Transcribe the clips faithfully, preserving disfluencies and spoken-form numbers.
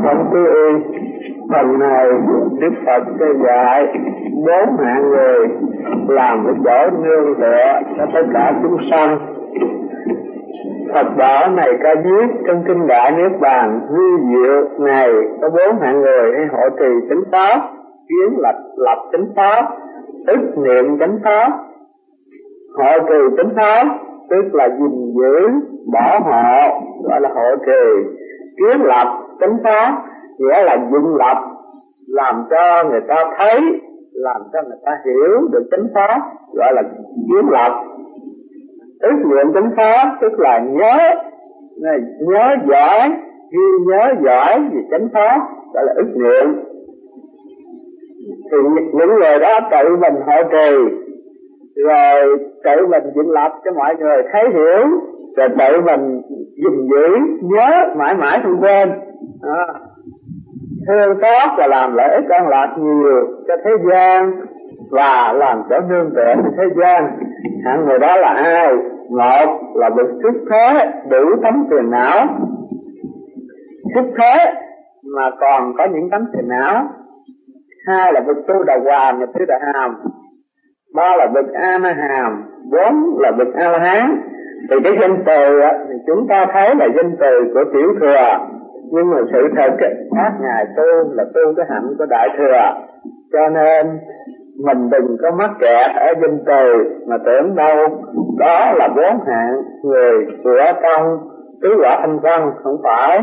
Không tư y. Phần này Đức Phật cho dạy bốn hạng người làm cái chỗ nương tựa cho tất cả chúng sanh. Phật bảo này ca diếp trong kinh Đại Niết Bàn vi diệu này có bốn hạng người hay hộ trì chánh pháp, kiến lập lập chánh pháp, ức niệm chánh pháp. Hộ trì chánh pháp tức là gìn giữ bảo hộ, gọi là hộ trì. Kiến lập chánh pháp nghĩa là dựng lập, làm cho người ta thấy, làm cho người ta hiểu được chánh pháp, gọi là kiến lập. Ức niệm chánh pháp tức là nhớ, nhớ giỏi, ghi nhớ giỏi về chánh pháp, gọi là ức niệm. Thì những người đó tự mình hộ trì, rồi tự mình dựng lập cho mọi người thấy hiểu, rồi tự mình gìn giữ, nhớ mãi mãi không quên. À, thương tốt là làm lợi ích an lạc nhiều cho thế gian và làm chỗ nương tựa cho thế gian. Hạng người đó là ai? Một là bậc xuất thế đủ tánh phiền não, xuất thế mà còn có những tánh phiền não. Hai là bậc tu đà hoàng và tứ đà hàm. Ba là bậc a na hàm. Bốn là bậc a la hán. Thì cái danh từ thì chúng ta thấy là danh từ của tiểu thừa, nhưng mà sự thật các ngài tu là tu cái hạnh của đại thừa, cho nên mình đừng có mắc kẹt ở danh từ mà tưởng đâu đó là bốn hạng người của trong tứ quả thanh văn. Không phải.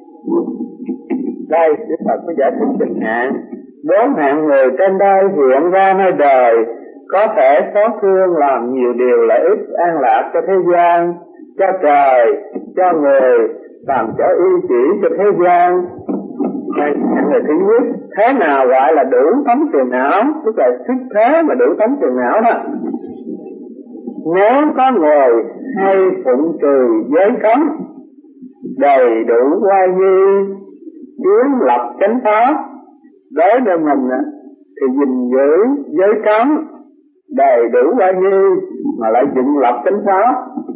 Đây Đức Phật có giải thích định hạng. Bốn hạng người trên đây hiện ra nơi đời, có thể xót thương làm nhiều điều lợi ích an lạc cho thế gian, cho trời, cho người, làm cho uy chỉ cho thế gian. Hạng người thứ nhất, thế nào gọi là đủ tánh phiền não, tức là xuất thế mà đủ tánh phiền não đó. Nếu có người hay phụng trì giới cấm, đầy đủ oai nghi, kiến lập chánh pháp, đối với mình thì gìn giữ giới cấm, đầy đủ oai nghi mà lại dựng lập chánh pháp,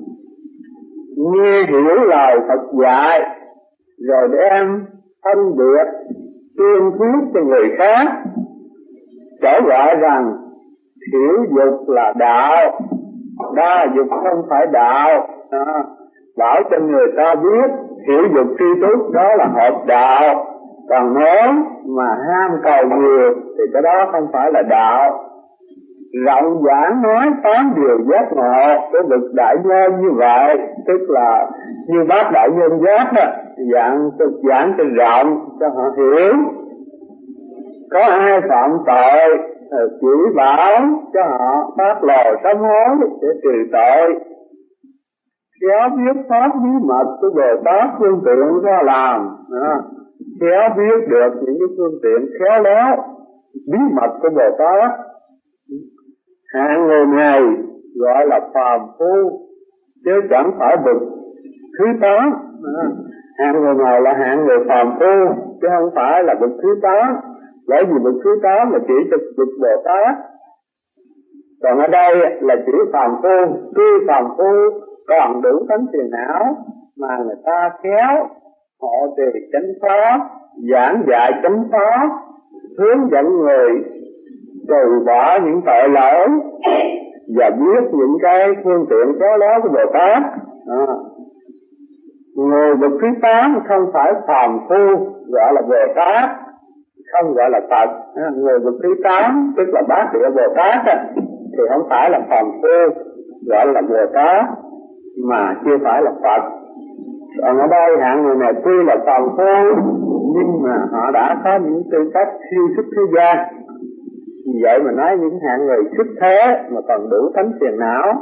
nghe hiểu lời Phật dạy, rồi đem phân biệt tuyên thuyết cho người khác, trở gọi rằng thiểu dục là đạo, đa dục không phải đạo. À, bảo cho người ta biết thiểu dục tri túc đó là hợp đạo, còn nếu mà ham cầu nhiều thì cái đó không phải là đạo. Rộng giảng nói tám điều giác ngộ của bậc đại nhân như vậy, tức là như bác đại nhân giác đó, dạng thực giảng cho rộng cho họ hiểu. Có ai phạm tội chỉ bảo cho họ phát lời sám hối để trừ tội. Khéo biết pháp bí mật của Bồ Tát phương tiện ra làm, à, khéo biết được những cái phương tiện khéo léo bí mật của Bồ Tát. Hạng người này gọi là phàm phu, chứ chẳng phải bậc thứ tám. À, hạng người này là hạng người phàm phu, chứ không phải là bậc thứ tám. Bởi vì bậc thứ tám là chỉ cho bậc Bồ Tát, còn ở đây là chỉ phàm phu. Tuy phàm phu còn đủ tánh phiền não mà người ta khéo hộ trì chánh pháp, giảng dạy chánh pháp, hướng dẫn người trừ bỏ những tội lỗi và biết những cái phương tiện khéo léo của Bồ Tát. À, người bậc thứ tám không phải phàm phu gọi là Bồ Tát, không gọi là Phật. À, người bậc thứ tám tức là Bát Địa Bồ Tát á, thì không phải là phàm phu gọi là Bồ Tát mà chưa phải là Phật. Còn ở đây hạng người này tuy là phàm phu nhưng mà họ đã có những tư cách siêu xuất thế gian. Vì vậy mà nói những hạng người xuất thế mà còn đủ tánh phiền não.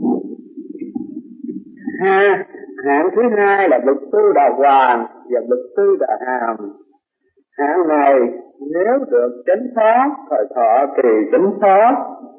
Ha, hạng thứ hai là bậc tu đà hoàng và bậc tư đà hàm. Hạng này nếu được chánh pháp thời thọ trì chánh pháp,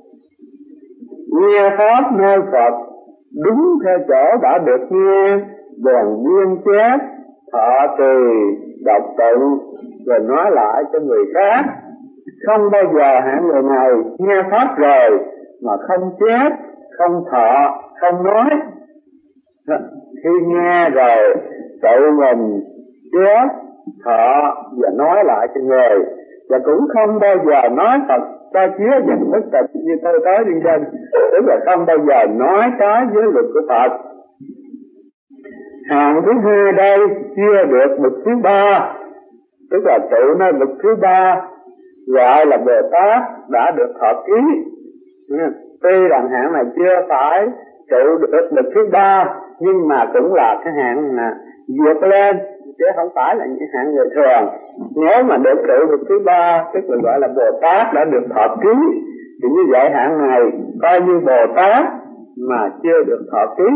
nghe pháp nơi Phật đúng theo chỗ đã được nghe, bèn viên chép thọ trì đọc tụng rồi nói lại cho người khác. Không bao giờ hạng người này nghe pháp rồi mà không chép, không thọ, không nói. Khi nghe rồi tự mình chép, thọ và nói lại cho người, và cũng không bao giờ nói thật cho chứa vật bất tịnh như tôi tới điên dân, tức là không bao giờ nói trái với luật của Phật. Hạng thứ hai đây chưa được bậc thứ ba, tức là tụ nơi bậc thứ ba gọi là Bồ Tát đã được thọ ký. Tuy rằng hạng này chưa phải trụ được bậc thứ ba, nhưng mà cũng là cái hạng mà vượt lên, chứ không phải là những hạng người thường. Nếu mà được trụ bậc thứ ba, tức là gọi là Bồ Tát đã được thọ ký, thì như vậy hạng này coi như Bồ Tát mà chưa được thọ ký.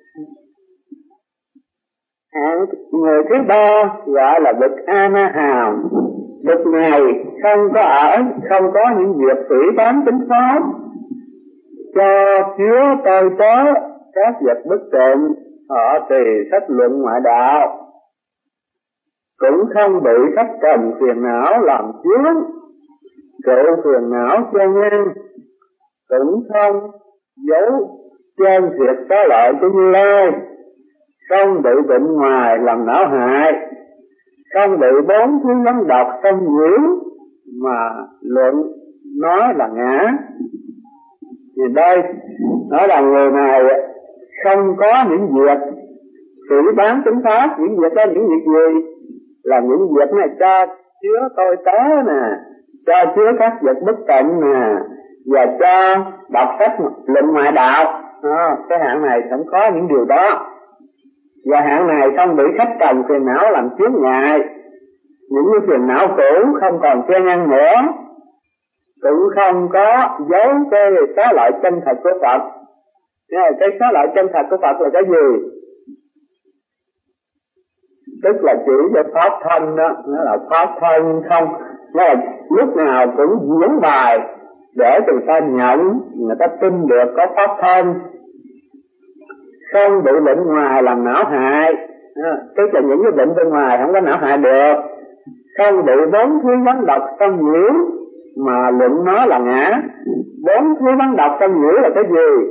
Hạng người thứ ba gọi là bậc A Na Hàm. Bậc này không có ở, không có những việc phỉ báng tính pháp, cho chứa tôi tớ các vật bất tịnh, họ tùy sách luận ngoại đạo, cũng không bị khách trần phiền não làm chướng, trụ phiền não cho ngăn, cũng không giấu trên thiệt có lợi của Như Lai, không bị bệnh ngoài làm não hại, không bị bốn thứ vấn độc xâm nhiễu mà luận nói là ngã. Thì đây nói là người này không có những việc phỉ báng tính pháp. Những việc đó những việc gì? Là những việc này cho chứa tôi tớ nè, cho chứa các vật bất tịnh nè, và cho đọc sách luận ngoại đạo. À, cái hạng này không có những điều đó. Và hạng này không bị khách trần phiền não làm chướng ngại. Những cái phiền não cũ không còn che ngăn nữa, cũng không có giấu cái xá lợi chân thật của Phật. Cái xá lợi chân thật của Phật là cái gì? Tức là chỉ về pháp thân đó, nó là pháp thân không, nó là lúc nào cũng diễn bài để người ta nhận, người ta tin được có pháp thân, không bị bệnh ngoài làm não hại. À, tức là những cái bệnh bên ngoài không có não hại được, không bị bốn thứ vấn độc xâm nhiễu mà luận nó là ngã. Bốn thứ vấn độc xâm nhiễu là cái gì?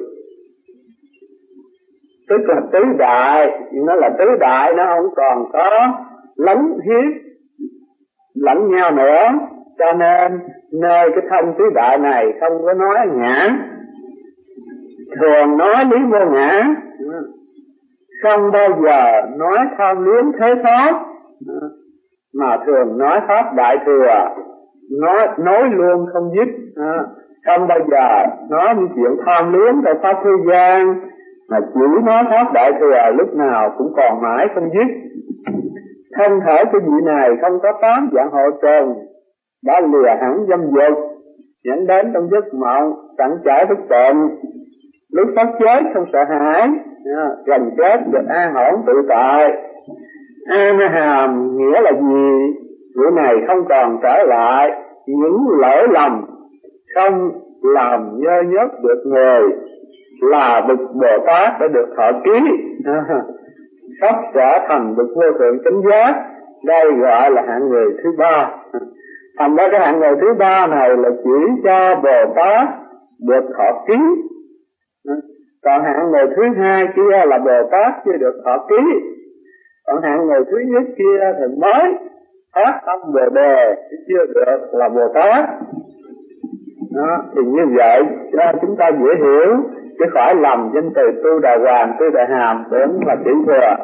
Tức là tứ đại, nó là tứ đại, nó không còn có lấn hiếp lẫn nhau nữa, cho nên nơi cái thân tứ đại này không có nói ngã, thường nói lý vô ngã, không bao giờ nói tham luyến thế pháp, mà thường nói pháp đại thừa, nói nói luôn không dứt, không bao giờ nói những chuyện tham luyến tại pháp thế gian, mà chỉ nói pháp đại thừa lúc nào cũng còn mãi không dứt. Thân thể của vị này không có tám dạng hộ trần, đã lìa hẳn dâm dục, dẫn đến trong giấc mộng sẵn trải bất tịnh, lúc sắp chết không sợ hãi, gần chết được an ổn tự tại. A Na Hàm nghĩa là gì? Vị này không còn trở lại những lỗi lầm, không làm nhơ nhớt được người, là bậc Bồ Tát đã được thọ ký, sắp sẽ thành bậc vô thượng chánh giác. Đây gọi là hạng người thứ ba. Thành ra cái hạng người thứ ba này là chỉ cho Bồ Tát được thọ ký. Còn hạng người thứ hai kia là Bồ Tát chưa được thọ ký. Còn hạng người thứ nhất kia thì mới phát tâm Bồ Đề chưa được là Bồ Tát. Đó, thì như vậy cho chúng ta dễ hiểu, chứ khỏi lầm danh từ Tu Đà Hoàng, Tu Đà Hàm tưởng là chỉ thừa.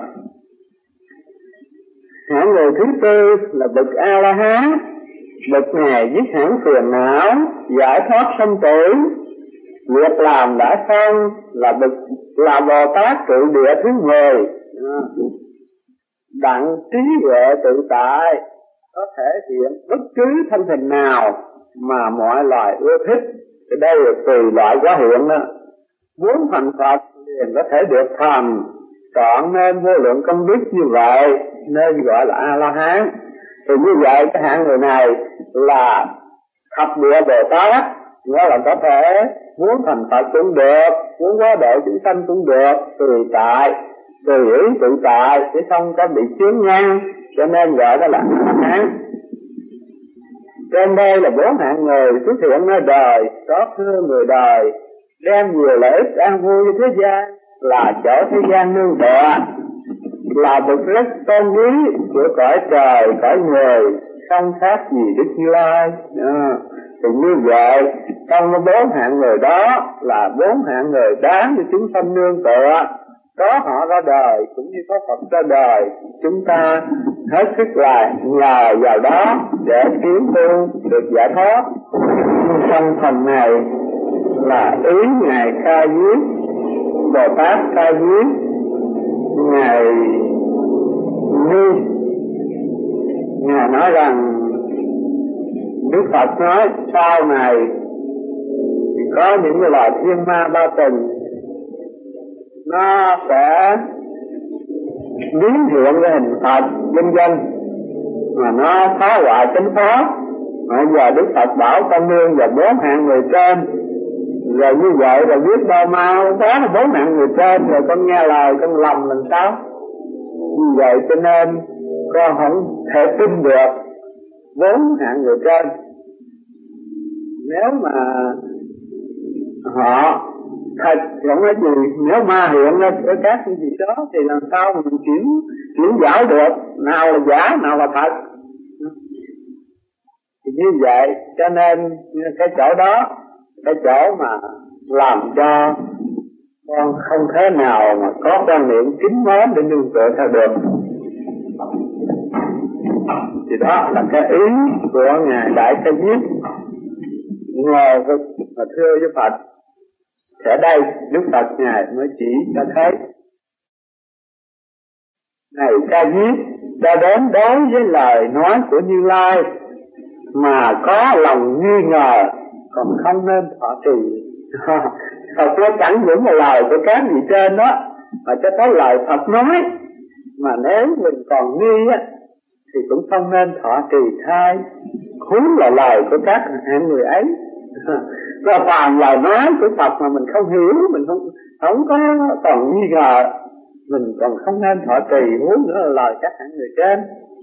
Hạng người thứ tư là bậc A La Hán. Bậc này dứt hẳn phiền não, giải thoát sanh tử, việc làm đã xong, là bậc là Bồ Tát trụ địa thứ mười. Đặng trí huệ tự tại, có thể hiện bất cứ thân hình nào mà mọi loài ưa thích. Thì đây là tùy loại quá hiện đó. Muốn thành Phật liền có thể được thành, chọn nên vô lượng công đức như vậy nên gọi là A La Hán. Thì như vậy cái hạng người này là thập địa Bồ Tát, nghĩa là có thể muốn thành Phật cũng được, muốn có độ chúng sanh cũng được, tùy tại, tùy ý tự tại, chứ không có bị chướng ngăn, cho nên gọi đó là A La Hán. Trên đây là bốn hạng người xuất hiện nơi đời, có thương người đời, đem nhiều lợi ích an vui cho thế gian, là chỗ thế gian nương tựa. là bậc rất tôn quý của cõi trời cõi người, không khác gì Đức Như Lai. À, thì như vậy trong bốn hạng người đó là bốn hạng người đáng cho chúng sanh nương tựa. Có họ ra đời cũng như có Phật ra đời, chúng ta hết sức là nhờ vào đó để tiến tu được giải thoát. Trong phần này là ý Ngài Ca Diếp, Bồ Tát Ca Diếp, Ngài Ni. Ngài nói rằng Đức Phật nói sau này thì có những cái loài thiên ma ba tình nó sẽ biến hiện cái hình Phật vân vân mà nó phá hoại chánh pháp. Bây giờ Đức Phật bảo con nương và bốn hạng người trên, rồi như vậy rồi biết bao mau phá là bốn hạng người trên, rồi con nghe lời con lầm làm sao? Như vậy cho nên con không thể tin được bốn hạng người trên. Nếu mà họ thật không có gì, nếu ma hiện ra ở các cái gì đó thì làm sao mình chuyển chuyển giải được nào là giả nào là thật. Thì như vậy cho nên cái chỗ đó, cái chỗ mà làm cho con không thể nào mà có quan niệm kính mến để nương tựa theo được. Thì đó là cái ý của Ngài Đại Ca Diếp ngồi và thưa với Phật. Ở đây Đức Phật Ngài mới chỉ cho thấy này Ca Diếp đã đến đối với lời nói của Như Lai mà có lòng nghi ngờ còn không nên thọ trì. Phật nó chẳng những là lời của các vị trên đó mà cho thấy lời Phật nói, mà nếu mình còn nghi á thì cũng không nên thọ trì thay, huống là lời của các hạng người ấy. Và phàm lời nói của Phật mà mình không hiểu, mình không không có còn nghi ngờ, mình còn không nên thọ trì, huống nữa là lời các hạng người trên.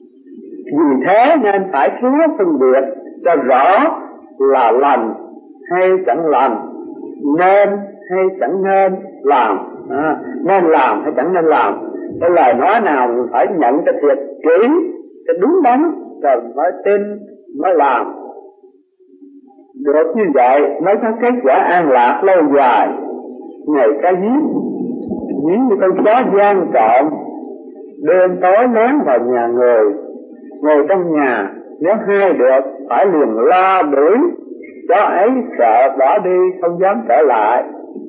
Vì thế nên phải khéo phân biệt cho rõ là lành hay chẳng lành, nên hay chẳng nên làm, à, nên làm hay chẳng nên làm. Cái lời nói nào mình phải nhận cho thiệt kỹ, cho đúng đắn, rồi mới tin, mới làm. Được như vậy mới có kết quả an lạc lâu dài. Ngày Ca Diếp ví như con chó gian trộm đêm tối lén vào nhà người, ngồi trong nhà nếu hai được phải liền la đuổi, chó ấy sợ bỏ đi không dám trở lại.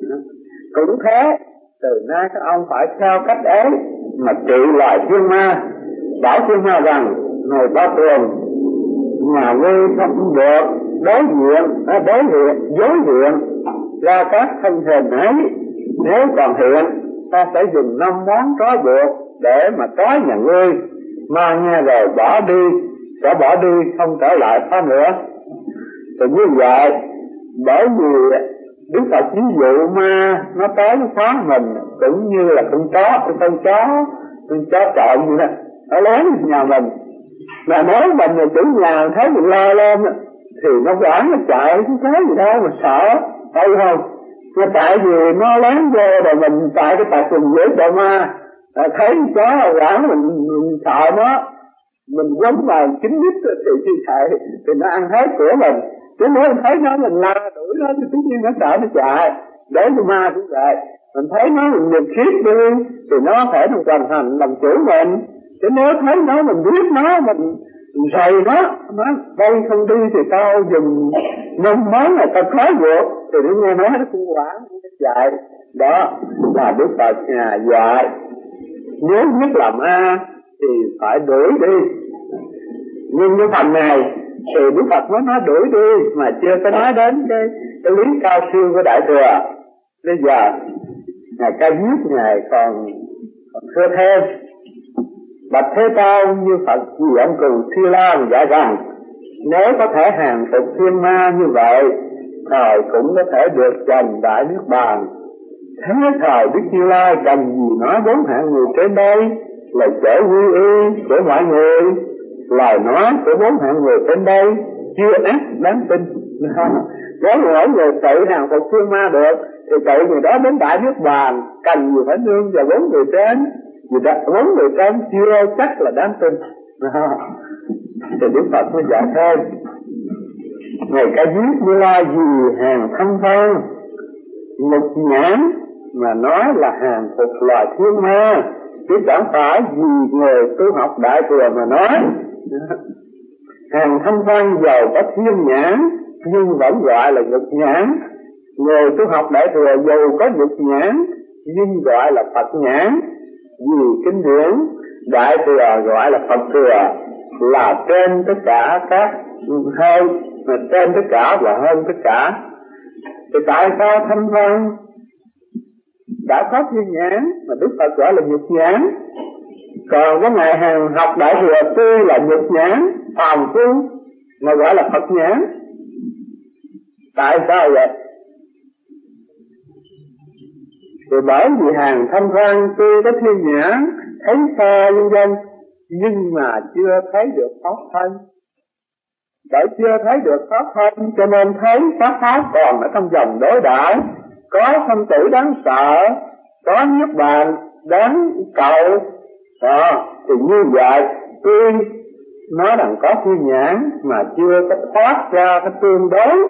Cũng thế, từ nay các ông phải theo cách ấy mà trị loài thiên ma. Bảo thiên ma rằng ngày ba tuần nhà ngươi không được đối diện, à, đối hiện, dối hiện ra các thân hình ấy. Nếu còn hiện, ta sẽ dùng năm món trói buộc để mà trói nhà ngươi, mà nghe rồi bỏ đi, sẽ bỏ đi không trở lại ta nữa. Thì như vậy, bởi vì Đức Phật ví dụ ma nó tới nó phá mình cũng như là con chó, con con chó, con chó trộm như thế, nó lén nhà mình. Mà nếu mình là chủ nhà thấy mình lo lên thì nó quản nó chạy, chứ thế gì đâu mà sợ, phải không? Nó tại vì nó lén vô rồi mình tại cái tật mình dễ sợ ma, thấy chó quản mình, mình sợ nó, mình quấn vào kín mít thì như vậy thì nó ăn hết của mình. Chứ nếu mình thấy nó mình la đuổi nó thì tất nhiên nó sợ nó chạy. Để cho ma cũng vậy, mình thấy nó mình nghiệp khiết đi thì nó thể nó hoàn thành làm chủ mình. Chứ nếu thấy nó mình biết nó, mình rầy nó, nó đây không đi thì tao dùng năm món này tao khói buộc, thì nó nghe nói nó cũng quản, nó chạy. Đó là Đức Phật nhà dạy, nếu biết làm A thì phải đuổi đi. Nhưng cái phần này thì Đức Phật mới nói đuổi đi mà chưa có nói đến cái, cái lý cao siêu của Đại Thừa. Bây giờ Ngài Ca Diếp Ngài còn, còn thưa thêm: bạch Thế Tôn, như Phật vì ông Cù Thi Lan dạy rằng nếu có thể hàng phục thiên ma như vậy, thời cũng có thể được trần đại niết bàn. Thế thời Đức Như Lai cần gì nói bốn hạng người trên đây là chỗ quy y của mọi người. Lời nói của bốn hạng người trên đây chưa ác đáng tin. Nếu mỗi người tự hàng phục thiên ma được thì tự người đó đến đại niết bàn, cần gì phải nương vào bốn người trên. Vì đã vấn đề trên chưa chắc là đáng tin. Thì Đức Phật mới dạy thêm: Ngài Ca Diếp Như Lai vì hàng thanh văn nhục nhãn mà nói là hàng phục loài thiên ma, chứ chẳng phải vì người tu học Đại Thừa mà nói. Hàng thanh văn giàu có thiên nhãn nhưng vẫn gọi là nhục nhãn. Người tu học Đại Thừa dù có nhục nhãn nhưng gọi là Phật nhãn. Vì kinh điển Đại Thừa gọi là Phật Thừa, là trên tất cả các hơn, mà trên tất cả và hơn tất cả. Thì tại sao thanh văn đã có thiên nhãn mà Đức Phật gọi là nhục nhãn, còn cái ngài hàng học Đại Thừa tuy là nhục nhãn phàm phu mà gọi là Phật nhãn? Tại sao vậy? Thì bởi vì hàng thanh văn tuy có thiên nhãn thấy xa nhân dân nhưng mà chưa thấy được pháp thân. Bởi chưa thấy được pháp thân cho nên thấy pháp pháp còn ở trong dòng đối đãi, có sanh tử đáng sợ, có niết bàn đáng cầu. À, thì như vậy tuy nói rằng có thiên nhãn mà chưa có thoát ra cái tương đối.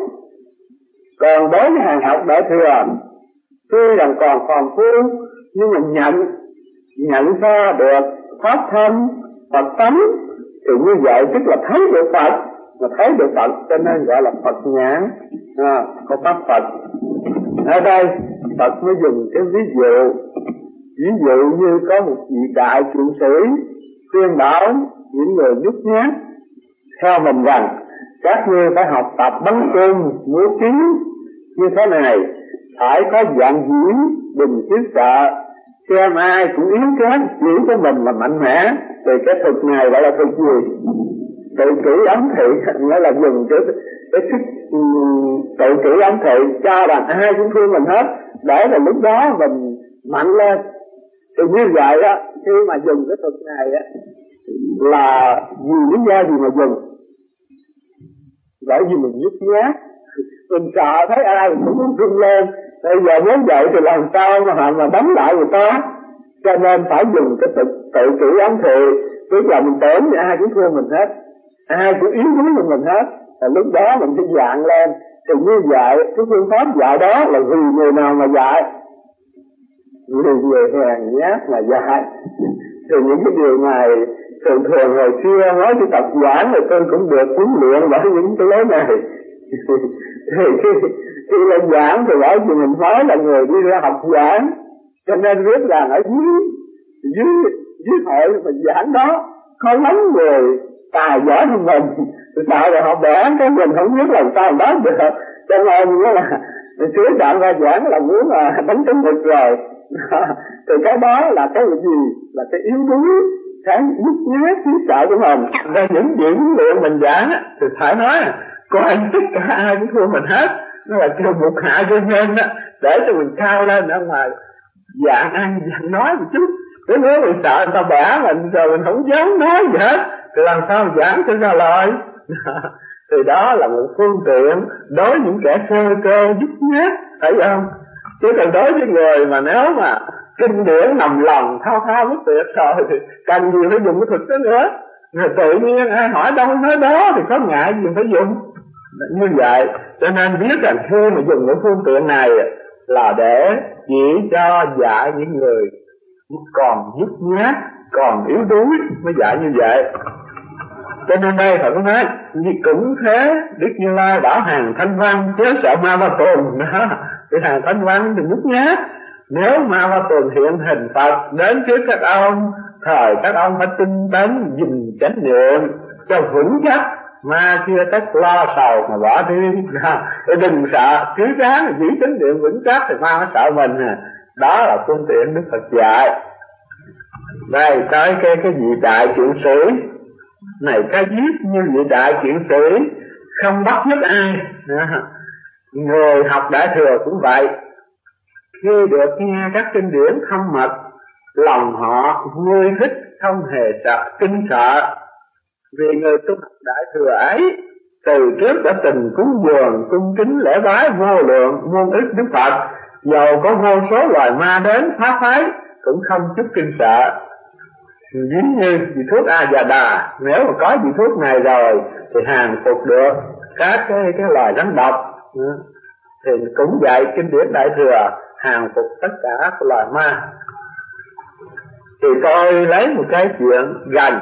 Còn đối với hàng học Đại Thừa tuy rằng còn phàm phu nhưng mà nhận nhận ra được pháp thân Phật tánh, thì như vậy tức là thấy được Phật, mà thấy được Phật cho nên gọi là Phật nhãn, à, có pháp Phật. Ở đây Phật mới dùng cái ví dụ, ví dụ như có một vị đại chuyện sĩ khuyên bảo những người nhút nhát theo mình rằng các ngươi phải học tập bắn cung múa kiếm như thế này, phải có dạng diễn đừng khiếp sợ, xem ai cũng yếu kém, chỉ cho mình là mạnh mẽ. Thì cái thuật này gọi là thuật gì? Tự kỷ ám thị, nghĩa là dùng cái, cái sức tự kỷ ám thị cho rằng ai cũng thương mình hết, để là lúc đó mình mạnh lên. Thì như vậy á, khi mà dùng cái thuật này á, là vì lý do gì mà dùng? Bởi vì mình nhút nhát, mình sợ thấy ai cũng muốn rung lên. Bây giờ muốn vậy thì làm sao mà họ mà đánh lại người ta? Cho nên phải dùng cái tự, tự kỷ ám thị, tức là mình tưởng như ai cũng thương mình hết, ai cũng yếu đuối của mình hết, và lúc đó mình phải dạng lên. Thì như vậy cái phương pháp dạy đó là vì người nào mà dạy? Vì người hèn nhát mà dạy. Thì những cái điều này thường thường hồi xưa nói cái tập giảng thì tôi cũng được huấn luyện bởi những cái lối này. Thì khi, khi lên giảng thì bởi vì mình nói là người đi ra học giảng, cho nên biết rằng ở dưới dưới dưới hội mình giảng đó có lắm người tài giỏi hơn mình, sợ rồi họ bẻ cái mình không biết làm sao đó được. Cho nên nghĩa là sửa soạn ra giảng là muốn là đánh trúng được rồi. Thì cái đó là cái gì? Là cái yếu đuối, cái nhút nhát, cái sợ của mình. Nên những chuyện huấn luyện mình giảng thì phải nói coi tất cả ai cũng thua mình hết, nó là kêu một hạ cho nhân đó, để cho mình cao lên ở ngoài dạng ăn dạng nói một chút. Cái nếu mình sợ người ta bẻ mình rồi mình không dám nói gì hết thì làm sao giảng cho ra lời. Thì đó là một phương tiện đối với những kẻ sơ cơ dứt nhát, thấy không? Chứ còn đối với người mà nếu mà kinh điển nằm lòng thao thao bất tuyệt rồi thì cần gì phải dùng cái thuật đó nữa. Rồi tự nhiên ai hỏi đâu nói đó thì có ngại gì phải dùng. Như vậy cho nên biết rằng khi mà dùng cái phương tiện này là để chỉ cho dạy những người còn nhút nhát, còn yếu đuối mới dạy như vậy. Cho nên đây Phật nói cũng thế, Đức Như Lai bảo hàng thanh văn chứ sợ ma ba tuần đó. Thì hàng thanh văn thì nhút nhát, nếu ma ba tuần hiện hình Phật đến trước các ông, thời các ông phải tinh tấn dùng chánh niệm cho vững chắc, ma chưa tất lo sầu mà bỏ đi. Đừng sợ, cứ ráng giữ chánh niệm vững chắc thì ma nó sợ mình. Đó là phương tiện Đức Phật dạy. Đây tới cái cái vị đại chuyện sĩ này, cái viết như vị đại chuyện sĩ không bắt nhất ai. Người học Đại Thừa cũng vậy, khi được nghe các kinh điển thông mật, lòng họ vui thích không hề sợ kinh sợ. Vì người tu học Đại Thừa ấy từ trước đã từng cúng dường cung kính lễ bái vô lượng muôn ức Đức Phật, dầu có vô số loài ma đến phá phái cũng không chút kinh sợ. ví như vị thuốc A Già Đà, nếu mà có vị thuốc này rồi thì hàng phục được các cái cái loài rắn độc. Thì cũng dạy kinh điển Đại Thừa hàng phục tất cả các loài ma. Thì tôi lấy một cái chuyện gần.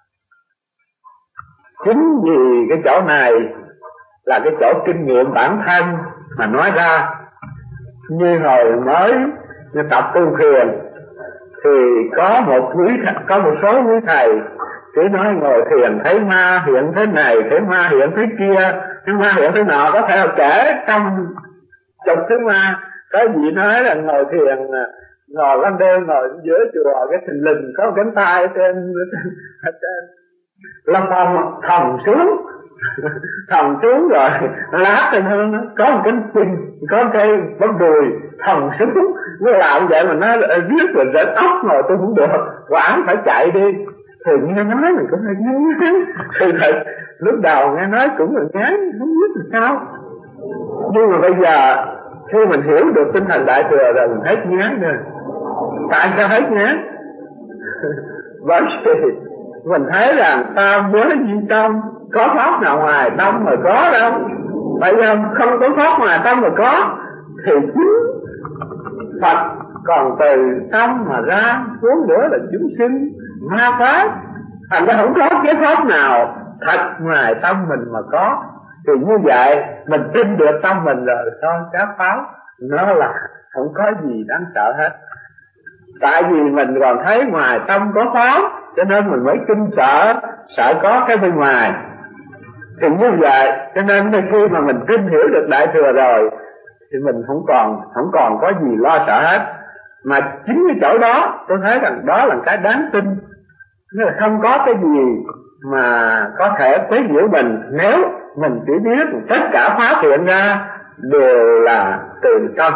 Chính vì cái chỗ này là cái chỗ kinh nghiệm bản thân mà nói ra. Như hồi mới như tập tu thiền thì có một quý thầy, có một số quý thầy cứ nói ngồi thiền thấy ma hiện thế này, thấy ma hiện thế kia, thấy ma hiện thế nọ, có thể là kể trong chục thứ ma. Có vị nói là ngồi thiền, ngồi ban đêm ngồi giữa chùa, cái thình lình có một cánh tay trên trên lâm phong thòng xuống thòng xuống rồi lát rồi nó có một cánh chim, có một cái bắp đùi thòng xuống. Nó làm vậy mà nó viết rồi rớt ốc rồi tôi cũng được, quảng phải chạy đi. Thì nghe nói mình cũng hơi ngán ngán. Thì thật lúc đầu nghe nói cũng là ngán, không biết làm sao. Nhưng mà bây giờ khi mình hiểu được tinh thần Đại Thừa rồi mình hết ngán rồi. Tại sao hết ngán? Bởi vì mình thấy rằng tam giới duy tâm, có pháp nào ngoài tâm mà có đâu. Bây giờ không có pháp ngoài tâm mà có thì chính Phật còn từ tâm mà ra, xuống nữa là chúng sinh ma pháp. Thành ra không có cái pháp nào thật ngoài tâm mình mà có. Thì như vậy mình tin được tâm mình rồi thôi, các pháp nó là không có gì đáng sợ hết. Tại vì mình còn thấy ngoài tâm có pháp, cho nên mình mới kinh sợ, sợ có cái bên ngoài. Thì như vậy, cho nên khi mà mình tin hiểu được Đại Thừa rồi thì mình không còn không còn có gì lo sợ hết. Mà chính cái chỗ đó tôi thấy rằng đó là cái đáng tin. Nên là không có cái gì mà có thể quấy nhiễu mình nếu mình chỉ biết tất cả pháp hiện ra đều là từ tâm.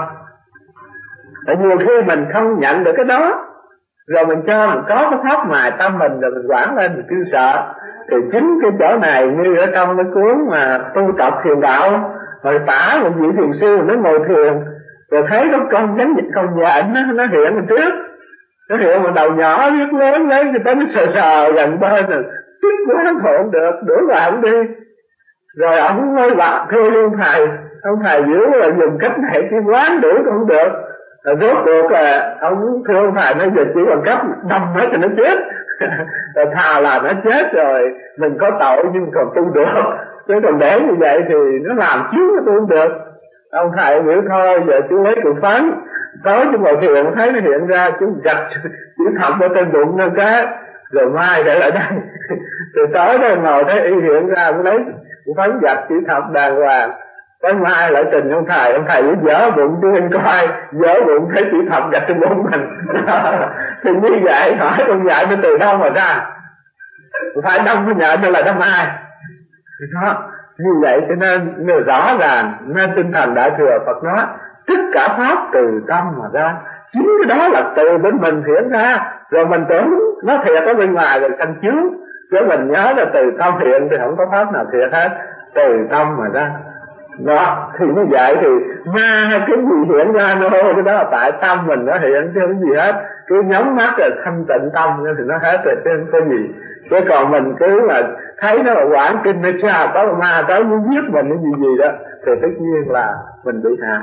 Tại nhiều khi mình không nhận được cái đó, rồi mình cho mình có cái pháp ngoài tâm mình, rồi mình quản lên mình cứ sợ. Thì chính cái chỗ này như ở trong cái cuốn mà tu tập thiền đạo, rồi tả một vị thiền sư nó ngồi thiền, rồi thấy có con nhánh con nhện nó, nó hiện ở trước, nó hiện một đầu nhỏ biết lớn lớn cho tới nó sờ sờ gần bên rồi tức quá không được, đuổi vào không đi. Rồi ông mới bạc thưa luôn thầy, ông thầy giữ là dùng cách này chứ quán đuổi cũng không được. Rồi rốt cuộc là ông thưa ông thầy nói giờ chỉ còn cách đâm nó cho nó chết. Rồi thà là nó chết rồi mình có tội nhưng còn tu được, chứ còn để như vậy thì nó làm chiếu nó tu không được. Ông thầy biểu thôi giờ chú lấy cục phấn, tối chú ngồi thiền thấy nó hiện ra, chú gạch chú thọc ở trên bụng nó cái, rồi mai để lại đây. Rồi tối đó ngồi thấy y hiện ra, cũng lấy cục phấn gạch chú thọc đàng hoàng. Tới mai lại trình ông thầy, ông thầy cũng dở bụng chú anh coi, dở bụng thấy chỉ thọc gạch trên bụng mình. Thì như vậy hỏi con nhện nó từ đâu mà ra? Phải đâm con nhện nó là đâm ai? Đó, như vậy cho nên nó rõ ràng, nên tinh thần Đại Thừa Phật nói tất cả pháp từ tâm mà ra. Chính cái đó là từ bên mình hiện ra, rồi mình tưởng nó thiệt ở bên ngoài rồi thành chướng, chứ mình nhớ là từ tâm hiện thì không có pháp nào thiệt hết, từ tâm mà ra. Đó, thì như vậy thì ma cái gì hiện ra nó cái đó là tại tâm mình nó hiện chứ không gì hết. Cứ nhắm mắt rồi thanh tịnh tâm thì nó hết rồi chứ không có gì. Chứ còn mình cứ mà thấy nó là quảng kinh nó xa có ma tới muốn giết mình cái gì gì đó thì tất nhiên là mình bị hại.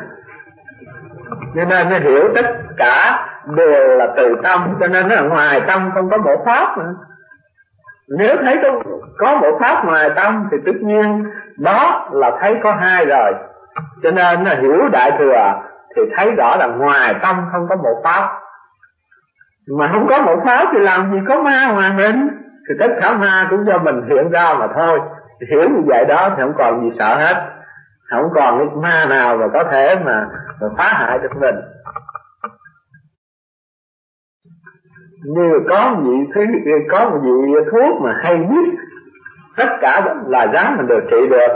Cho nên nó hiểu tất cả đều là từ tâm, cho nên nó là ngoài tâm không có một pháp nữa. Nếu thấy có, có một pháp ngoài tâm thì tất nhiên đó là thấy có hai rồi. Cho nên là hiểu Đại Thừa thì thấy rõ là ngoài tâm không có một pháp. Mà không có một pháp thì làm gì có ma ngoài mình. Thì tất cả ma cũng do mình hiện ra mà thôi. Thì hiểu như vậy đó thì không còn gì sợ hết. Không còn cái ma nào mà có thể mà, mà phá hại được mình. Như có một vị thứ, có một vị thuốc mà hay biết tất cả là rắn mình đều trị được.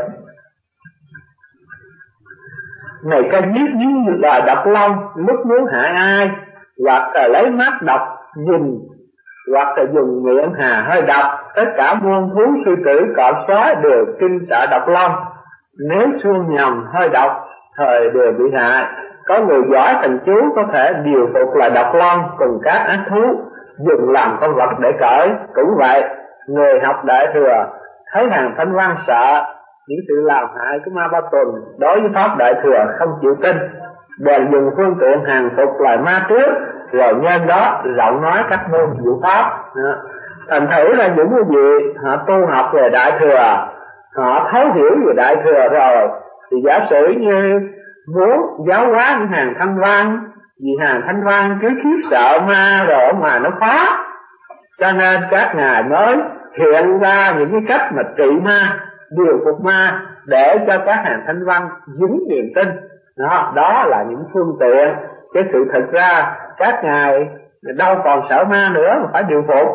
Này cái giết như là độc long, lúc muốn hại ai, hoặc là lấy mắt độc nhìn, hoặc là dùng miệng hà hơi độc, tất cả muôn thú sư tử cọp sói đều kinh sợ độc long. Nếu xuông nhầm hơi độc, thời đều bị hại. Có người giỏi thành chú có thể điều phục là độc long cùng các ác thú. dùng làm con vật để cởi. Cũng vậy, người học Đại Thừa thấy hàng Thanh Văn sợ những sự làm hại của Ma Ba Tuần, đối với pháp Đại Thừa không chịu tin, bèn dùng phương tiện hàng phục loài ma trước, rồi nhân đó rộng nói các môn diệu pháp. Thành thử là những cái gì họ tu học về Đại Thừa, họ thấu hiểu về Đại Thừa rồi, thì giả sử như muốn giáo hóa những hàng Thanh Văn, vì hàng Thanh Văn cứ khiếp sợ ma rồi ở ngoài nó phá, cho nên các ngài mới hiện ra những cái cách mà trị ma, điều phục ma, để cho các hàng Thanh Văn vững niềm tin. Đó, đó là những phương tiện. Cái sự thực ra các ngài đâu còn sợ ma nữa mà phải điều phục.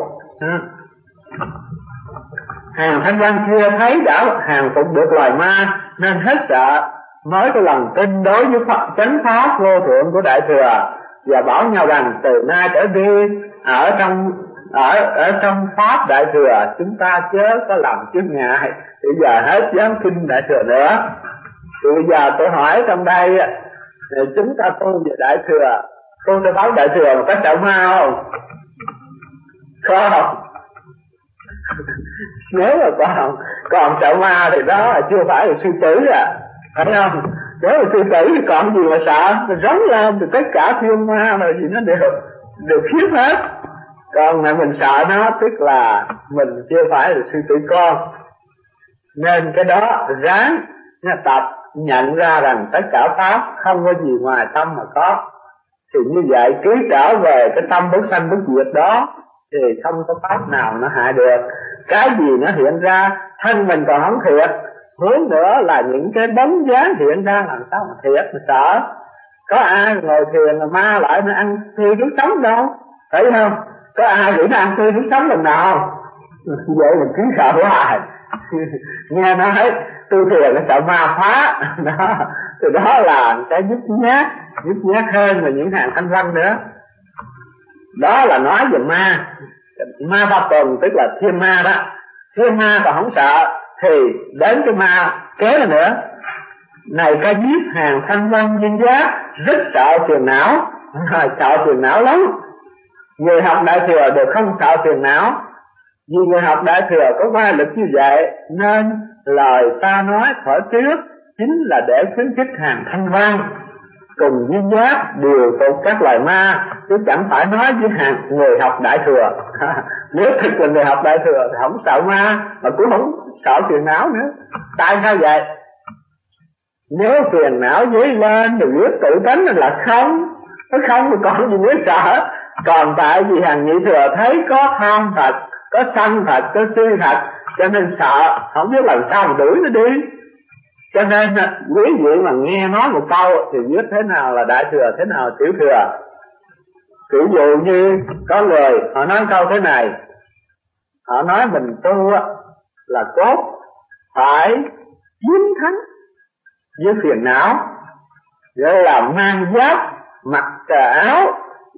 Hàng Thanh Văn chưa thấy đã hàng phục được loài ma nên hết sợ, mới có lòng tin đối với Phật chánh pháp vô thượng của Đại Thừa, và bảo nhau rằng từ nay trở đi ở trong ở ở trong pháp Đại Thừa chúng ta chớ có làm chướng ngại, bây giờ hết dám khinh Đại Thừa nữa. Thì bây giờ tôi hỏi trong đây, chúng ta tu về Đại Thừa, tu theo pháp Đại Thừa mà có sợ ma không? Không. Nếu mà còn còn sợ ma thì đó là chưa phải là sư tử à, phải không? Nếu là sư tử thì còn gì mà sợ, mình rống lên thì tất cả thiên ma rồi gì nó đều đều khiếp hết. Còn mà mình sợ nó tức là mình chưa phải là sư tử con. Nên cái đó ráng tập nhận ra rằng tất cả pháp không có gì ngoài tâm mà có, thì như vậy cứ trở về cái tâm bất sanh bất diệt đó thì không có pháp nào nó hại được. Cái gì nó hiện ra thân mình còn không thiệt, hướng nữa là những cái bóng dáng hiện ra làm sao mà thiệt mà sợ. Có ai ngồi thiền mà ma lại nó ăn tươi nước sống đâu, thấy không? Có ai nghĩ nó ăn tươi nước sống lần nào không? Vậy mình cứ sợ hoài. Nghe nói tu thiền nó sợ ma phá đó, thì đó là cái nhút nhát, nhút nhát hơn là những hàng Thanh Văn nữa. Đó là nói về ma. Ma Ba Tuần tức là thiên ma đó. Thiên ma còn không sợ thì đến cái ma kế nữa. Này ca diếp hàng Thanh Văn Duyên Giác rất sợ phiền não, sợ phiền não lắm. Người học Đại Thừa đều không sợ phiền não, vì người học Đại Thừa có vai lực như vậy, nên lời ta nói thuở trước chính là để khuyến khích hàng Thanh Văn cùng Duyên Giác điều phục các loài ma, chứ chẳng phải nói với hàng người học Đại Thừa. Nếu thực là người học Đại Thừa thì không sợ ma, mà cũng không sợ phiền não nữa. Tại sao vậy? Nếu phiền não dấy lên thì biết tự tánh là không, nó không thì còn gì nữa sợ. Còn tại vì hàng nhị thừa thấy có tham thật, có sân thật, có si thật, cho nên sợ, không biết làm sao mà đuổi nó đi. Cho nên quý vị mà nghe nói một câu thì biết thế nào là Đại Thừa, thế nào là Tiểu Thừa. Ví dụ như có người họ nói câu thế này, họ nói mình tu là cốt phải chiến thắng với phiền não, rồi là mang giáp, mặc cà áo,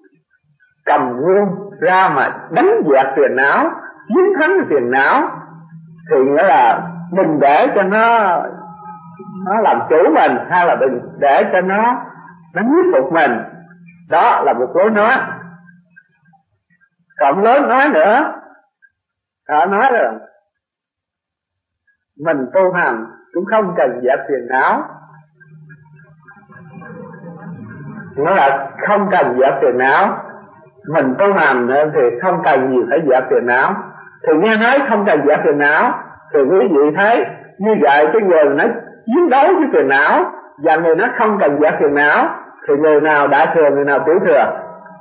cầm gươm ra mà đánh dẹp phiền não, chiến thắng phiền não, thì nghĩa là đừng để cho nó nó làm chủ mình, hay là đừng để cho nó nó nhiếp phục mình. Đó là một lối nói. Cộng lớn nói nữa, họ nói là mình tu hành cũng không cần dẹp phiền não, nó là không cần dẹp phiền não. Mình tu hành thì không cần gì phải dẹp phiền não. Thì nghe nói không cần dẹp phiền não thì quý vị thấy như vậy, cái người nó chiến đấu với phiền não và người nó không cần dẹp phiền não thì người nào Đại Thừa, người nào Tiểu Thừa?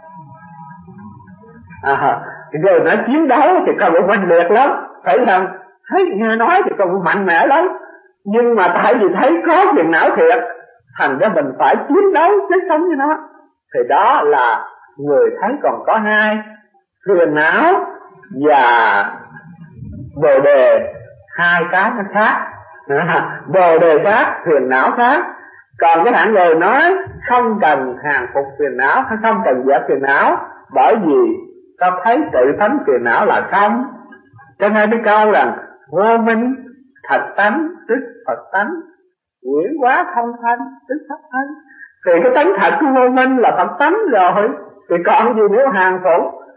À, người nó chiến đấu thì còn cũng mạnh liệt lắm, phải không? Thấy nghe nói thì còn mạnh mẽ lắm, nhưng mà tại vì thấy có phiền não thiệt, thành ra mình phải chiến đấu chết sống với nó. Thì đó là người thấy còn có hai, phiền não và bồ đề, hai cái nó khác. Bồ đề khác, phiền não khác. Còn cái hạng người nói không cần hàng phục phiền não, không cần dẹp phiền não, bởi vì ta thấy tự tánh phiền não là không. Cho nên cái câu rằng vô minh thật tánh tức Phật tánh, quyển hóa không thanh tức Pháp thanh. Thì cái tánh thật của vô minh là Phật tánh rồi, thì còn gì nếu hàng phục.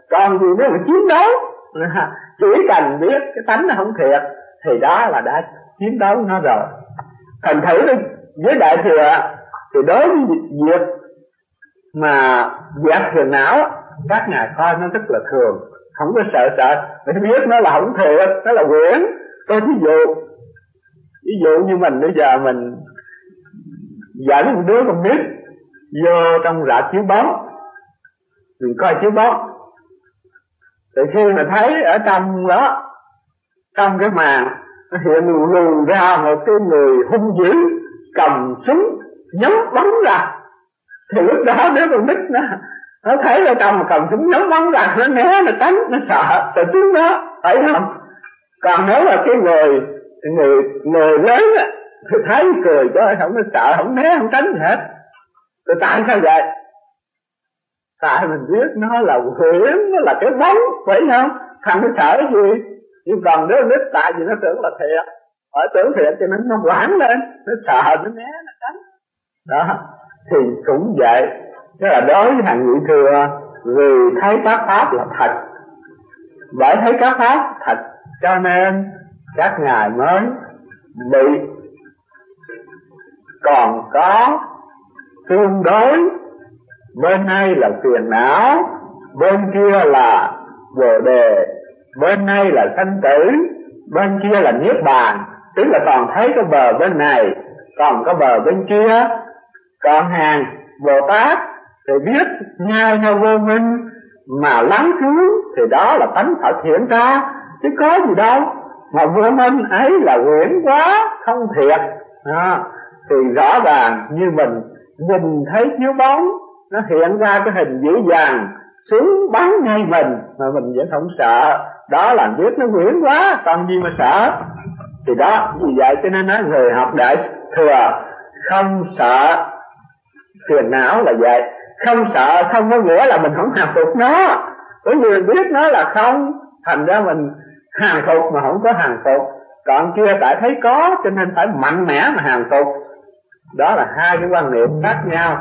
Còn gì nữa mà chiến đấu, chỉ cần biết cái tánh nó không thiệt thì đó là đã chiến đấu nó rồi. Thành thử với Đại Thừa thì đối với việc mà dẹp phiền não, các ngài coi nó rất là thường, không có sợ sợ, để biết nó là không thiệt, nó là quyển. Tôi ví dụ, ví dụ như mình bây giờ mình dẫn một đứa con nít vô trong rạp chiếu bóng, mình coi chiếu bóng, thì khi mà thấy ở trong đó, trong cái màn nó hiện lùi ra một cái người hung dữ cầm súng nhắm bắn ra, thì lúc đó đứa con nít nó nó thấy ở trong mà cầm súng nhắm bắn ra, nó né, nó tránh, nó sợ từ tiếng đó, phải không? Còn nếu là cái người người người lớn á thì thấy cười cho không, có sợ, không né, không tránh gì hết. Thì tại sao vậy? Tại mình biết nó là huyễn, nó là cái bóng, phải không? Thằng nó sợ gì? Nhưng còn đứa nít tại vì nó tưởng là thiệt, hỏi tưởng thiệt cho nên nó hoảng lên, nó sợ, nó né, nó tránh. Đó, thì cũng vậy. Tức là đối với hàng nhị thừa, vì thấy các pháp là thật, bởi thấy các pháp thật cho nên các ngài mới bị. Còn có tương đối, bên này là phiền não, bên kia là bồ đề, bên này là sanh tử, bên kia là niết bàn. Tức là còn thấy cái bờ bên này, còn có bờ bên kia. Còn hàng Bồ Tát thì biết ngay theo vô minh mà lắng cứu, thì đó là tánh Phật hiện ra, chứ có gì đâu. Mà vô minh ấy là huyễn quá, không thiệt. À, thì rõ ràng như mình nhìn thấy chiếu bóng, nó hiện ra cái hình dữ dằn, súng bắn ngay mình mà mình vẫn không sợ, đó là biết nó huyễn quá, còn gì mà sợ. Thì đó, vì vậy cho nên nói người học Đại Thừa không sợ phiền não là vậy. Không sợ không có nghĩa là mình không hàng phục nó, bởi vì mình biết nó là không, thành ra mình hàng phục mà không có hàng phục. Còn kia tại thấy có cho nên phải mạnh mẽ mà hàng phục. Đó là hai cái quan niệm khác nhau.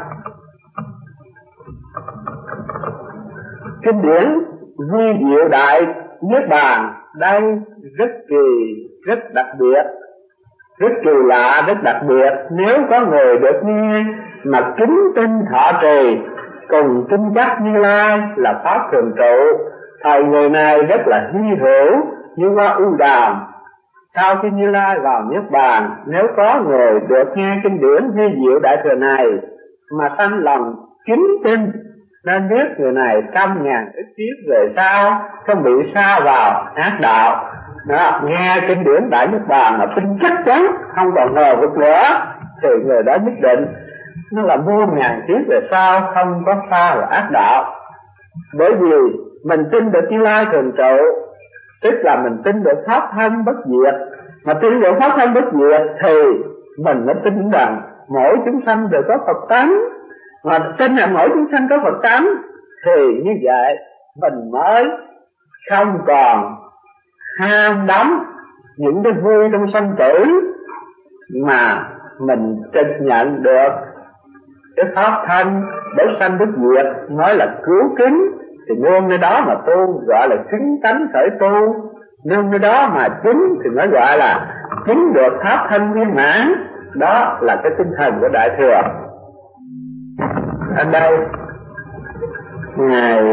Kinh điển Vi Diệu Đại Niết Bàn đây rất kỳ, rất đặc biệt, rất kỳ lạ, rất đặc biệt. Nếu có người được nghe mà kính tin thọ trì, cùng tin chắc Như Lai là pháp thường trụ, thời người này rất là hy hữu như hoa ưu đàm. Sau khi Như Lai vào Niết Bàn, nếu có người được nghe kinh điển Vi Diệu Đại Thừa này mà sanh lòng kính tin, nên biết người này trăm ngàn ức kiếp về sau không bị sa vào ác đạo. Đó, nghe kinh điển Đại Niết Bàn mà tin chắc chắn, không còn ngờ vực nữa, thì người đó nhất định nó là muôn ngàn kiếp về sau không có sa vào ác đạo. Bởi vì mình tin được Như Lai thường trụ, tức là mình tin được pháp thân bất diệt. Mà tin được pháp thân bất diệt thì mình mới tin rằng mỗi chúng sanh đều có Phật tánh. Mà tin rằng mỗi chúng sanh có Phật tánh thì như vậy mình mới không còn ham đắm những cái vui trong sanh tử, mà mình chấp nhận được cái pháp thân để sanh bất diệt nói là cứu kính. Thì nương nơi đó mà tu gọi là chứng tánh khởi tu, nương nơi đó mà chứng thì nó gọi là chứng được pháp thân viên mãn. Đó là cái tinh thần của Đại Thừa. Ở đây ngài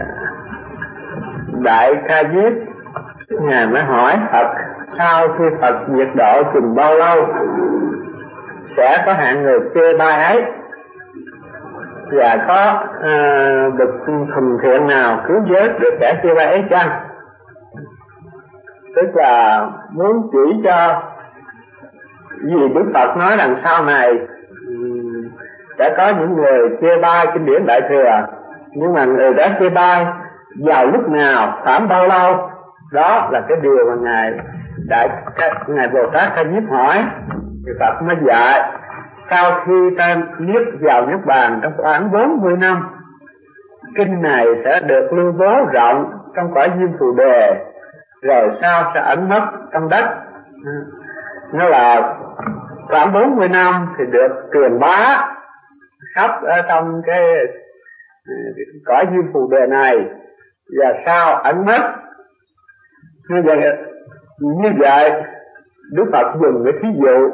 Đại Ca Diếp ngài mới hỏi Phật, sau khi Phật diệt độ chừng bao lâu sẽ có hạng người chê bai ấy, và có uh, bậc thuần thiện nào cứu vớt được kẻ chê bai ấy chăng? Tức là muốn chỉ cho vì Đức Phật nói rằng sau này um, sẽ có những người chê bai kinh điển Đại Thừa, nhưng mà người đã chê bai vào lúc nào, khoảng bao lâu, đó là cái điều mà ngài đại ngài Bồ Tát Ca Diếp hỏi. Thì Phật mới dạy sau khi ta niết vào Niết Bàn trong khoảng bốn mươi năm, kinh này sẽ được lưu bố rộng trong cõi Diêm Phù Đề, rồi sau sẽ ẩn mất trong đất. Nó là khoảng bốn mươi năm thì được truyền bá khắp ở trong cái cõi Diêm Phù Đề này. và sau ẩn mất. Như vậy, như vậy Đức Phật dùng cái thí dụ,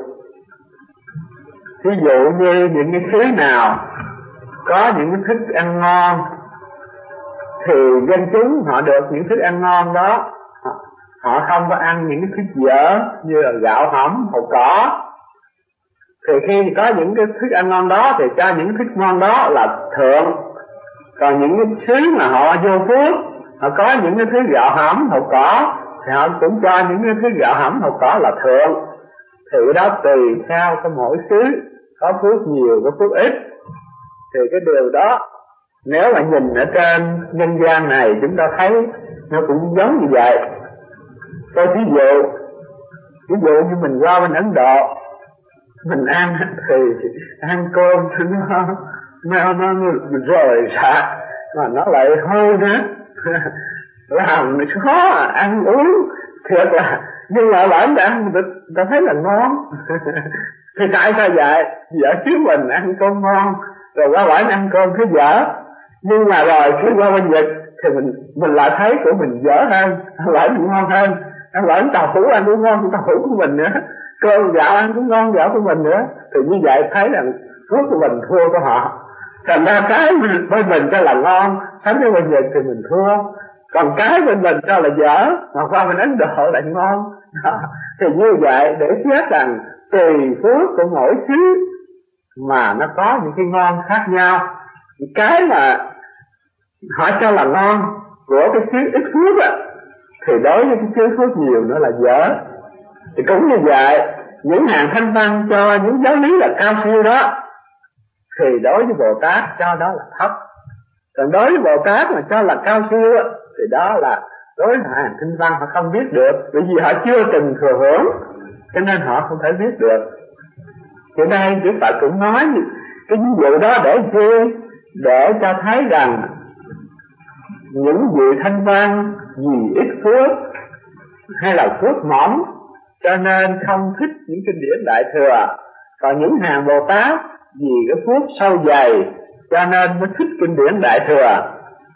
thí dụ như những cái thứ nào có những cái thức ăn ngon thì dân chúng họ được những thức ăn ngon đó, họ không có ăn những cái thức dở như là gạo hỏng, hột cỏ. Thì khi có những cái thức ăn ngon đó thì cho những thức ngon đó là thượng. Còn những cái thứ mà họ vô phước, họ có những cái thứ gạo hỏng, hột cỏ thì họ cũng cho những cái thứ gạo hỏng, hột cỏ là thượng. Thì cái đó tùy theo cái mỗi xứ, có phước nhiều, có phước ít. Thì cái điều đó nếu mà nhìn ở trên nhân gian này chúng ta thấy nó cũng giống như vậy. Tôi ví dụ, ví dụ như mình qua bên Ấn Độ, mình ăn thì ăn cơm nó nó nó rồi ra mà nó lại hôi nữa, làm khó ăn uống thiệt là, nhưng mà bản ăn người ta thấy là ngon. Thì tại sao vậy? Vợ chứ mình ăn cơm ngon rồi qua bản ăn cơm thứ dở, nhưng mà rồi khi qua bên Nhật thì mình mình lại thấy của mình dở hơn, lại mình ngon hơn. Ăn lại tàu hũ ăn cũng ngon, tàu hũ của mình nữa, cơm gạo ăn cũng ngon gạo của mình nữa. Thì như vậy thấy rằng phước của mình thua của họ. Thành ra cái bên mình cho là ngon, thánh với bên Nhật thì mình thua. Còn cái bên mình cho là dở, mà qua bên Ấn Độ lại ngon. Thì như vậy để xét rằng tùy phước của mỗi xứ mà nó có những cái ngon khác nhau. Cái mà họ cho là ngon của cái xứ ít phước á, thì đối với cái xứ phước nhiều nữa là dở. Thì cũng như vậy, những hàng thanh văn cho những giáo lý là cao siêu đó, thì đối với Bồ Tát cho đó là thấp. Còn đối với Bồ Tát mà cho là cao siêu á, thì đó là đối với hàng thanh văn họ không biết được, bởi vì họ chưa từng thừa hưởng, cho nên họ không thể biết được. Thì đây Đức Phật cũng nói cái ví dụ đó để chi? Để cho thấy rằng những vị thanh văn vì ít phước hay là phước mỏng cho nên không thích những kinh điển Đại Thừa. Còn những hàng Bồ Tát vì cái phước sâu dày cho nên mới thích kinh điển Đại Thừa.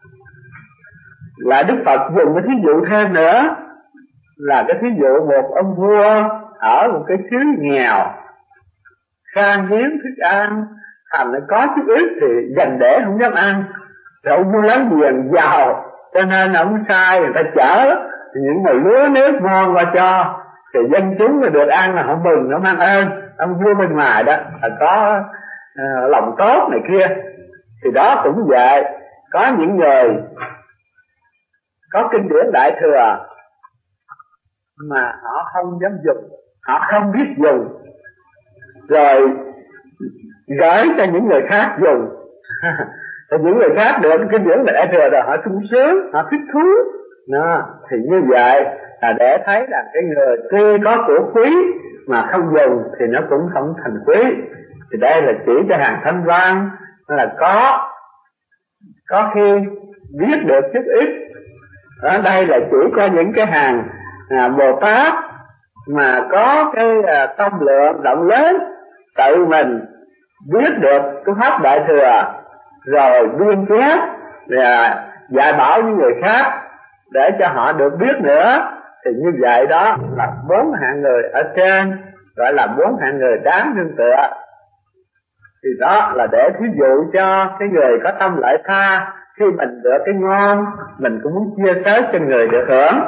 Là Đức Phật dùng cái thí dụ thêm nữa, là cái thí dụ một ông vua ở một cái xứ nghèo, khan hiếm thức ăn, thành nó có chút ít thì dành để không dám ăn. Rồi ông vua láng giềng giàu, cho nên ông sai người ta chở những nồi lúa nước ngon qua cho, thì dân chúng mà được ăn là họ mừng, họ mang ơn. Ông vua bên ngoài đó là có uh, lòng tốt này kia. Thì đó cũng vậy, có những người có kinh điển Đại Thừa mà họ không dám dùng, họ không biết dùng, rồi gửi cho những người khác dùng. Rồi những người khác được kinh điển Đại Thừa rồi họ sung sướng, họ thích thú. Đó, thì như vậy là để thấy rằng cái người tuy có của quý mà không dùng thì nó cũng không thành quý. Thì đây là chỉ cho hàng thanh văn là có có khi biết được chút ít. Ở đây là chỉ cho những cái hàng à, Bồ Tát mà có cái à, tâm lượng rộng lớn, tự mình biết được cái pháp Đại Thừa rồi biên chép và dạy bảo những người khác để cho họ được biết nữa. Thì như vậy đó là bốn hạng người ở trên, gọi là bốn hạng người đáng nương tựa. Thì đó là để thí dụ cho cái người có tâm lợi tha, khi mình được cái ngon mình cũng muốn chia sẻ cho người được hưởng.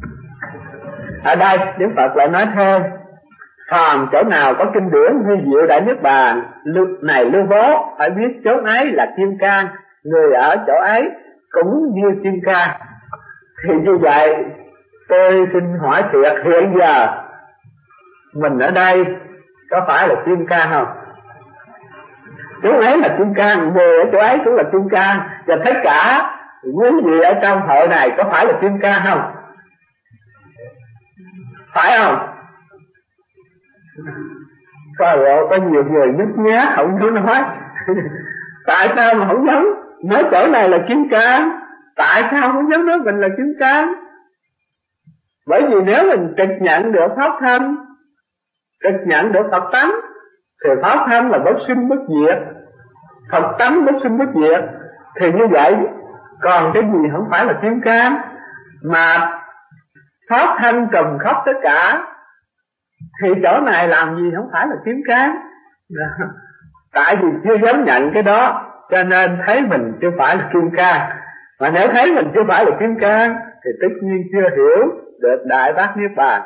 Ở đây Đức Phật lại nói thêm, phàm chỗ nào có kinh điển vi diệu Đại Niết Bàn này lưu bố, phải biết chỗ ấy là kim cang, người ở chỗ ấy cũng như kim cang. Thì như vậy tôi xin hỏi thiệt, hiện giờ mình ở đây có phải là kim cang không? Chỗ ấy là kim cang, người ở chỗ ấy cũng là kim cang, và tất cả quý vị ở trong hội này có phải là kim cang không? Phải không? Có, có nhiều người nhút nhát không dám nói. Tại sao mà không dám nói chỗ này là kim cang? Tại sao không dám nói mình là kim cang? Bởi vì nếu mình trực nhận được pháp thanh, trực nhận được Phật tánh, thì pháp thanh là bất sinh bất diệt, Phật tánh bất sinh bất diệt. Thì như vậy Còn cái gì không phải là kim cang mà thoát thân trùm khắp tất cả, thì chỗ này làm gì không phải là kim cang. Tại vì chưa dám nhận cái đó, cho nên thấy mình chưa phải là kim cang. Mà nếu thấy mình chưa phải là kim cang thì tất nhiên chưa hiểu được Đại Bát Niết Bàn.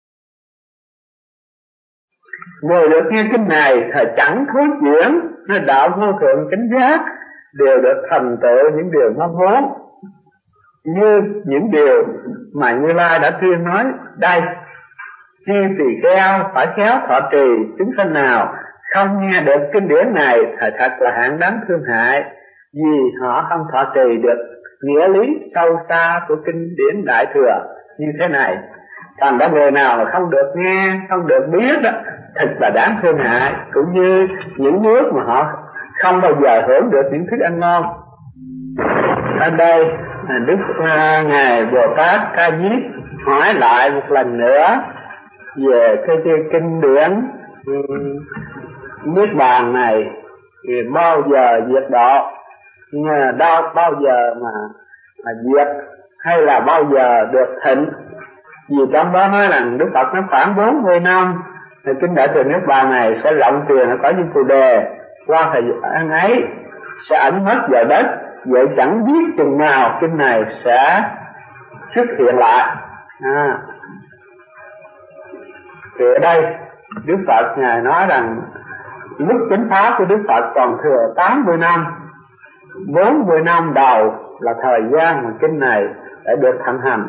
Người được nghe kinh này thời chẳng thối chuyển, nên đạo vô thượng chánh giác đều được thành tựu những điều mong muốn, như những điều mà Như Lai đã tuyên nói đây. Chi tỳ kheo phải khéo thọ trì, chúng sanh nào không nghe được kinh điển này thật thật là hạng đáng thương hại, vì họ không thọ trì được nghĩa lý sâu xa của kinh điển Đại Thừa như thế này. Thành ra người nào mà không được nghe, không được biết đó, thật là đáng thương hại. Cũng như những nước mà họ không bao giờ hưởng được những thức ăn ngon. Ở đây Đức uh, Ngài Bồ Tát Ca Diếp hỏi lại một lần nữa về cái, cái kinh điển um, Niết Bàn này thì bao giờ diệt độ, đâu bao giờ mà, mà diệt, hay là bao giờ được thịnh. Vì trong đó nói rằng Đức Phật nó khoảng bốn mươi năm thì kinh Đại Thừa Niết Bàn này sẽ rộng truyền ở cõi những phù đề, qua thời gian ấy sẽ ẩn mất vào đất. Vậy chẳng biết chừng nào kinh này sẽ xuất hiện lại. à. Thì ở đây Đức Phật Ngài nói rằng lúc chánh pháp của Đức Phật còn thừa tám mươi năm, bốn mươi năm đầu là thời gian mà kinh này đã được thành hành.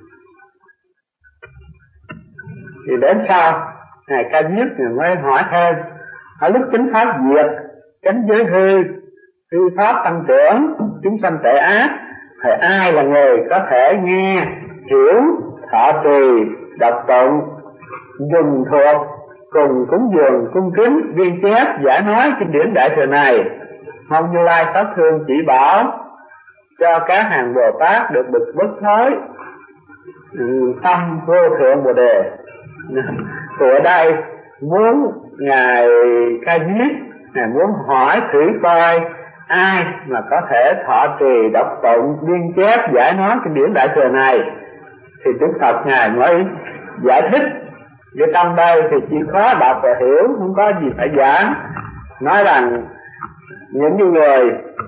Thì đến sau Ngài Ca Diếp Ngài mới hỏi thêm, ở lúc chánh pháp diệt, chánh giới hư, hư pháp tăng trưởng, chúng sanh tệ ác, thì ai là người có thể nghe, hiểu, thọ trì, đọc tụng, dùng thuộc, cùng cúng dường, cung kính, ghi chép, giải nói kinh điển Đại Thừa này? Mong Như Lai Pháp Thương chỉ bảo cho các hàng Bồ Tát được bực bất thối tâm vô thượng Bồ Đề. Thì ở đây muốn Ngài Ca Diếp Ngài muốn hỏi thử coi ai mà có thể thọ trì, đọc tụng, biên chép, giải nói kinh điển Đại Thừa này. Thì Đức Phật Ngài mới giải thích. Vì trong đây thì chỉ có đọc và hiểu, không có gì phải giảng. Nói rằng những người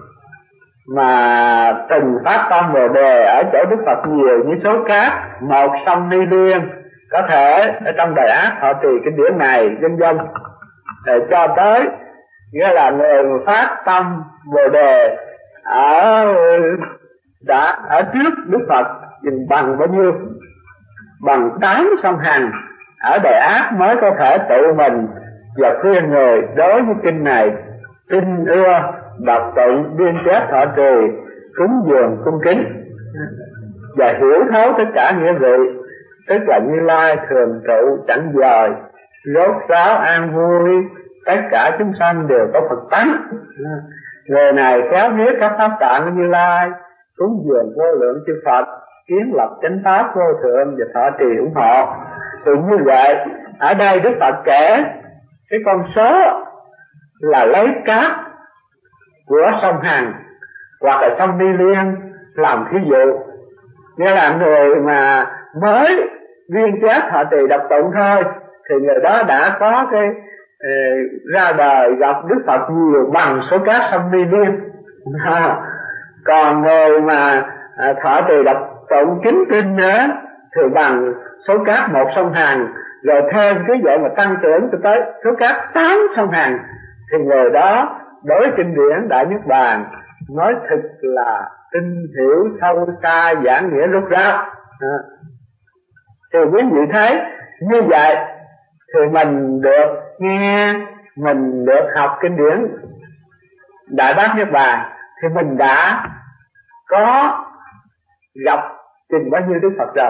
mà từng phát tâm Bồ Đề ở chỗ Đức Phật nhiều như số cát, một sông Ni Liên, có thể ở trong đời ác họ trì kinh điển này vân vân, để cho tới nghĩa là người mà phát tâm Bồ Đề ở đã ở trước Đức Phật dừng bằng bao nhiêu, bằng tám sông Hằng, ở đời ác mới có thể tự mình và khuyên người đối với kinh này tin ưa, đọc tụng, biên chép, thọ trì, cúng dường, cung kính và hiểu thấu tất cả nghĩa vị, tức là Như Lai thường trụ chẳng dời, rốt ráo an vui, tất cả chúng sanh đều có Phật tánh. Người này khéo biết các pháp tạng của Như Lai, cúng dường vô lượng chư Phật, kiến lập chánh pháp vô thượng và thọ trì ủng hộ. Thì như vậy ở đây Đức Phật kể cái con số là lấy cát của sông Hằng hoặc là sông Ni Liên làm thí dụ. Nghĩa là người mà mới viên chép thọ trì đọc tụng thôi thì người đó đã có cái eh, ra đời gặp Đức Phật nhiều bằng số cát sông Ni Liên. À, còn người mà à, thọ trì đọc tụng kính kinh nữa thì bằng số cát một sông Hằng, rồi thêm cái vậy mà tăng trưởng cho tới số cát tám sông Hằng, thì người đó đối kinh điển Đại Niết Bàn nói thực là tinh hiểu sâu xa, giảng nghĩa rốt ráo. À. Thì quý vị thấy như vậy thì mình được nghe, mình được học kinh điển Đại Bát Niết Bàn thì mình đã có gặp chừng bao nhiêu Đức Phật rồi?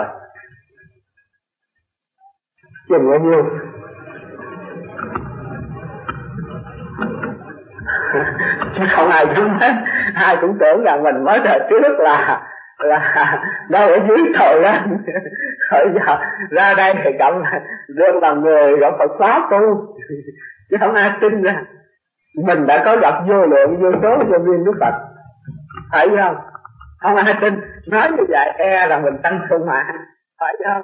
Chừng bao nhiêu? Chứ không ai cũng hết, ai cũng tưởng rằng mình mới thời trước là là đâu ở dưới trời lên, rồi giờ ra đây thì gặp đương bằng người gặp Phật pháp tu, chứ không ai tin ra mình đã có gặp vô lượng vô số vô viên Đức Phật, phải không? Không ai tin. Nói như vậy e là mình tăng thương mạng, phải không?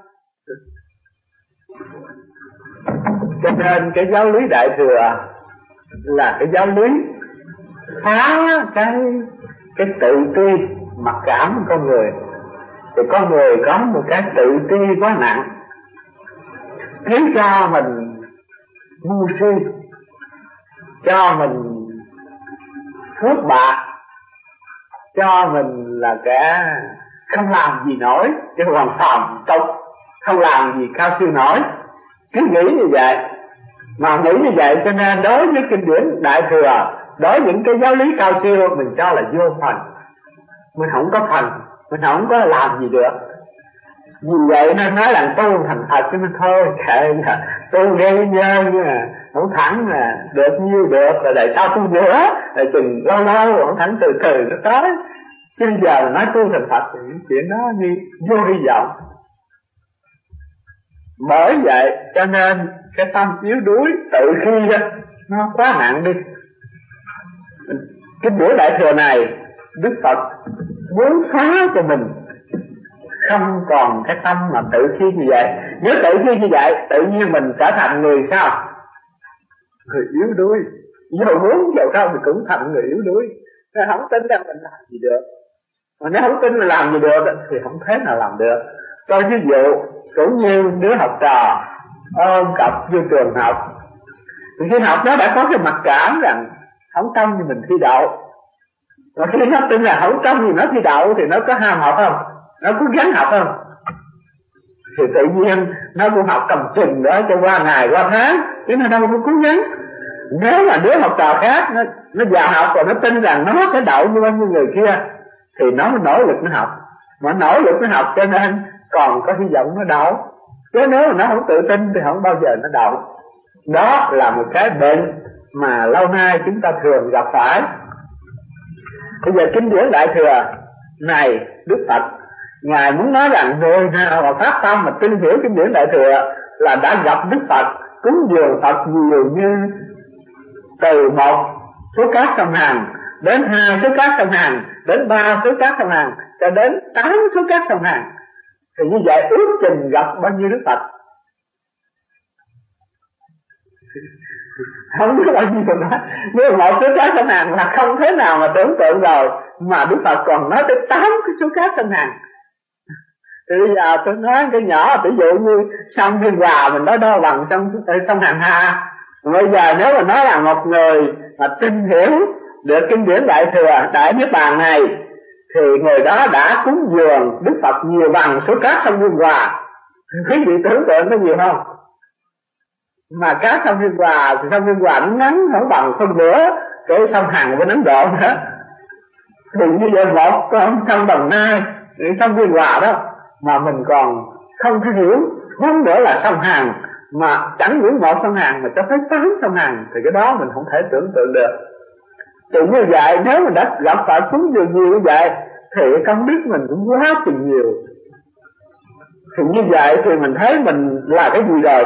Cho nên cái giáo lý Đại Thừa là cái giáo lý phá cái cái tự ti mặc cảm của con người. Thì con người có một cái tự ti quá nặng, khiến cho mình ngu si, cho mình phước bạc, cho mình là kẻ không làm gì nổi, chứ còn phàm tục không làm gì cao siêu nổi. Cứ nghĩ như vậy, mà nghĩ như vậy cho nên đối với kinh điển Đại Thừa, đối với những cái giáo lý cao siêu mình cho là vô phần, mình không có phần, mình không có làm gì được. Vì vậy nên nói là tu thành Phật chứ mình thôi kệ, tu gây nhân không thẳng là được nhiêu được, rồi lại sao tu nữa, rồi chừng lâu lâu không thẳng từ từ nó tới. Chứ giờ nói tu thành Phật thì những chuyện đó như vô hy vọng. Bởi vậy cho nên cái tâm yếu đuối tự khi đó, nó quá nặng đi. Cái buổi Đại Thừa này Đức Phật muốn phá cho mình không còn cái tâm mà tự khi như vậy. Nếu tự khi như vậy tự nhiên mình trở thành người sao? Người yếu đuối. Dù muốn dầu không thì cũng thành người yếu đuối. Nếu không tin rằng mình làm gì được, mà nếu không tin là làm gì được thì không thế nào làm được. Tôi ví dụ cũng như đứa học trò ôm cặp vô trường học, thì khi học nó đã có cái mặc cảm rằng không trông như mình thi đậu. Và khi nó tin là không trông gì nó thi đậu thì nó có ham học không? Nó có gắng học không? Thì tự nhiên nó cũng học cầm chừng đó cho qua ngày qua tháng, chứ nó đâu có cố gắng. Nếu mà đứa học trò khác nó, nó vào học rồi nó tin rằng nó sẽ đậu như bao nhiêu người kia thì nó mới nỗ lực nó học. Mà nỗ lực nó học cho nên còn có hy vọng nó đậu. Chứ nếu mà nó không tự tin thì không bao giờ nó đậu. Đó là một cái bệnh mà lâu nay chúng ta thường gặp phải. Bây giờ kinh điển Đại Thừa này Đức Phật Ngài muốn nói rằng người nào mà phát tâm mà tin hiểu kinh điển Đại Thừa là đã gặp Đức Phật, cúng dường Phật nhiều như từ một số cát sông Hằng đến hai số cát sông Hằng đến ba số cát sông Hằng cho đến tám số cát sông Hằng. Thì như vậy ước chừng gặp bao nhiêu Đức Phật? Không biết bao nhiêu đó. Nếu một số cát sông Hằng là không thế nào mà tưởng tượng rồi, mà Đức Phật còn nói tới tám cái số cát sông Hằng. Thì bây giờ tôi nói cái nhỏ, ví dụ như sông Biên Hòa mình nói đo bằng sông sông Hằng Ha. Bây giờ nếu mà nói là một người mà tin hiểu được kinh điển Đại Thừa Đại Niết Bàn này thì người đó đã cúng dường Đức Phật nhiều bằng số cát sông Biên Hòa. Quý vị tưởng tượng có nhiều không? Mà cát sông Biên Hòa thì sông Biên Hòa nó ngắn không bằng phân nửa cái sông Hằng với Ấn Độ nữa. Thì như vậy một con sông Đồng Nai, sông Biên Hòa đó mà mình còn không thể hiểu, hơn nữa là sông Hằng, mà chẳng những một sông Hằng mà cho tới tám sông Hằng, thì cái đó mình không thể tưởng tượng được. Thì như vậy nếu mình đã gặp phải cúng dường nhiều như vậy thì công đức mình cũng quá chừng nhiều. Thì như vậy thì mình thấy mình là cái gì rồi?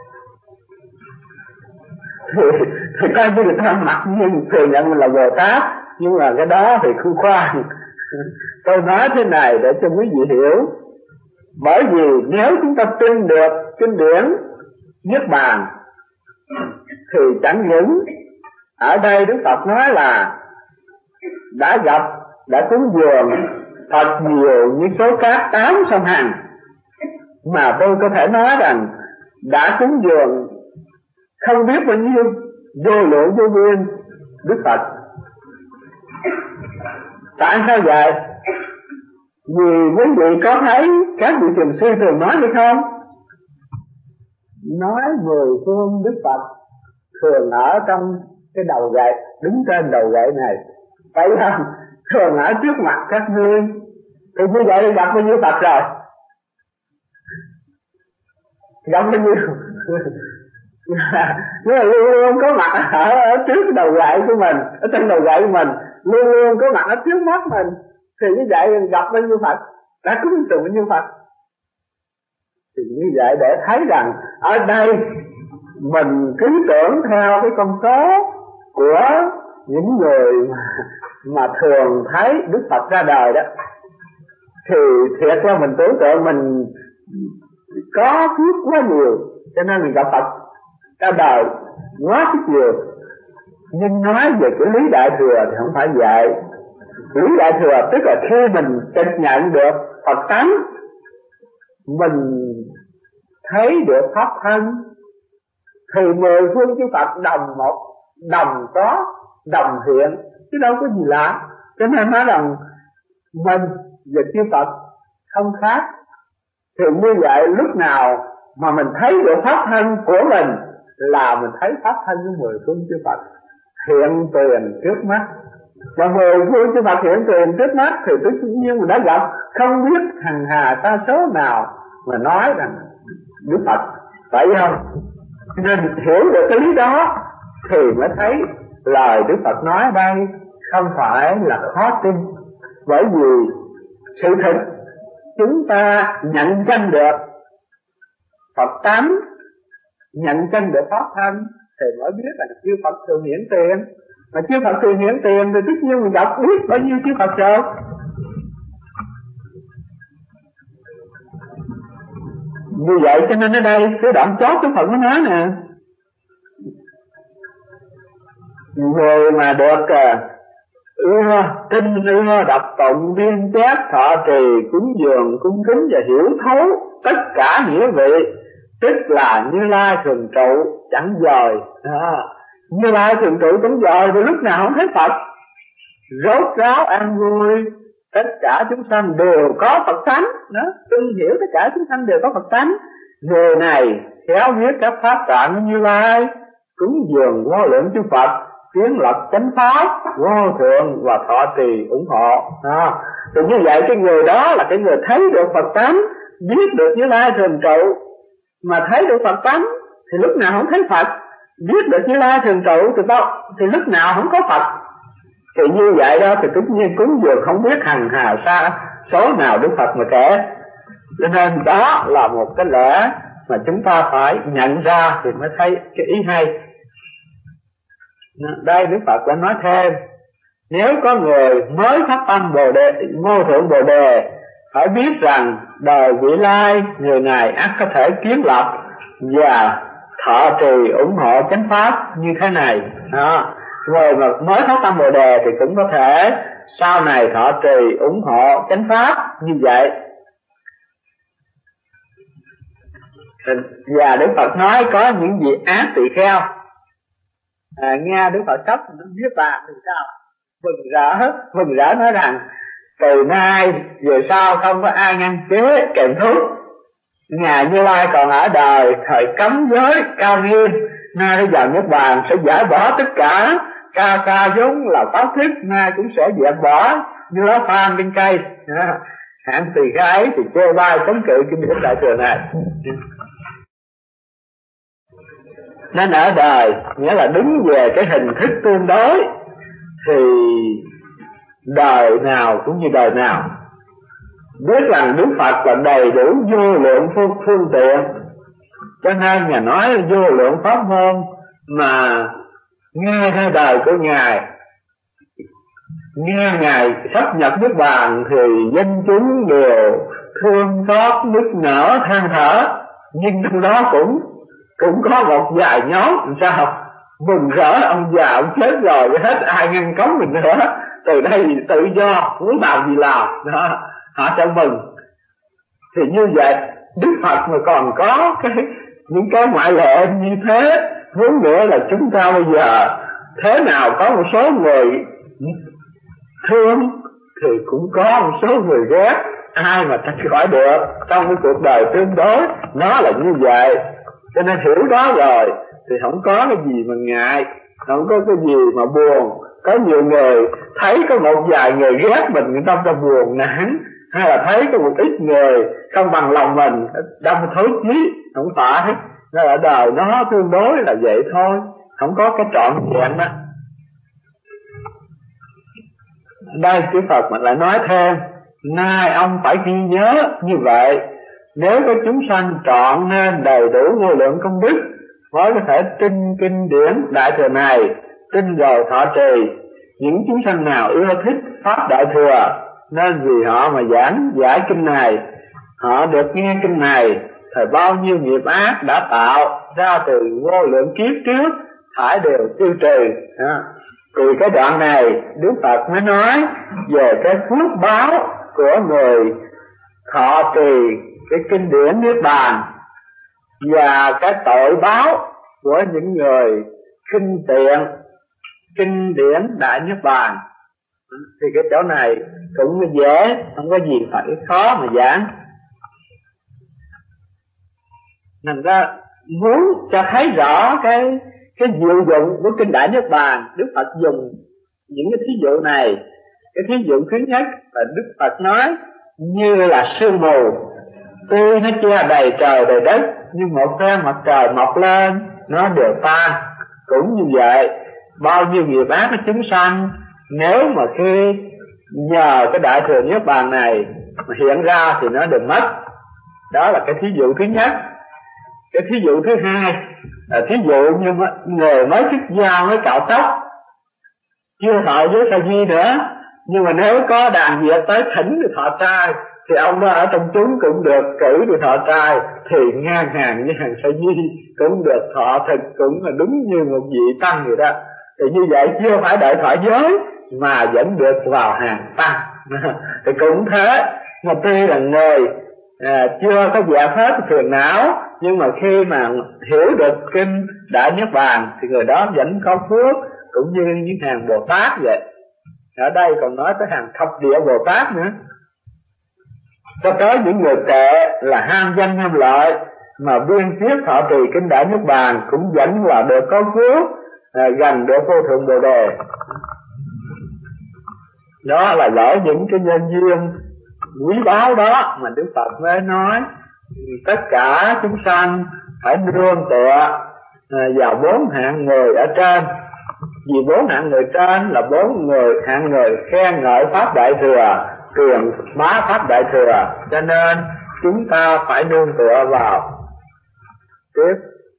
Thì, thì coi như người ta mặc nhiên thừa nhận mình là Bồ Tát, nhưng mà cái đó thì không khoan. Tôi nói thế này để cho quý vị hiểu. Bởi vì nếu chúng ta tin được kinh điển Niết Bàn thì chẳng những ở đây Đức Phật nói là đã gặp, đã cúng dường thật nhiều như số cát tám sông Hằng, mà tôi có thể nói rằng đã cúng dường không biết bao nhiêu vô lượng vô biên Đức Phật. Tại sao vậy? Vì quý vị có thấy các vị thiền sư thường nói hay không? Nói mười phương Đức Phật thường ở trong cái đầu gậy, đứng trên đầu gậy này, phải không? Thường ở trước mặt các ngươi. Thì như vậy gặp bao nhiêu Phật rồi? Gặp bao nhiêu? Nhưng mà luôn luôn có mặt ở, ở trước cái đầu gậy của mình, ở trên đầu gậy của mình, luôn luôn có mặt ở trước mắt mình. Thì như vậy gặp bao nhiêu Phật? Đã cúng dường bao nhiêu Phật? Thì như vậy để thấy rằng ở đây mình cứ tưởng theo cái con số của những người mà, mà thường thấy Đức Phật ra đời đó, thì thiệt ra mình tưởng tượng mình có phước quá nhiều, cho nên mình gặp Phật cả đời quá phước nhiều. Nhưng nói về cái lý Đại Thừa thì không phải vậy. Lý Đại Thừa tức là khi mình chấp nhận được Phật tánh, mình thấy được pháp thân, thì mười phương chư Phật đồng một, đồng có, đồng hiện, chứ đâu có gì lạ. Cho nên nói rằng mình và chư Phật không khác. Thì như vậy lúc nào mà mình thấy được pháp thân của mình là mình thấy pháp thân của mười phương chư Phật hiện tiền trước mắt. Và mười phương chư Phật hiện tiền trước mắt thì tự nhiên mình đã gặp không biết hằng hà sa số nào mà nói rằng Đức Phật, phải không? Nên hiểu được cái lý đó thì mới thấy lời Đức Phật nói ở đây không phải là khó tin. Bởi vì sự thực chúng ta nhận chân được Phật tánh, nhận chân được pháp thân thì mới biết là chư Phật thường hiển tiền. Mà chư Phật thường hiển tiền thì tất nhiên mình gặp biết bao nhiêu chư Phật rồi. Như vậy cho nên ở đây cái đoạn chót Đức Phật nó nói nè, người mà được ưa tin ưa đọc tụng viên chép thọ trì cúng dường cung kính và hiểu thấu tất cả nghĩa vị, tức là Như Lai thường trụ chẳng dời. À, Như Lai thường trụ chẳng dời thì lúc nào không thấy Phật, rốt ráo an vui. Tất cả chúng sanh đều có Phật tánh đó, tin hiểu tất cả chúng sanh đều có Phật tánh. Người này khéo biết các pháp tạng Như Lai, cúng dường vô lượng chư Phật, kiến lập chánh pháp vô thượng và thọ trì ủng hộ. À, thì như vậy cái người đó là cái người thấy được Phật tánh, biết được Như Lai thường trụ. Mà thấy được Phật tánh thì lúc nào không thấy Phật, biết được Như Lai thường trụ thì đâu thì lúc nào không có Phật. Thì như vậy đó thì tất nhiên cúng dường không biết hằng hà sa số nào Đức Phật mà kể. Cho nên đó là một cái lẽ mà chúng ta phải nhận ra thì mới thấy cái ý hay. Đây Đức Phật đã nói thêm, nếu có người mới phát tâm Bồ Đề, vô thượng Bồ Đề, phải biết rằng đời vị lai người này ắt có thể kiến lập và thọ trì ủng hộ chánh pháp như thế này. Đó. Người mà mới phát tâm Bồ Đề thì cũng có thể sau này thọ trì ủng hộ chánh pháp như vậy. Và Đức Phật nói có những vị ác tỳ kheo, à, nghe Đức Phật sắp biết bà thì sao? Mừng rỡ, mừng rỡ nói rằng từ nay về sau không có ai ngăn chế kèm thuốc. Ngài Như Lai còn ở đời thời cấm giới cao nghiêm, nay bây giờ Niết Bàn sẽ giải bỏ tất cả, ca ca vốn là pháp thức, nay cũng sẽ dẹp bỏ như lá phan trên cây. Hạng tỳ kheo ấy thì chê bai chống cự kinh điển Đại Thừa này. Nên ở đời nghĩa là đứng về cái hình thức tương đối thì đời nào cũng như đời nào. Biết rằng Đức Phật là đầy đủ vô lượng phương, phương tiện, cho nên Ngài nói vô lượng pháp môn mà nghe theo đời của Ngài, nghe Ngài sắp nhập Niết Bàn thì dân chúng đều thương xót nức nở than thở. Nhưng trong đó cũng cũng có một vài nhóm làm sao mừng rỡ, ông già ông chết rồi hết ai ngăn cấm mình nữa, từ đây tự do muốn làm gì làm đó, họ sẽ mừng. Thì như vậy Đức Phật mà còn có cái những cái ngoại lệ như thế. Muốn nữa là chúng ta bây giờ thế nào có một số người thương thì cũng có một số người ghét, ai mà tránh khỏi được trong cái cuộc đời tương đối, nó là như vậy. Cho nên hiểu đó rồi thì không có cái gì mà ngại, không có cái gì mà buồn. Có nhiều người thấy có một vài người ghét mình, người ta buồn nản, hay là thấy có một ít người không bằng lòng mình, đâm thối chí. Không phải, nó ở đời nó tương đối là vậy thôi, không có cái trọn vẹn đó. Đây Đức Phật mình lại nói thêm, nay ông phải ghi nhớ như vậy, nếu có chúng sanh trọn nên đầy đủ vô lượng công đức mới có thể tin kinh điển Đại Thừa này, tin rồi thọ trì. Những chúng sanh nào ưa thích pháp Đại Thừa Nên vì họ mà giảng giải kinh này, họ được nghe kinh này, thời bao nhiêu nghiệp ác đã tạo ra từ vô lượng kiếp trước thải đều tiêu trừ. Từ cái đoạn này Đức Phật mới nói về cái phước báo của người thọ trì cái kinh điển Niết Bàn và cái tội báo của những người khinh tiện kinh điển Đại Niết Bàn. Thì cái chỗ này cũng dễ, không có gì phải khó mà giảng. Nên ra muốn cho thấy rõ cái cái diệu dụng của kinh Đại Niết Bàn, Đức Phật dùng những cái thí dụ này. Cái thí dụ thứ nhất là Đức Phật nói như là sương mù, tuy nó che đầy trời đầy đất, nhưng một phen mặt trời mọc lên nó đều tan. Cũng như vậy, bao nhiêu nghiệp ác của chúng sanh, nếu mà khi nhờ cái Đại Thừa Niết Bàn này mà hiện ra thì nó đều mất. Đó là cái thí dụ thứ nhất. Cái thí dụ thứ hai là thí dụ như người mới xuất gia mới cạo tóc, chưa thọ với sa di nữa, nhưng mà nếu có đàn Việt tới thỉnh thì thọ trai, thì ông đó ở trong chúng cũng được cử được thọ trai, thì ngang hàng với hàng sa di cũng được thọ thực, cũng là đúng như một vị tăng vậy đó. Thì như vậy chưa phải đợi thọ giới mà vẫn được vào hàng tăng. Thì cũng thế, mà tuy là người à, chưa có dẹp hết phiền não, nhưng mà khi mà hiểu được kinh Đại Niết Bàn thì người đó vẫn có phước, cũng như những hàng Bồ Tát vậy. Ở đây còn nói tới hàng thập địa Bồ Tát nữa. Cho tới những người tệ là ham danh ham lợi mà biên thiết thọ trì kinh Đại Niết Bàn cũng vẫn là được có phước, à, gần được vô thượng Bồ Đề. Đó là bởi những cái nhân duyên quý báu đó mà Đức Phật mới nói tất cả chúng sanh phải nương tựa vào bốn hạng người ở trên. Vì bốn hạng người trên là bốn người hạng người khen ngợi Pháp Đại Thừa, truyền bá Pháp Đại Thừa, cho nên chúng ta phải nương tựa vào. Tiếp.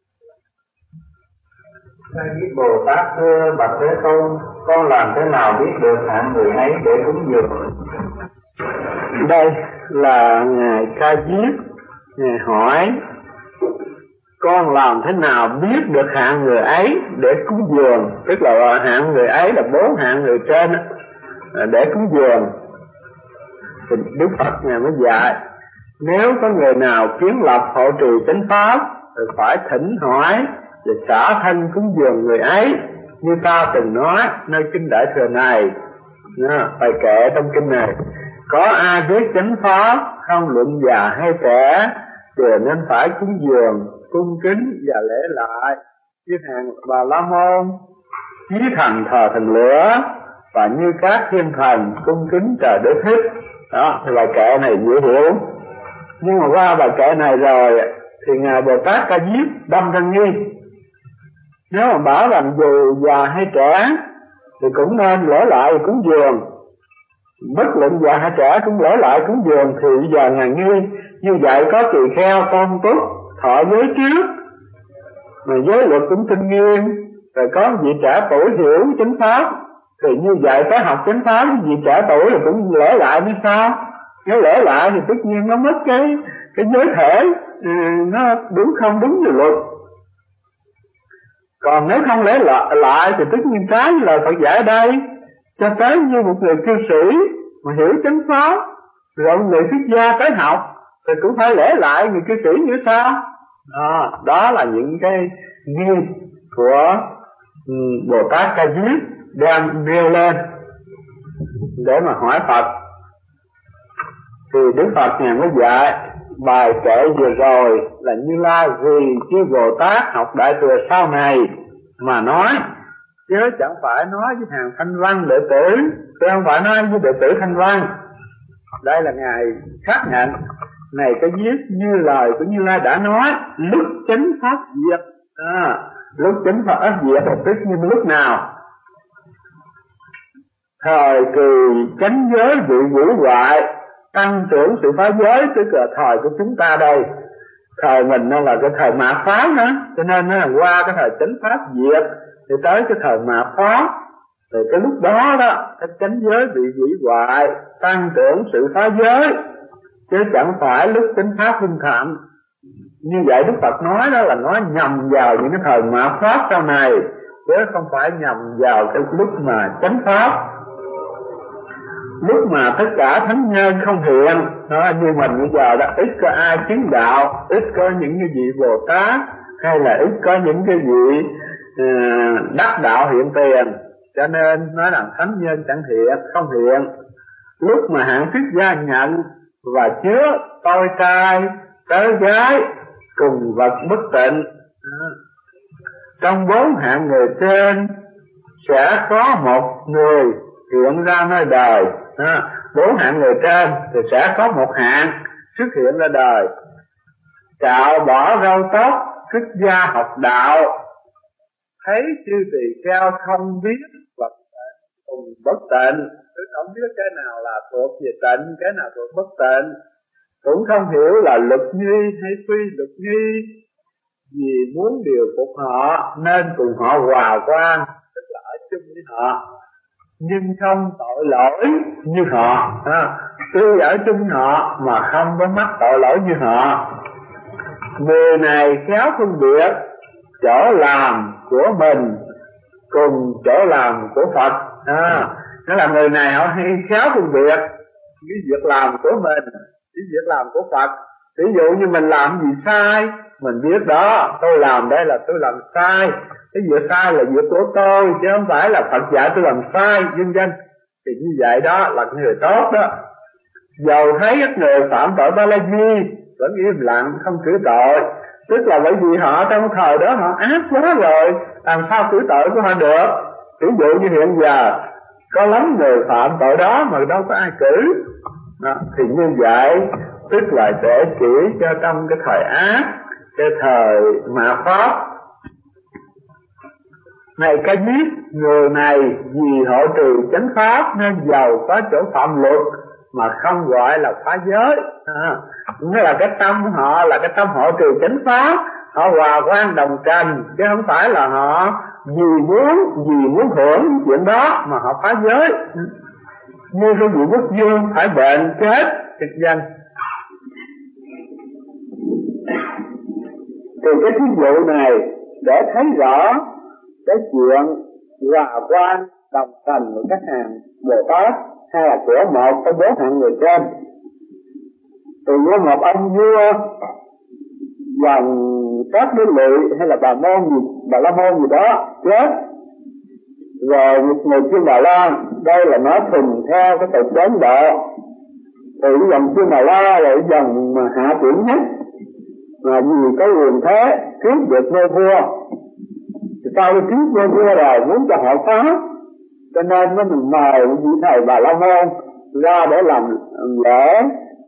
Bồ Tát thưa bạch Thế Tôn, con làm thế nào biết được hạng người ấy để cúng dường? Đây là ngài Ca Diếp, ngài hỏi con làm thế nào biết được hạng người ấy để cúng dường, tức là hạng người ấy là bốn hạng người trên để cúng dường. Thì Đức Phật ngài mới dạy, nếu có người nào kiến lập hộ trì chánh pháp thì phải thỉnh hỏi và xả thân cúng dường người ấy, như ta từng nói nơi kinh Đại Thừa này, bài kệ trong kinh này. Có ai biết chánh pháp, không luận già hay trẻ, thì nên phải cúng dường, cung kính và lễ lại như hàng Bà La Môn, chí thần thờ thần lửa, và như các thiên thần cung kính trời Đế Thích. Đó, thì bài kệ này dễ hiểu. Nhưng mà qua bài kệ này rồi thì ngài Bồ Tát Ca Diếp đâm ra nghi. Nếu mà bảo rằng dù già hay trẻ thì cũng nên lễ lại cúng dường, bất luận già hay trẻ cũng lễ lại cúng dường, thì bây giờ ngài nghi như vậy có tỳ kheo tôn túc thọ giới trước mà giới luật cũng tinh nghiêm, rồi có vị trẻ tuổi hiểu chánh pháp, thì như vậy tới học chánh pháp vị trẻ tuổi là cũng lễ lại như sao? Nếu lễ lại thì tất nhiên nó mất cái cái giới thể, nó đúng không đúng như luật. Còn nếu không lễ lại, lại thì tất nhiên trái như lời Phật dạy ở đây, cho tới như một người cư sĩ mà hiểu chánh pháp, rồi người xuất gia tới học thì cũng phải lễ lại người cư sĩ như sao? Đó, đó là những cái nghi của um, Bồ Tát Ca Diếp đem nêu lên để mà hỏi Phật. Thì Đức Phật ngài mới dạy bài kệ vừa rồi là Như Lai vì chư Bồ Tát học Đại Thừa sau này mà nói, chứ chẳng phải nói với hàng Thanh Văn đệ tử, chứ không phải nói với đệ tử Thanh Văn. Đây là ngài xác nhận này cái viết như lời của Như Lai đã nói, lúc chánh pháp diệt. À, lúc chánh pháp diệt là tức như lúc nào? Thời kỳ chánh giới bị vũ hoại, tăng trưởng sự phá giới, tức là thời của chúng ta đây. Thời mình nó là cái thời mạt Pháp nữa, cho nên nó là qua cái thời chánh pháp diệt thì tới cái thời mạt Pháp. Rồi cái lúc đó đó, cái chánh giới bị hủy hoại, tăng trưởng sự phá giới, chứ chẳng phải lúc chánh pháp hưng thịnh. Như vậy Đức Phật nói đó là nói nhằm vào những cái thời mạt pháp sau này, chứ không phải nhằm vào cái lúc mà chánh pháp, lúc mà tất cả thánh nhân không hiện đó, như mình bây giờ đó, ít có ai chứng đạo, ít có những cái vị Bồ Tát, hay là ít có những cái vị uh, đắc đạo hiện tiền, cho nên nói rằng thánh nhân chẳng hiện, không hiện. Lúc mà hạng xuất gia nhận và chứa tôi trai tớ gái cùng vật bất tịnh, trong bốn hạng người trên sẽ có một người hiện ra nơi đời. Bốn hạng người trên thì sẽ có một hạng xuất hiện ra đời. Cạo bỏ râu tóc, xuất gia học đạo, thấy chư tỳ kheo không biết vật tịnh cùng bất tịnh, tức không biết cái nào là thuộc về tịnh, cái nào thuộc bất tịnh, cũng không hiểu là luật nghi hay phi luật nghi, vì muốn điều phục họ nên cùng họ hòa quan, tức là ở chung với họ, nhưng không tội lỗi như họ. À, tuy ở chung họ mà không có mắc tội lỗi như họ. Người này khéo phân biệt chỗ làm của mình cùng chỗ làm của Phật. À, đó là người này họ hay khéo phân biệt cái việc làm của mình, cái việc làm của Phật. Ví dụ như mình làm gì sai, mình biết đó, tôi làm đây là tôi làm sai, cái việc sai là việc của tôi, chứ không phải là Phật dạy tôi làm sai, vân vân. Thì như vậy đó là người tốt đó. Dầu thấy các người phạm tội Ba La Di vẫn im lặng không cử tội, tức là bởi vì họ trong thời đó họ ác quá rồi, làm sao cử tội của họ được. Ví dụ như hiện giờ có lắm người phạm tội đó mà đâu có ai cử đó, thì như vậy tức là để chỉ cho trong cái thời ác, cái thời mạt pháp này, cái biết người này vì hộ trì chánh pháp nên giàu có chỗ phạm luật mà không gọi là phá giới. À, nghĩa là cái tâm họ là cái tâm hộ trì chánh pháp, họ hòa quan đồng trần, chứ không phải là họ vì muốn vì muốn hưởng chuyện đó mà họ phá giới. Như cái vị quốc vương phải bệnh chết thực dân. Từ cái thí dụ này để thấy rõ cái chuyện hòa quan đồng thành của các hàng Bồ Tát hay là của một trong bốn hạng người trên. Từ như một ông vua dòng các đế lụy hay là bà môn gì, bà la môn gì đó chết, rồi một người chuyên Đà La, đây là nó thùng theo cái tật chấn độ, thì cái dòng chuyên Đà La là cái dòng mà hạ tuyển nhất, mà vì có quyền thế cướp được ngôi vua. Thì sau khi cướp ngôi vua rồi muốn cho họ phá, cho nên nó mình mời vị thầy Bà La Môn ra để làm lễ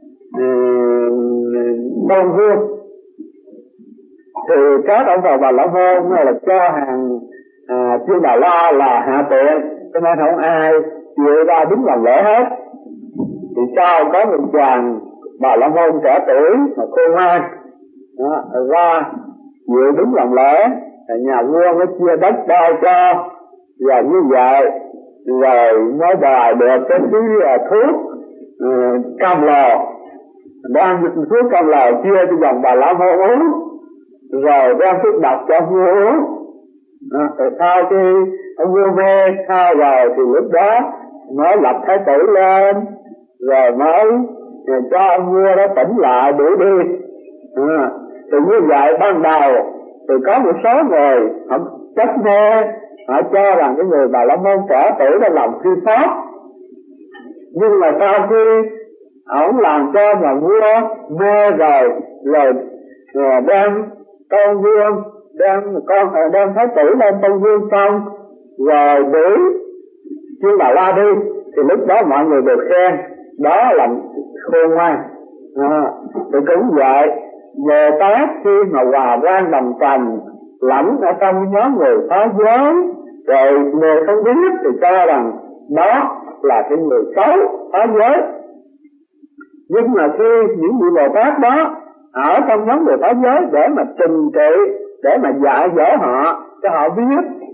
tôn vua. Thì các ông thầy Bà La Môn là cho hàng à, chuyên Đà La là hạ tiện, cho nên không ai chịu ra đứng làm lễ hết. Thì sau có một chàng Bà La Môn trẻ tuổi mà khôn ngoan ra chịu đứng làm lễ, nhà vua mới chia đất đai cho, và như vậy rồi mới đòi được cái thứ thuốc uh, cam lồ, đem thuốc cam lồ chia cho dòng Bà La Môn uống, rồi đem thuốc độc cho vua uống. À, rồi sau khi ông vua mê sao rồi thì lúc đó mới lập thái tử lên, rồi mới rồi cho ông vua đó tỉnh lại đuổi đi. À, thì như vậy ban đầu thì có một số người họ chấp mê, họ cho rằng cái người Bà La Môn trẻ tuổi đã làm phi pháp, nhưng mà sau khi ổng làm cho nhà vua mê rồi, rồi, rồi đem con vương, đem con đem thái tử lên tôn vương xong, rồi đuổi chuyên Bà La đi, thì lúc đó mọi người được khen đó là khôn ngoan. À, thì cũng vậy, Bồ Tát khi mà hòa quan đồng trần lẫn ở trong nhóm người phá giới, rồi người không biết thì cho rằng đó là cái người xấu phá giới. Nhưng mà khi những vị Bồ Tát đó ở trong nhóm người phá giới để mà trình trị, để mà dạy dỗ họ cho họ biết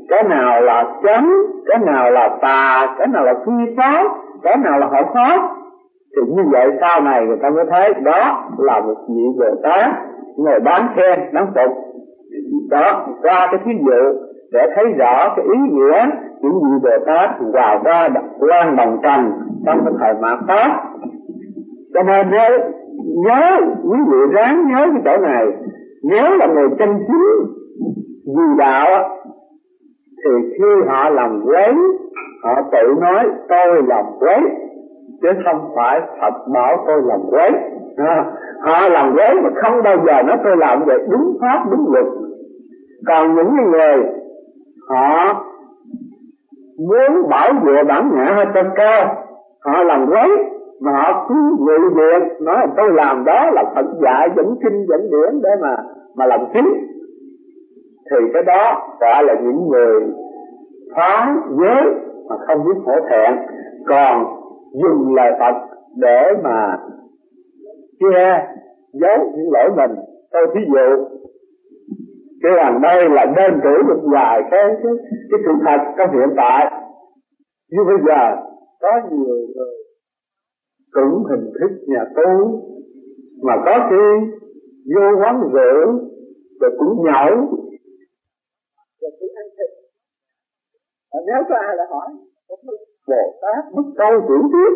cái nào là chánh, cái nào là tà, cái nào là phi pháp, cái nào là hợp pháp. Thì như vậy sau này người ta mới thấy đó là một vị Bồ Tát người đáng khen, đáng phục. Đó, qua cái thí dụ để thấy rõ cái ý nghĩa những vị Bồ Tát vào ra quan đồng trần trong cái thời mạt Pháp. Cho nên nhớ, nhớ quý vị ráng nhớ cái chỗ này. Nếu là người chân chính vì đạo thì khi họ làm quấy, họ tự nói tôi làm quấy, chứ không phải Phật bảo tôi làm quấy. À, họ làm quấy mà không bao giờ nói tôi làm vậy đúng pháp đúng luật. Còn những người họ muốn bảo vệ bản ngã hơi trên cao, họ làm quấy mà họ cứ ngụy biện nói tôi làm đó là Phật dạy dẫn kinh dẫn điển để mà mà làm chính, thì cái đó gọi là những người phá giới mà không biết hổ thẹn, còn dùng lời Phật để mà che giấu những lỗi mình. Tôi thí dụ cái rằng đây là đơn cử một vài cái cái cái sự thật trong hiện tại. Như bây giờ có nhiều người cũng hình thức nhà tu mà có khi vô quán rượu rồi cũng nhậu rồi cũng ăn thịt. Nếu có ai lại hỏi Bồ Tát mất câu tiểu tiết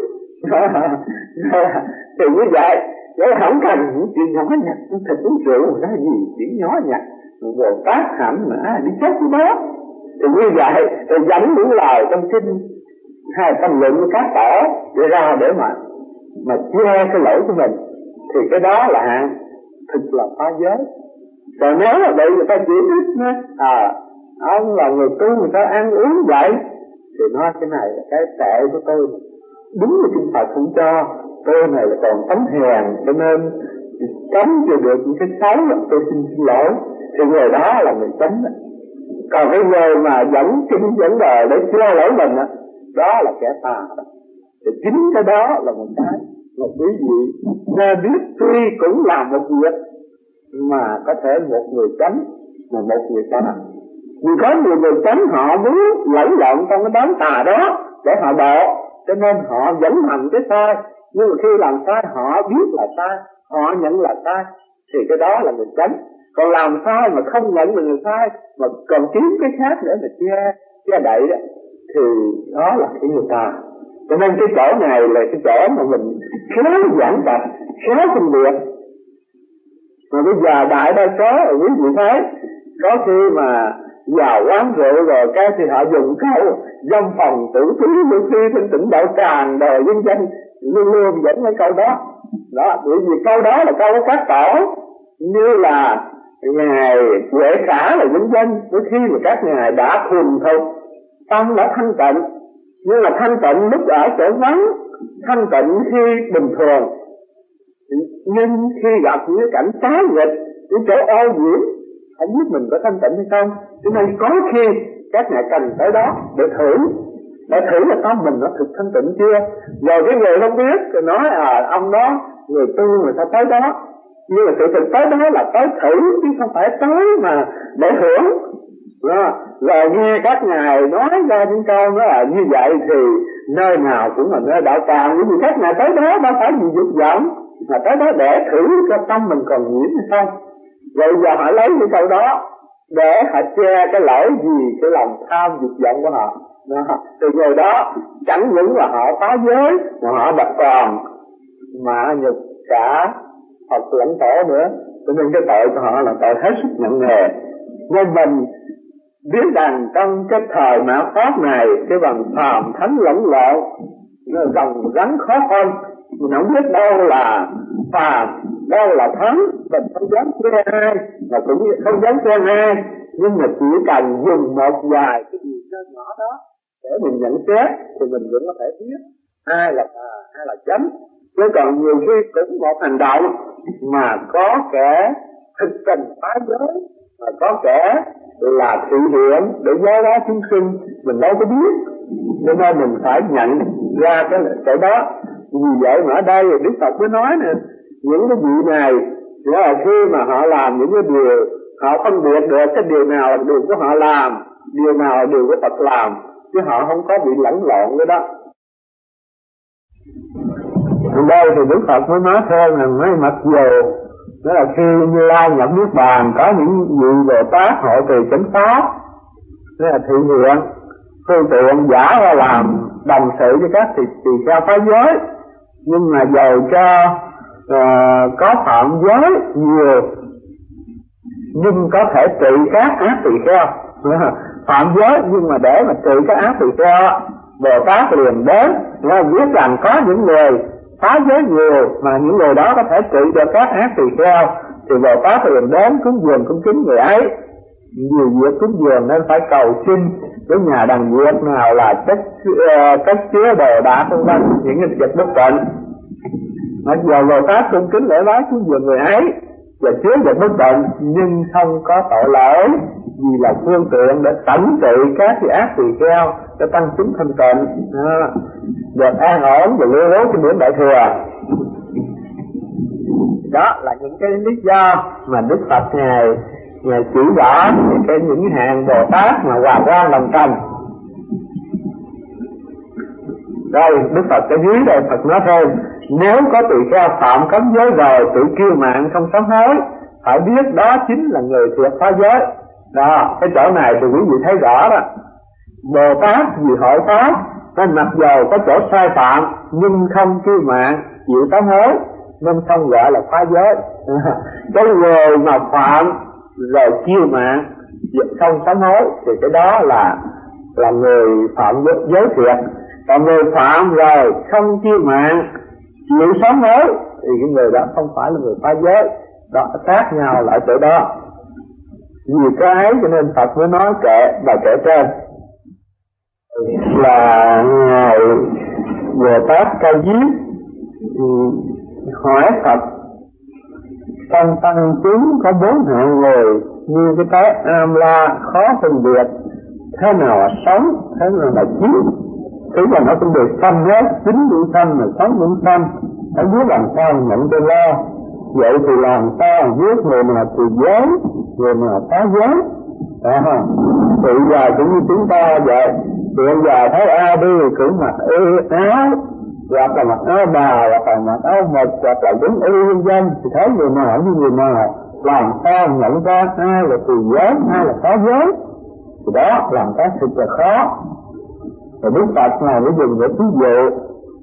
thì như vậy, chứ không cần những chuyện nhỏ nhặt, thịt uống rượu ra gì chuyện nhỏ nhặt. Bồ Tát hạnh mà đi chết cái đó. Thì như vậy thì dẫn những lời trong kinh hay tâm luận của các tổ để ra để mà mà che cái lỗi của mình, thì cái đó là hạng thực là phá giới. Còn nếu là bị người ta chỉ trích nữa, à ông là người tu người ta ăn uống vậy, thì nói cái này là cái tệ của tôi, đúng là kinh Phật không cho, tôi này là còn tánh hèn cho nên cấm cho được những cái xấu, tôi xin xin lỗi, thì người đó là người chánh. Còn cái người mà dẫn kinh dẫn đời để che lỗi mình đó, đó là kẻ tà. Thì chính cái đó là một cái một quý vị nên biết, tuy cũng làm một việc mà có thể một người chánh mà một người tà. Vì có nhiều người chánh họ muốn lẫn lộn trong cái đám tà đó để họ độ, cho nên họ vẫn hành cái sai. Nhưng mà khi làm sai họ biết là sai, họ nhận là sai, thì cái đó là người chánh. Còn làm sai mà không nhận là người sai, mà còn kiếm cái khác để mà che che đậy đó, thì đó là cái người ta. Cho nên cái chỗ này là cái chỗ mà mình khéo giảng tập, khéo phân biệt. Mà bây giờ đại đa số quý vị thấy, có khi mà vào quán rượu rồi cái thì họ dùng câu dâm phòng tử thí như khi thanh tịnh đạo tràng đời dân danh, luôn luôn dẫn cái câu đó. Đó, bởi vì câu đó là câu của các tổ, như là ngài Huệ Khả là dân danh, với khi mà các ngài đã thuần thục, tâm đã thanh tịnh. Nhưng mà thanh tịnh lúc ở chỗ vắng, thanh tịnh khi bình thường, nhưng khi gặp những cảnh trái nghịch, những chỗ ô nhiễm, không biết mình có thanh tịnh hay không. Cho nên có khi các ngài cần tới đó để thử, để thử là tâm mình nó thực thanh tịnh chưa. Rồi cái người không biết thì nói à ông đó người tu người ta tới đó, nhưng mà sự thực tới đó là tới thử chứ không phải tới mà để hưởng. Rồi, rồi nghe các ngài nói ra những câu nói là như vậy thì nơi nào cũng là nơi đạo tràng. Nhưng vì các ngài tới đó đâu phải vì dục vọng, mà tới đó để thử cho tâm mình còn nhiễm hay không. Rồi giờ họ lấy những câu đó để họ che cái lỗi gì cái lòng tham dục vọng của họ. Đó. Từ người đó chẳng những là họ phá giới mà họ đặt còn mà nhục cả Phật lẫn tổ nữa. Cho nên cái tội của họ là tội hết sức nặng nề. Nên mình biết rằng trong cái thời mạt Pháp này, cái bằng phàm thánh lẫn lộn, nó rồng rắn khó phân, mình không biết đâu là phàm, đâu là thánh, mình không dám che ai, mà cũng không dám che ai, nhưng mà chỉ cần dùng một vài cái gì nhỏ nhỏ đó để mình nhận xét, thì mình vẫn có thể biết ai là tà, ai là chánh. Chứ còn nhiều khi cũng một hành động mà có kẻ thực tình phá giới, mà có kẻ là thị hiện để giáo hóa chúng sinh, mình đâu có biết. Cho nên mình phải nhận ra cái cái đó. Vì vậy mà ở đây Đức Phật mới nói nè, những cái vị này là khi mà họ làm những cái điều, họ phân biệt được cái điều nào là điều của họ làm, điều nào đều có Phật làm, chứ họ không có bị lẫn lộn cái đó. Ở đây thì Đức Phật mới nói thêm là mấy mặc dù đó là khi Như Lai nhập niết bàn có những vị Bồ Tát hộ trì chánh pháp, đó là thị hiện phương tiện giả ra làm đồng sự với các tỳ tỳ kheo phá giới, nhưng mà dầu cho uh, có phạm giới nhiều nhưng có thể trị các ác tỳ kheo. Phạm giới nhưng mà để mà trị các ác tỳ kheo, Bồ Tát liền đến biết rằng có những người phá giới nhiều mà những người đó có thể trị được các ác tỳ kheo, thì Bồ Tát liền đến cúng dường cung kính người ấy. Nhiều việc cúng dường nên phải cầu xin cái nhà đằng Việt nào là chất uh, chất chứa đồ đạc vân vân, những cái vật bất tịnh. Mặc dù Bồ Tát cung kính lễ bái cúng dường người ấy và chứa vật bất tịnh nhưng không có tội lỗi, vì là phương tiện để tẩn trị các cái ác tỳ kheo để tăng chứng thanh tịnh, à, được an ổn và lưu lố trên biển Đại Thừa. Đó là những cái lý do mà Đức Phật ngài ngài chỉ rõ cái những hàng Bồ Tát mà hòa quan đồng tâm. Đây Đức Phật ở dưới đây Phật nói thêm, nếu có tỳ kheo phạm cấm giới rồi tự kiêu mạn không sám hối, phải biết đó chính là người thiệt phá giới. Đó, cái chỗ này thì quý vị thấy rõ đó. Bồ Tát vì hội pháp nên mặc dầu có chỗ sai phạm nhưng không kiêu mạn chịu sám hối nên không gọi là phá giới. Cái người mà phạm rồi kiêu mạn không sám hối thì cái đó là là người phạm giới thiệt. Còn người phạm rồi không kiêu mạn chịu sám hối thì cái người đó không phải là người phá giới. Đó, khác nhau lại chỗ đó. Vì cái ấy cho nên Phật mới nói kệ và kệ trên là ngài Bồ Tát Ca Diếp hỏi Phật, trong tăng chúng có bốn hạng người như cái cái am la khó phân biệt, thế nào là sống, thế nào là chết. Thế là nó cũng được sanh hết, chính cũng sanh mà sống cũng sanh, phải biết làm sao nhận cho lo. Vậy thì làm sao biết người nào trì giới, người nào phá giới. À, thì giờ cũng như chúng ta vậy, hiện giờ thấy ai đi cũng mặc y áo, hoặc là mặc áo bà, hoặc là mặc áo mật, hoặc là đúng y nhân dân, thì thấy người nào như người nào, làm sao nhận ra ai là trì giới, ai là phá giới. Thì đó làm cái thật là khó. Rồi Đức Phật này mới dùng cái ví dụ,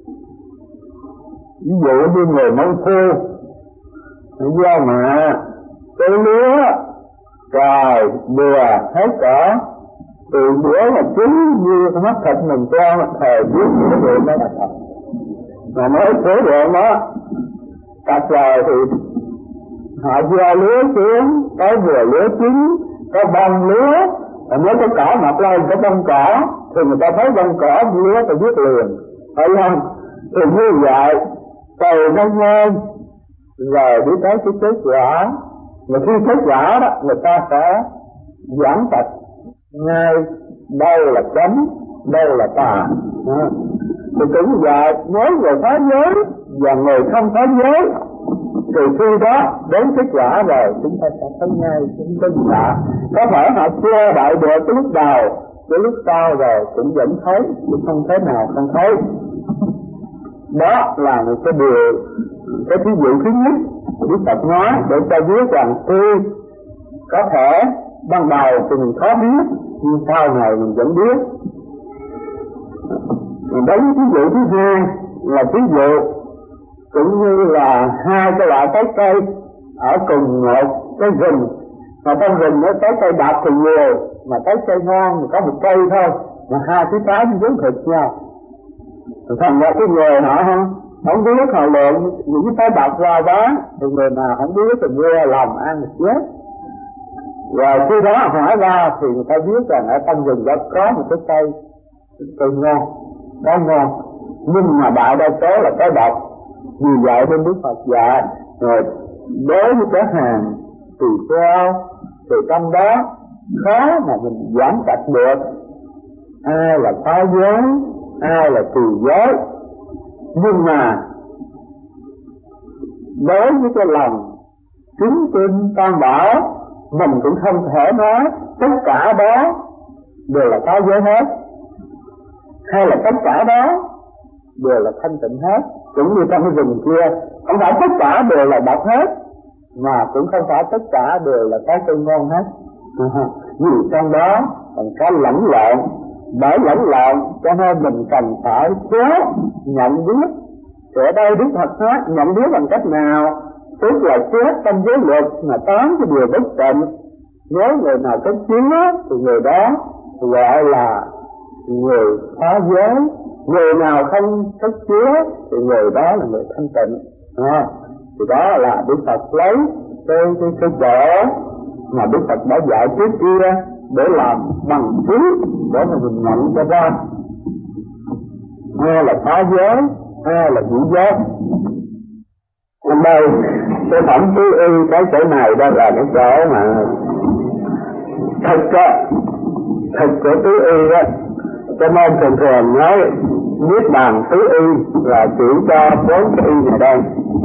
ví dụ như người nông phu, do mà cái lúa rồi bừa hết cỏ, từ bữa mà chín như con mắt thịt mình cho thầy biết cái chuyện đó là thật. Mà nói thế chuyện đó cắt rồi thì họ gieo lúa xuống, có vừa lúa chín, có bông lúa, và nếu có cỏ mọc lên có bông cỏ thì người ta thấy bông cỏ lúa thì biết liền, phải không? Thì như vậy từ nó ngon rồi đi tới cái kết quả, mà khi kết quả đó người ta sẽ giảng tật ngay đâu là chánh, đâu là tà. À, thì cũng vậy, nói về phá giới và người không phá giới thì khi đó đến kết quả rồi chúng ta sẽ thấy ngay chúng ta lạ. Có thể họ chưa đại được cái lúc đầu, cái lúc sau rồi cũng vẫn thấy, cũng không thế nào không thấy. Đó là một cái điều, cái ví dụ thứ nhất Đức Phật nói để ta biết rằng tuy có thể ban đầu thì mình khó biết nhưng sau này mình vẫn biết. Đến ví dụ thứ hai là ví dụ cũng như là hai cái loại trái cây ở cùng một cái rừng, mà trong rừng nó trái cây độc thì nhiều, mà trái cây ngon thì có một cây thôi, mà hai cái trái nó giống thịt nhau. Thành ra cái người họ không không biết họ lượn những cái trái độc ra bán, thì người nào không biết thì mua làm ăn được chết. Rồi khi đó hỏi ra thì người ta biết rằng ở trong rừng đó có một cái cây cây ngon, có ngon, nhưng mà đại đa số là cái độc. Vì vậy nên Đức Phật dạy rồi đối với cái hàng tỳ kheo thì trong đó khó mà mình giảng tạch được ai là phá giới, ai là trì giới. Nhưng mà đối với cái lòng kính tin Tam Bảo, mình cũng không thể nói tất cả đó đều là phá giới hết, hay là tất cả đó đều là thanh tịnh hết? Cũng như trong cái rừng kia, không phải tất cả đều là độc hết, mà cũng không phải tất cả đều là cái cây ngon hết. Vì trong đó còn có lẫn lộn, bởi lẫn lộn cho nên mình cần phải cố nhận biết. Thì ở đây Đức Phật nói nhận biết bằng cách nào? Tức là chết trong giới luật mà tám cái điều bất tịnh. Nếu người nào có chứa thì người đó gọi là người phá giới, người nào không có chứa thì người đó là người thanh tịnh. À, thì đó là Đức Phật lấy cái cái cái chỗ mà Đức Phật đã dạy trước kia để làm bằng chứng để mà mình nhận cho ra. Hai là phá giới, hai là giữ giới. Hôm đây cái phẩm tứ y cái chỗ này đó là cái chỗ mà thực á, thực của tứ y đó, cho nên thường thường nói niết bàn tứ y là chỉ cho bốn cái y này đây.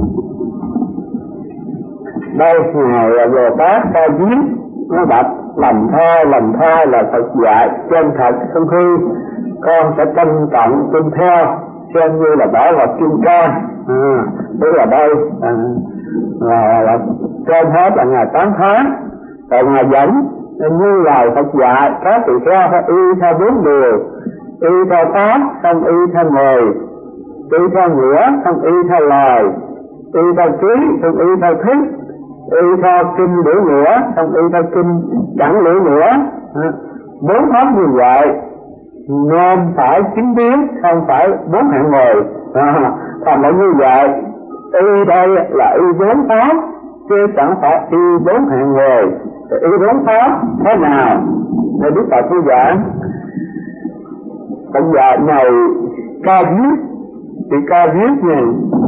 Đây ngài Bồ Tát ta viết nó đặt lầm tha lầm tha là Phật dạy chân thật không hư, con sẽ trân trọng tuân theo xem như là bảo vật kim cang. À, tức là đây à, là, là trên hết là ngài tán thán, rồi ngài dẫn như lời Phật dạy các tỳ kheo phải y theo bốn điều: y theo pháp không y theo người, y theo nghĩa không y theo lời, y theo trí không y theo thức, y theo kinh liễu nghĩa không y theo kinh chẳng liễu nghĩa. Bốn pháp như vậy nên phải chính biết, không phải bốn hạng người. À, thành là như vậy, y đây là y bốn pháp chứ chẳng phải y bốn hạng người. Y bốn pháp thế nào? Để Đức Phật thư giảng. Bây giờ này ca viết thì ca viết này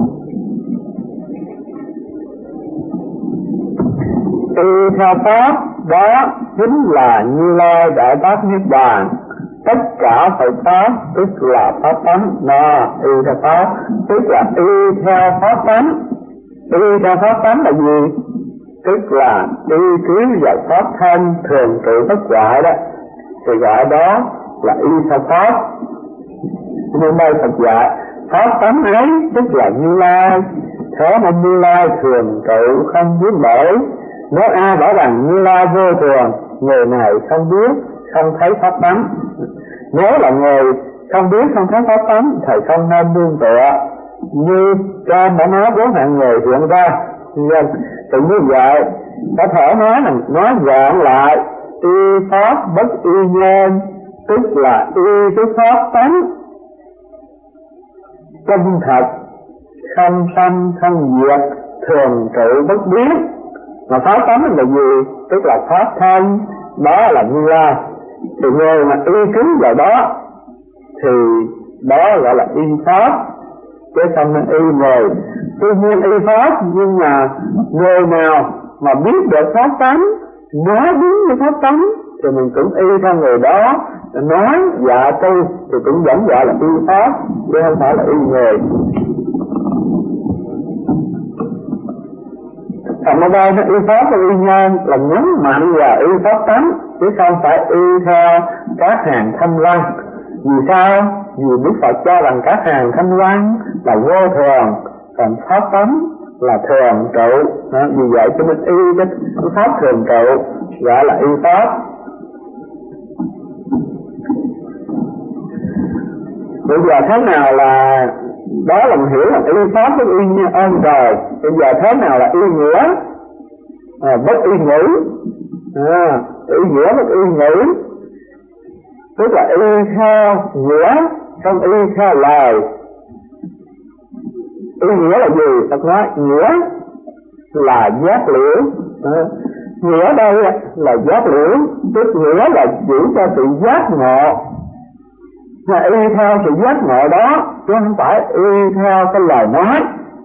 y theo pháp đó chính là Như Lai Đại Bát Niết Bàn. Tất cả Phật pháp tức là pháp tánh. Nó y theo pháp tức là y theo pháp tánh. Y theo pháp tánh là gì? Tức là y cứ vào pháp thân thường trụ bất hoại đó, thì gọi đó là y theo pháp. Nên đây Phật dạy pháp tánh ấy tức là Như Lai. Thế mà Như Lai thường trụ không biến đổi. Nếu ai bảo rằng Như Lai vô thường, người này không biết, không thấy pháp tánh. Nếu là người không biết, không thấy pháp tánh, thầy không nên nương tựa. Như trên đã nói bốn hạng người hiện ra, thì như vậy có thể nói là nói gọn lại y pháp bất y nhân, tức là y cái pháp tánh chân thật, không sanh không diệt, thường trụ bất biến. Mà pháp tánh là gì? Tức là pháp thân, đó là Như Lai. Thì người mà y cứ vào đó thì đó gọi là y pháp, chứ không nên y người. Tuy nhiên y pháp, nhưng mà người nào mà biết được pháp tánh, nói đúng với pháp tánh thì mình cũng y theo người đó, nói dạ tu thì cũng vẫn gọi là y pháp, chứ không phải là y người. Thành ở đây nó y pháp và y nhân là nhấn mạnh vào y pháp tánh, chứ không phải y theo các hàng thanh văn. Vì sao? Vì Đức Phật cho rằng các hàng thanh văn là vô thường, còn pháp tánh là thường trụ. Đó, vì vậy cho nên y cái pháp thường trụ gọi là y pháp. Bây giờ thế nào là đó là mình hiểu là y pháp với y ơn rồi. Bây giờ thế nào là y nghĩa? À, bất y ngữ. À, y nghĩa bất y ngữ tức là y theo nghĩa, không y theo lời. Y nghĩa là gì? Phật nói nghĩa là giác liễu. À, nghĩa đây là giác liễu, tức nghĩa là chỉ cho sự giác ngộ. Mà y theo sự giác ngộ đó, chứ không phải y theo cái lời nói.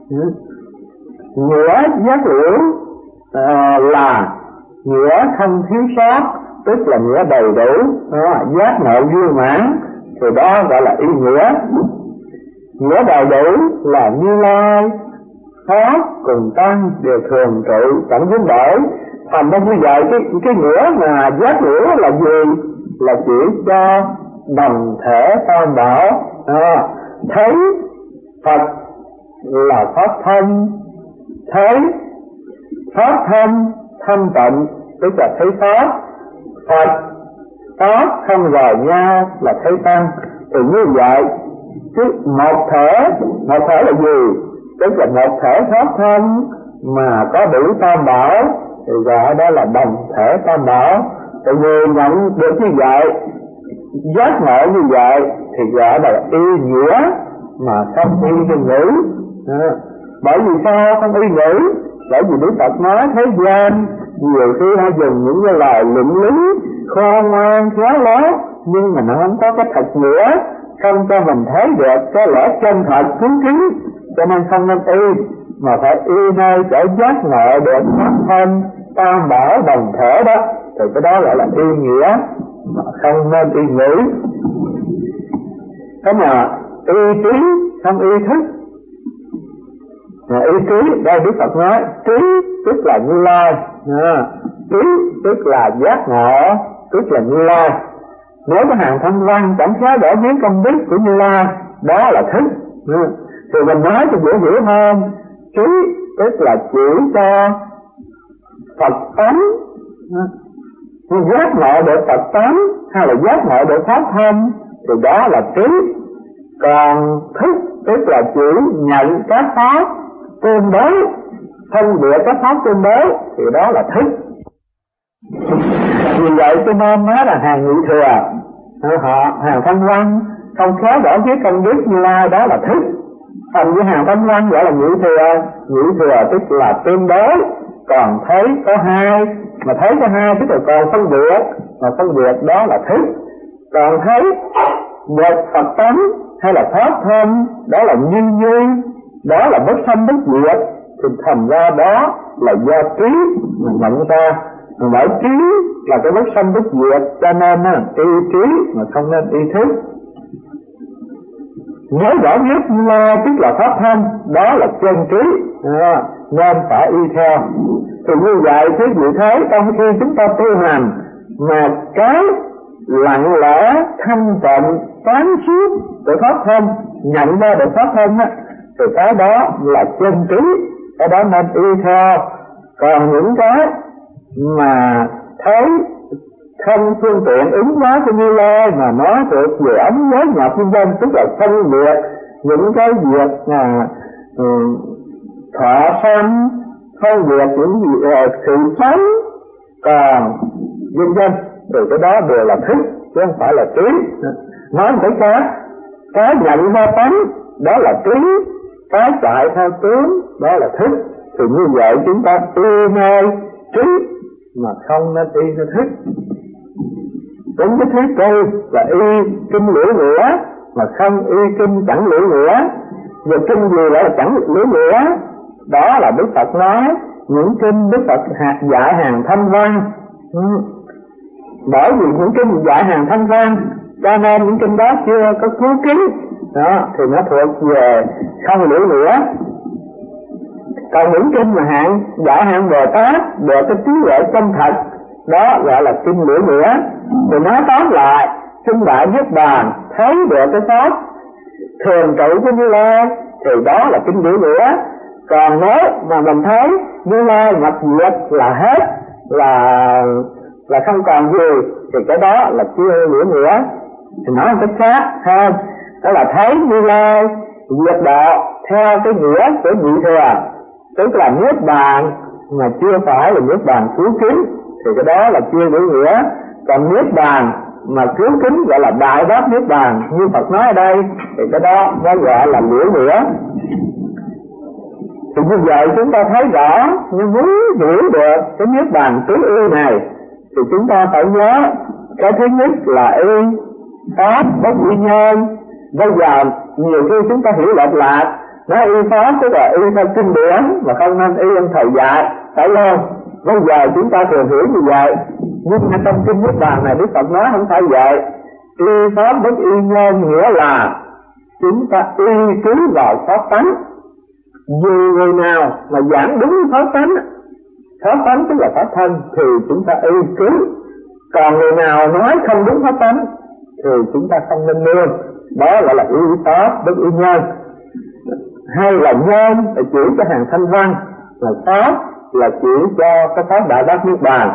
Nghĩa giác liễu à, là nghĩa không thiếu sót, tức là nghĩa đầy đủ, à, giác ngộ viên mãn, thì đó gọi là y nghĩa. Nghĩa đầy đủ là Như Lai, Pháp cùng tăng đều thường trụ chẳng biến đổi. Thành ra như vậy cái, cái nghĩa mà giác liễu là gì? là chỉ cho đồng thể tam bảo. À, thấy Phật là pháp thân, thấy pháp thân thanh tịnh tức là thấy pháp, Phật pháp không vào nhau là thấy tăng. Thì như vậy chứ một thể, một thể là gì? Tức là một thể pháp thân mà có đủ tam bảo thì gọi đó là đồng thể tam bảo. Thì người nhận được như vậy, giác ngộ như vậy thì gọi là y nghĩa mà không y cho ngữ. À, bởi vì sao không y ngữ? Bởi vì Đức Phật nói thế gian nhiều khi hay dùng những cái lời luận lý khôn ngoan khéo léo, nhưng mà nó không có cái thật nghĩa, không cho mình thấy được cái lẽ chân thật cứu kính, cho nên không nên y, mà phải y nơi chỗ giác ngộ được pháp thân tam bảo đồng thể đó, thì cái đó gọi là y nghĩa, mà không nên y ngữ. Thế mà y trí không y thức. À, ý trí đây Đức Phật nói trí tức là Như Lai, à, trí tức là giác ngộ, tức là Như Lai. Nếu có hàng thanh văn chẳng khá đỡ biến công đức của Như Lai, đó là thức. À, thì mình nói cho dễ hiểu hơn, trí tức là chỉ cho Phật tánh, à, giác ngộ được Phật tánh hay là giác ngộ được pháp thân thì đó là trí. Còn thức tức là chỉ nhận các pháp tương đối, phân biệt các pháp tương đối thì đó là thức. Vì vậy cho nên nói là hàng nhị thừa, họ hàng thanh văn không khéo rõ với công đức Như Lai, đó là thức. Thành với hàng thanh văn gọi là nhị thừa. Nhị thừa tức là tương đối, còn thấy có hai, mà thấy có hai tức là còn phân biệt, mà phân biệt đó là thức. Còn thấy một Phật tánh hay là pháp thân đó là như như, đó là bất sanh bất diệt, thì thành ra đó là do trí mà nhận ra. Bởi trí là cái bất sanh bất diệt, cho nên y trí mà không nên y thức. Nhớ rõ nhất Như Lai tức là pháp thân, đó là chân trí, à, nên phải y theo. Thì như vậy quý vị thấy trong khi chúng ta tu hành mà cái lặng lẽ thanh tịnh sáng suốt của pháp thân, nhận ra được pháp thân á, thì cái đó là chân trí, cái đó nên y theo. Còn những cái mà thấy không phương tiện ứng hóa cho Như Lai mà nó thuộc về ống giới nhập nhân dân, tức là phân biệt những cái việc mà uh, thọ sanh, phân biệt những gì uh, sự sống, còn nhân dân thì cái đó đều là thức chứ không phải là trí. Nói một cái khác, cái nhận ra tánh đó là trí, cái chạy theo tướng đó là thức. Thì như vậy chúng ta y nơi trí mà không nên y nơi thức. Đúng cái thứ tư là y kinh liễu nghĩa mà không y kinh chẳng liễu nghĩa. Và kinh gì lại là chẳng liễu nghĩa? Đó là Đức Phật nói những kinh Đức Phật dạy hàng thanh văn. Ừ. Bởi vì những kinh dạy hàng thanh văn cho nên những kinh đó chưa có cứu kính, đó thì nó thuộc về không liễu nghĩa. Còn những kinh mà hạng dạy hạng Bồ Tát được cái trí huệ chân thật, đó gọi là kinh liễu nghĩa. Thì nói tóm lại, kinh đại Niết Bàn thấy được cái pháp thường trụ của Như Lai thì đó là kinh liễu nghĩa. Còn nếu mà mình thấy Như Lai nhập diệt là hết, là là không còn gì, thì cái đó là chưa liễu nghĩa. Thì nói một cách khác hơn, đó là thấy Như Lai diệt độ theo cái nghĩa của nhị thừa, tức là Niết Bàn mà chưa phải là Niết Bàn cứu kính, thì cái đó là chưa liễu nghĩa. Còn Niết Bàn mà cứu kính gọi là đại pháp Niết Bàn như Phật nói ở đây, thì cái đó nó gọi là liễu nghĩa. Thì như vậy chúng ta thấy rõ, nhưng muốn hiểu được cái Niết Bàn tứ y này thì chúng ta phải nhớ cái thứ nhất là y pháp bất y nhân. Bây giờ nhiều khi chúng ta hiểu lệch lạc, nói y pháp tức là y theo kinh điển mà không nên y ông thầy dạy, phải không? Bây giờ chúng ta thường hiểu như vậy, nhưng mà trong kinh Niết Bàn này Đức Phật nói không phải vậy. Y pháp bất y nhân nghĩa là chúng ta y cứ vào pháp tánh. Dù người nào mà giảng đúng pháp tánh, pháp tánh tức là pháp thân, thì chúng ta y cứ. Còn người nào nói không đúng pháp tánh thì chúng ta không nên nương, đó gọi là y pháp bất y nhân. Hay là nhân là chỉ cho hàng thanh văn, là pháp là chỉ cho cái pháp đại bác niết bàn.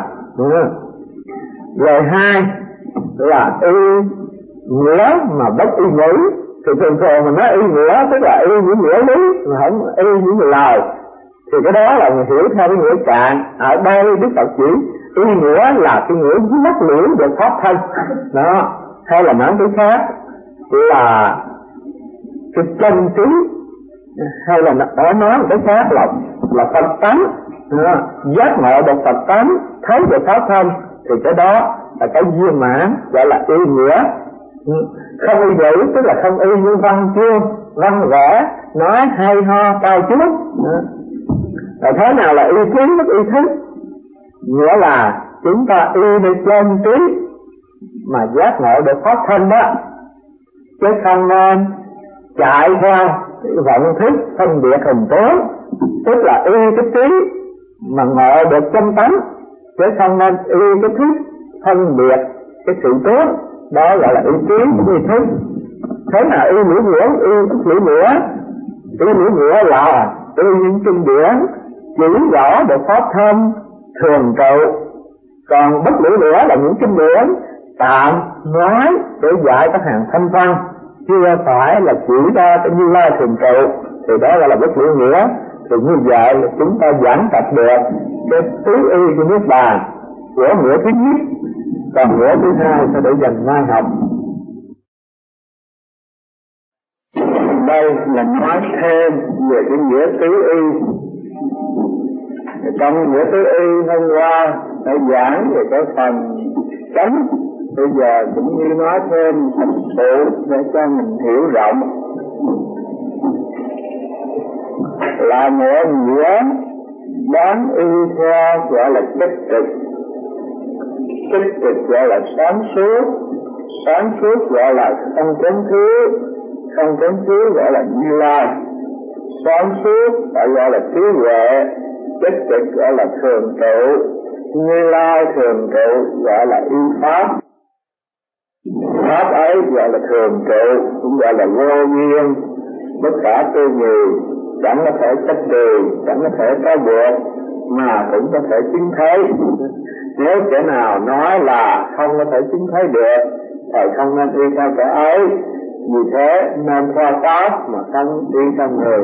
Rồi hai là y nghĩa mà bất y ngữ. Thì thường thường mình nói y nghĩa tức là y những nghĩa lý mà không y những lời, thì cái đó là mình hiểu theo cái nghĩa cạn. Ở đây Đức Phật chỉ y nghĩa là cái nghĩa rất liễu được pháp thân đó. Hay là nói cái khác là cái chân trí, hay là ở nói một cái khác là là Phật tánh, giác ngộ được Phật tánh, thấy được pháp thân, thì cái đó là cái viên mãn, gọi là y nghĩa. Không y ngữ tức là không y như văn chương, văn vẽ, nói hay ho cao chút. Rồi thế nào là y trí bất y thức? Nghĩa là chúng ta y được chân trí mà giác ngộ được pháp thân đó, chứ không nên chạy theo vọng thức phân biệt hình tướng, tức là y cái trí mà ngộ được chân tánh, chứ không nên y cái thức phân biệt cái sự tướng, đó gọi là y trí y thức. Thế nào y liễu nghĩa? Y liễu nghĩa y liễu nghĩa là y những kinh điển chỉ rõ được pháp thân thường trụ, còn bất liễu nghĩa là những kinh điển tạm nói để dạy các hàng thanh văn, chưa phải là chỉ ra cái Như Lai thường trụ, thì đó gọi là bất liễu nghĩa. Thì như vậy là chúng ta giảng tập được cái tứ y của Niết Bàn của nghĩa thứ nhất, còn nghĩa thứ hai sẽ để dành mai học. Đây là nói thêm về cái nghĩa tứ y. Trong nghĩa tứ y hôm qua đã giảng về cái phần chánh, bây giờ cũng như nói thêm thành tựu để cho mình hiểu rộng. Là nghĩa nghĩa đáng y theo gọi là tích cực, tích cực gọi là sáng suốt, sáng suốt gọi là không kém thiếu, không kém thiếu gọi là Như Lai, sáng suốt gọi là trí huệ, tích cực gọi là thường trụ, Như Lai thường trụ gọi là y pháp. Pháp ấy gọi là thường trụ, cũng gọi là vô duyên, bất khả tư nghị, chẳng có thể cách trừ, chẳng có thể có buộc, mà cũng có thể chứng thấy. Nếu kẻ nào nói là không có thể chứng thấy được thì không nên y theo kẻ ấy, vì thế nên theo pháp mà không y theo người.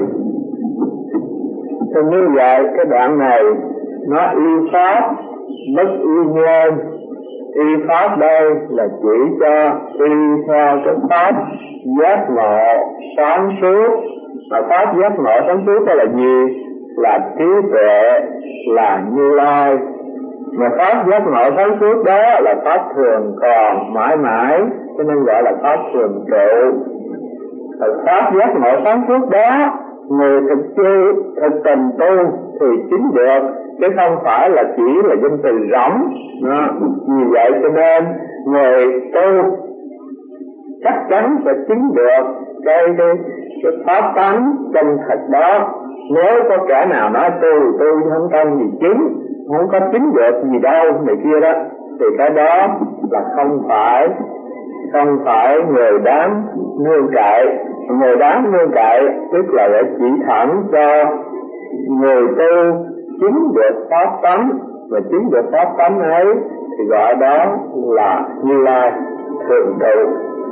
Thì như vậy cái đoạn này nó y pháp bất y nhân. Y pháp đây là chỉ cho y theo cái pháp giác ngộ sáng suốt. Mà pháp giác ngộ sáng suốt đây là gì? Là trí tuệ, là Như Lai. Mà pháp giác ngộ sáng suốt đó là pháp thường còn mãi mãi, cho nên gọi là pháp thường trụ. Pháp giác ngộ sáng suốt đó, người thực chi, thực tình tu thì chính được, chứ không phải là chỉ là danh từ rỗng. Vì vậy cho nên người tu chắc chắn sẽ chứng được cái, cái, cái pháp tánh chân thật đó. Nếu có kẻ nào nói tu tu không công gì chứng, không có chứng được gì đâu này kia đó, thì cái đó là không phải không phải người đáng nương cậy. Người đáng nương cậy tức là để chỉ thẳng cho người tu chứng được pháp tánh, và chứng được pháp tánh ấy thì gọi đó là Như Lai thường trụ.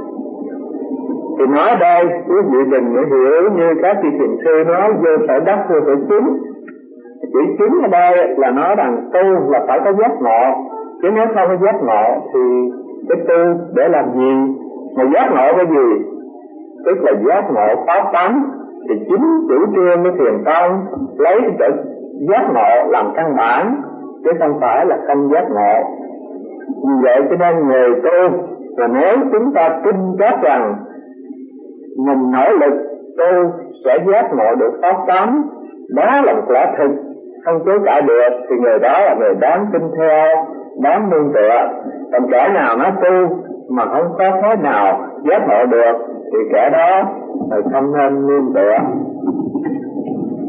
Thì nói đây quý vị đừng hiểu như các vị thiền sư nói vô phải đắc vô phải chứng. Chỉ chứng ở đây là nói rằng tu là phải có giác ngộ, chứ nếu không có giác ngộ thì cái tu để làm gì? Mà giác ngộ cái gì? Tức là giác ngộ pháp tánh. Thì chính chủ trương của thiền tông lấy cái giác ngộ làm căn bản, chứ không phải là không giác ngộ. Vì vậy cho nên người tu, và nếu chúng ta tin chắc rằng mình nỗ lực tu sẽ giác ngộ được pháp tánh, đó là một lẽ thực không chối cãi được, thì người đó là người đáng tin theo, đáng nương tựa. Còn kẻ nào nó tu mà không có thế nào giác ngộ được thì kẻ đó là không nên nương tựa.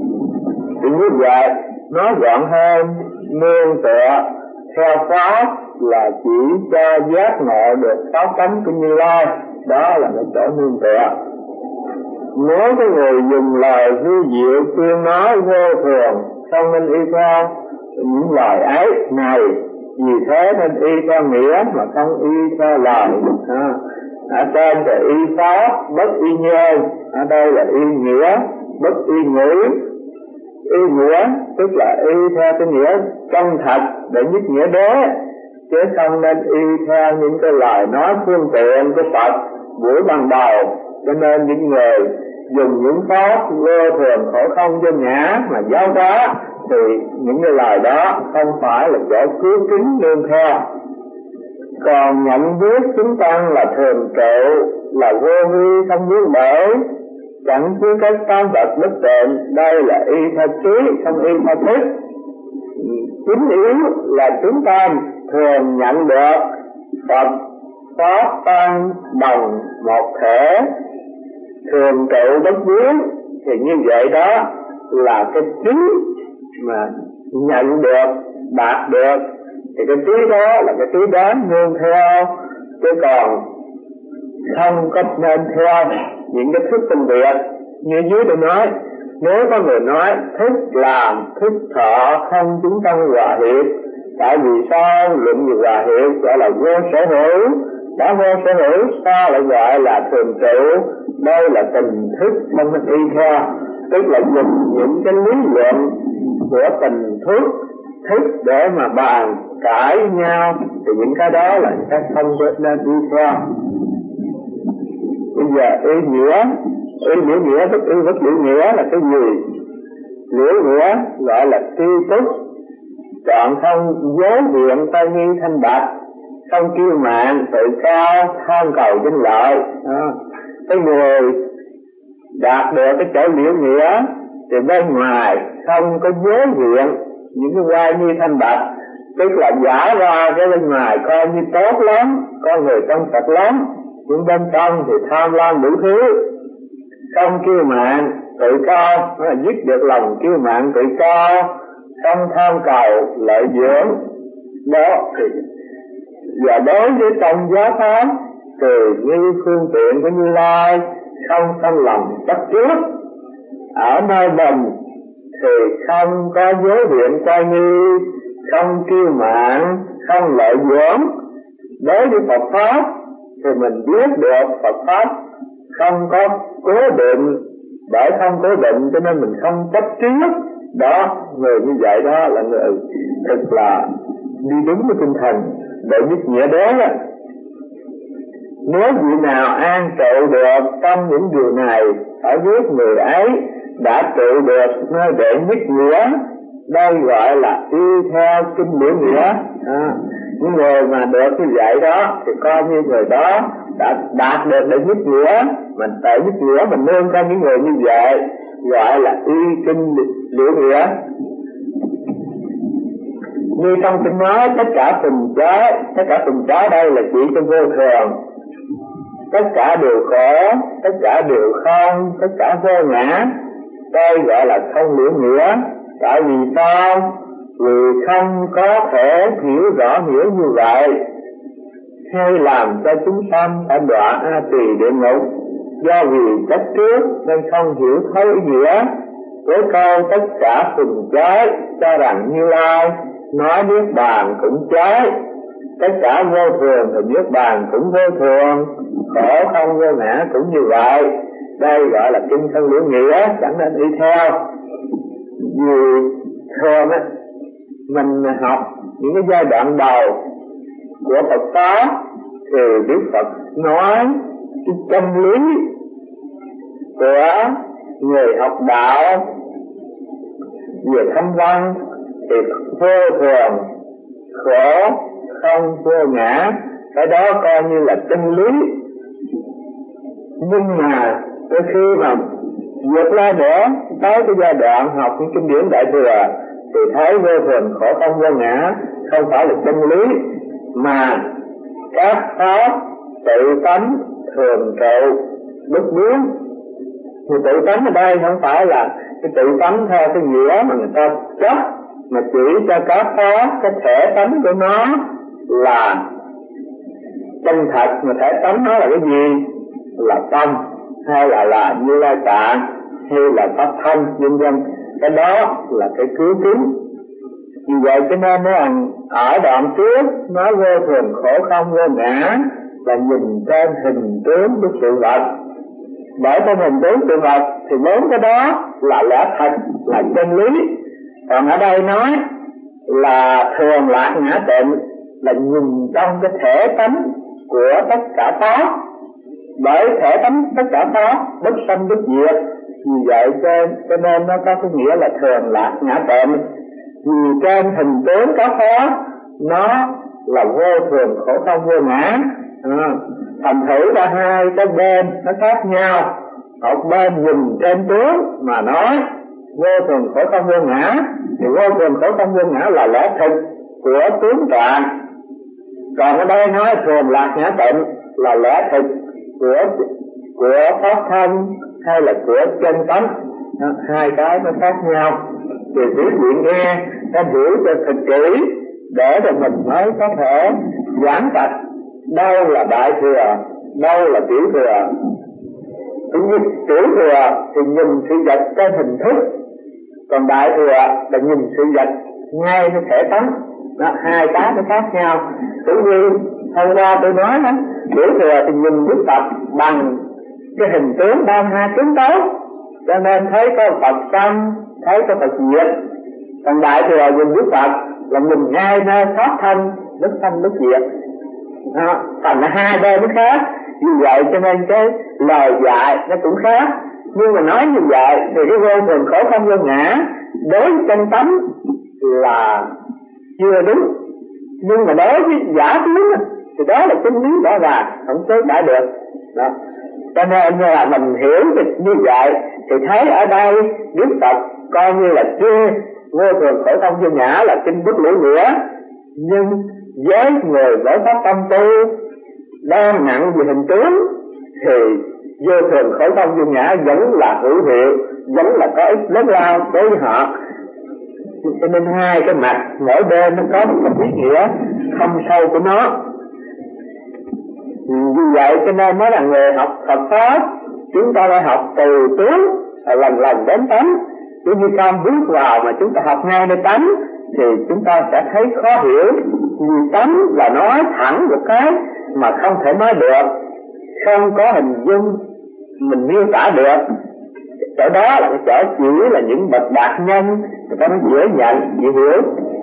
Thì như vậy nói gọn hơn, nương tựa theo pháp là chỉ cho giác ngộ được sáu tánh của Như Lai, đó là cái chỗ nương tựa. Nếu cái người dùng lời vi diệu tuyên nói vô thường, không nên y theo những lời ấy này, vì thế nên y theo nghĩa mà không y theo lời. À, ở trên là y pháp bất y nhân, ở đây là y nghĩa bất y ngữ. Y nghĩa tức là y theo cái nghĩa chân thật để nhất nghĩa đế, chứ không nên y theo những cái lời nói phương tiện của Phật buổi ban đầu. Cho nên những người dùng những pháp vô thường khổ không vô ngã mà giáo hóa thì những cái lời đó không phải là chỗ cứu kính nương theo. Còn nhận biết chúng tăng là thường trụ, là vô vi không biết bởi, chẳng cứ các tam vật bất tịnh, đây là y theo trí không y theo thức. Chính yếu là chúng ta thường nhận được Phật pháp tăng đồng một thể, thường trụ bất biến, thì như vậy đó là cái trí mà nhận được, đạt được, thì cái trí đó là cái trí đáng nương theo, chứ còn không có nên theo những cái thức phân biệt. Như dưới tôi nói, nếu có người nói thức làm, thức thọ không chúng tăng hòa hiệp, tại vì sao luận về hòa hiệp gọi là vô sở hữu, đã vô sở hữu sao lại gọi là thường trụ? Đây là tình thức không nên y theo, tức là dùng những cái lý luận của tình thức thức để mà bàn cãi nhau, thì những cái đó là những cái không nên y theo. Bây giờ ý nghĩa, ý nghĩa nghĩa bất y bất liễu nghĩa là cái gì? Liễu nghĩa gọi là tri túc, chọn không dối hiện tay nghi thanh bạch, không kiêu mạn tự cao tham cầu danh lợi. À, cái người đạt được cái chỗ liễu nghĩa thì bên ngoài không có dối hiện những cái oai nghi thanh bạch, tức là giả ra cái bên ngoài coi như tốt lắm, con người trong sạch lắm, nhưng bên trong thì tham lam đủ thứ. Không kiêu mạn tự cao, nó là dứt được lòng kiêu mạn tự cao, không tham cầu lợi dưỡng. Đó thì và đối với trong giáo pháp từ như phương tiện của Như Lai, không sanh lòng chấp trước. Ở nơi mình thì không có dấu hiện quay nghi, không kiêu mạn, không lợi dưỡng. Đối với Phật pháp thì mình biết được Phật pháp không có cố định, bởi không cố định cho nên mình không chấp trước. Đó, người như vậy đó là người thực là đi đúng với tinh thần để nhất nghĩa đế đó. Nếu vị nào an trụ được trong những điều này, phải biết người ấy đã trụ được nơi đệ nhất nghĩa. Đây gọi là y theo kinh liễu nghĩa. À, những người mà được như vậy đó thì coi như người đó đã đạt được đệ nhất nghĩa. Mình đệ nhất nghĩa mình nương theo những người như vậy, gọi là y kinh liễu nghĩa. Như trong kinh nói, tất cả tình trái, tất cả tình trái đây là chỉ cho vô thường, tất cả đều khổ, tất cả đều không, tất cả vô ngã. Đây gọi là không liễu nghĩa. Tại vì sao? Vì không có thể hiểu rõ hiểu như vậy, hay làm cho chúng sanh phải đọa a tỳ địa ngục. Do vì chấp trước nên không hiểu thấu ý nghĩa với câu tất cả tình trái, cho rằng Như Lai nói niết bàn cũng trái, tất cả vô thường thì niết bàn cũng vô thường, khổ không vô ngã cũng như vậy. Đây gọi là kinh không liễu nghĩa, chẳng nên đi theo. Vì thường á, mình học những cái giai đoạn đầu của Phật pháp thì Đức Phật nói cái chân lý của người học đạo về thâm văn thì vô thường, khổ, không, vô ngã, cái đó coi như là chân lý. Nhưng mà tới khi mà vượt ra nữa, tới cái giai đoạn học những kinh điển Đại Thừa thì thấy vô thường, khổ, không, vô ngã không phải là chân lý, mà các pháp tự tánh thường trụ bất biến. Thì tự tánh ở đây không phải là cái tự tánh theo cái nghĩa mà người ta chấp, mà chỉ cho các pháp cái thể tánh của nó là chân thật, mà thể tánh nó là cái gì? Là tâm, hay là là Như Lai Tạng, hay là Pháp Thân, vân vân. Cái đó là cái cứu kính. Vì vậy cho nên nói rằng ở đoạn trước nói vô thường khổ không vô ngã là nhìn trên hình tướng của sự vật. Bởi trên hình tướng sự vật thì bốn cái đó là lẽ thật, là chân lý. Còn ở đây nói là thường lạc ngã tịnh, là nhìn trong cái thể tánh của tất cả pháp. Bởi thể tánh tất cả pháp bất sanh bất diệt, vì vậy cho, cho nên nó có cái nghĩa là thường lạc ngã tịnh. Vì trên hình tướng các pháp nó là vô thường khổ không vô ngã, à, thành thử ra hai cái bên nó khác nhau. Một bên nhìn trên tướng mà nói vô thường khổ không vô ngã, thì vô thường khổ không vô ngã là lẽ thực của tướng toàn. Còn ở đây nói thường lạc ngã tịnh là lẽ thực của của pháp thân hay là của chân tánh. Hai cái nó khác nhau. Thì quý vị nghe ta hiểu cho thật kỹ để rồi mình mới có thể giảng tạch đâu là đại thừa, đâu là tiểu thừa. Tiểu thừa thì nhìn sự vật trên hình thức, còn đại thừa là nhìn sự vật ngay cái thể tánh. Đó, hai cái nó khác nhau. Cũng như hôm qua tôi nói đó, tiểu thừa thì nhìn Đức Phật bằng cái hình tướng ba hai tướng tấu, cho nên thấy có Phật sanh, thấy có Phật diệt. Còn đại thừa nhìn Đức Phật là nhìn ngay nơi pháp thân, đức sanh đức diệt. Đó, thành là hai bên nó khác. Vì vậy cho nên cái lời dạy nó cũng khác. Nhưng mà nói như vậy thì cái vô thường khổ không vô ngã đối với chân tánh là chưa đúng. Nhưng mà đối với giả tướng thì đó là chân lý rõ ràng, không chối cãi được. Đó. Cho nên là mình hiểu được như vậy thì thấy ở đây Đức Phật coi như là chê vô thường khổ không vô ngã là kinh bất lũ nghĩa. Nhưng với người với pháp tâm tu đang nặng về hình tướng thì vô thường khổ không vô ngã vẫn là hữu hiệu, vẫn là có ích lớn lao đối với họ. Cho nên hai cái mặt mỗi bên nó có một cái ý nghĩa không sâu của nó. Vì vậy cho nên nói là người học Phật Pháp chúng ta phải học từ tướng lần lần đến tánh. Chứ như không bước vào mà chúng ta học ngay nơi tánh thì chúng ta sẽ thấy khó hiểu. Vì tánh là nói thẳng một cái mà không thể nói được, không có hình dung mình miêu tả được. Chỗ đó là cái chỗ chỉ là những bậc đạt nhân người ta mới dễ nhận, dễ hiểu.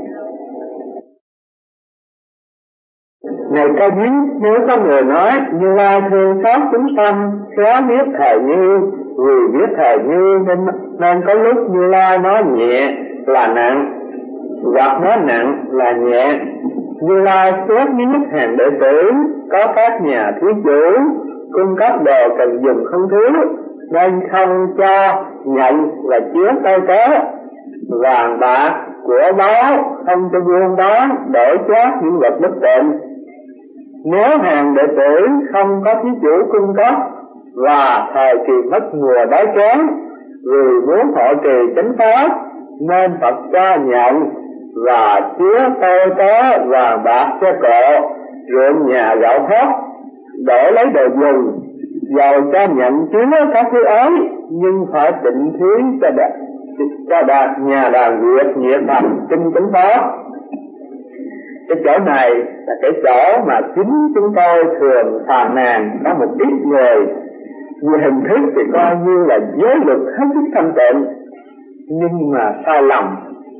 Này ca diếp, nếu có người nói Như Lai thương xót chúng sanh, khéo biết thời như, vì biết thời như nên, nên có lúc Như Lai nói nhẹ là nặng, hoặc nói nặng là nhẹ. Như Lai xét biết hàng đệ tử, có các nhà thí chủ cung cấp đồ cần dùng không thiếu, nên không cho nhận và chứa tay tế, vàng bạc của báo không cho buôn bán để chát những vật bất tịnh. Nếu hàng đệ tử không có thí chủ cung cấp và thời kỳ mất mùa đói kém, vì muốn hộ trì chánh pháp nên Phật cho nhận và chứa tay tế vàng bạc cho cộ, ruộng nhà gạo thóc để lấy đồ dùng. Dầu cho nhận chứa các thứ ấy nhưng phải tịnh thí cho đạt cho đạt nhà đàn Việt nghĩa thành kinh chánh pháp. Cái chỗ này là cái chỗ mà chính chúng tôi thường phàn nàn. Có một ít người về hình thức thì coi như là giới luật hết sức thanh tịnh, nhưng mà sai lầm.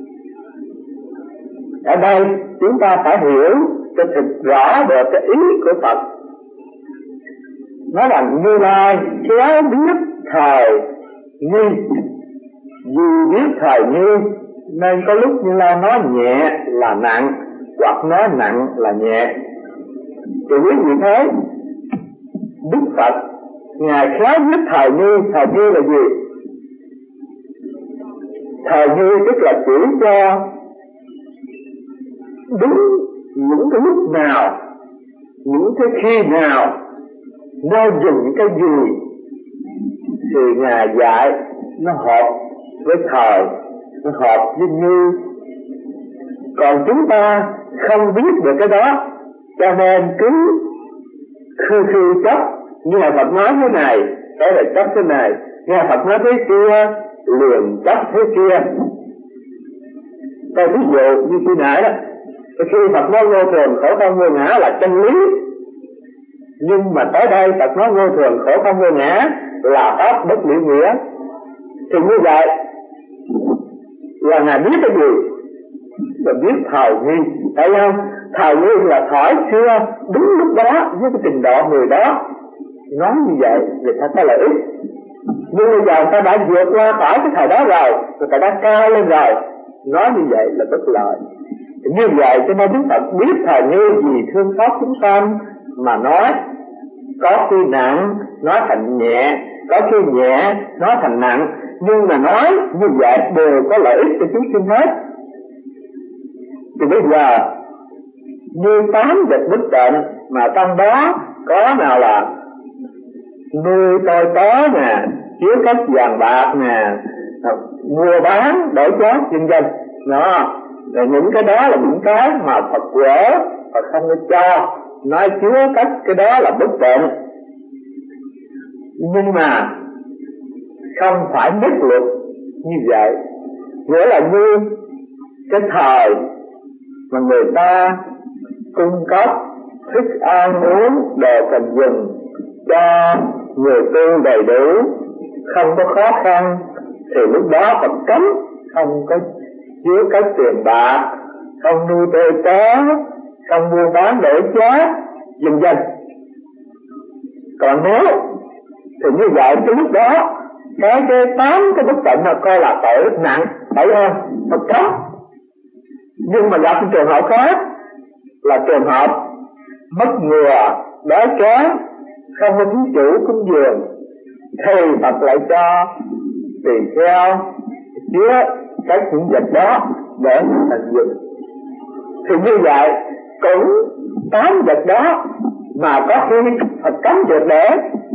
Ở đây chúng ta phải hiểu cho thật rõ được cái ý của Phật. Nói rằng Như Lai khéo biết thời như, vì biết thời như nên có lúc Như Lai nói nhẹ là nặng, hoặc nói nặng là nhẹ. Thì quý vị thấy Đức Phật Ngài khéo biết thời như. Thời như là gì? Thời như tức là chỉ cho đúng những cái lúc nào, những cái khi nào nên dùng cái gì thì Ngài dạy nó hợp với thời, nó hợp với như. Còn chúng ta không biết được cái đó Cho nên cứ khư khư chấp, nghe Phật nói thế này cái là chấp thế này, nghe Phật nói thế kia liền chấp thế kia. Tôi ví dụ như khi nãy đó, khi Phật nói vô thường khổ không vô ngã là chân lý, nhưng mà tới đây Phật nói vô thường khổ không vô ngã là pháp bất lý nghĩa. Thì như vậy là Ngài biết cái gì? Là biết thời nghi, thấy không? Thời nghi là thổi xưa đúng lúc đó với cái trình độ người đó nói như vậy người ta có lợi ích. Nhưng bây giờ người ta đã vượt qua khỏi cái thời đó rồi, người ta đã cao lên rồi, nói như vậy là bất lợi. Như vậy cho nên Đức Phật biết thời nghi vì thương xót chúng sanh mà nói, có khi nặng nói thành nhẹ, có khi nhẹ nói thành nặng, nhưng mà nói như vậy đều có lợi ích cho chúng sinh hết. Thì bây giờ như tám vật bất tịnh mà trong đó có nào là nuôi tôi có nè, chứa cất vàng bạc nè, mua bán đổi chác vân vân, đó là những cái đó là những cái mà Phật quở và không có cho, nói chứa cất cái đó là bất tịnh. Nhưng mà không phải nhất luật như vậy, nghĩa là như cái thời mà người ta cung cấp thức ăn uống đồ cần dùng cho người tu đầy đủ, không có khó khăn, thì lúc đó Phật cấm không có chứa cất tiền bạc, không nuôi tươi cá, không buôn bán đổi chác vân vân. Còn nếu thì như vậy cái lúc đó cái cái tám cái bất tịnh là coi là tội rất nặng, phải không? Phật cấm. Nhưng mà gặp trường hợp khác là trường hợp mất ngừa, đói chán, không có thí chủ cúng dường, thì Phật lại cho tùy theo chứa các những vật đó để thành dụng. Thì như vậy cũng tám vật đó mà có khi Phật cấm việc để,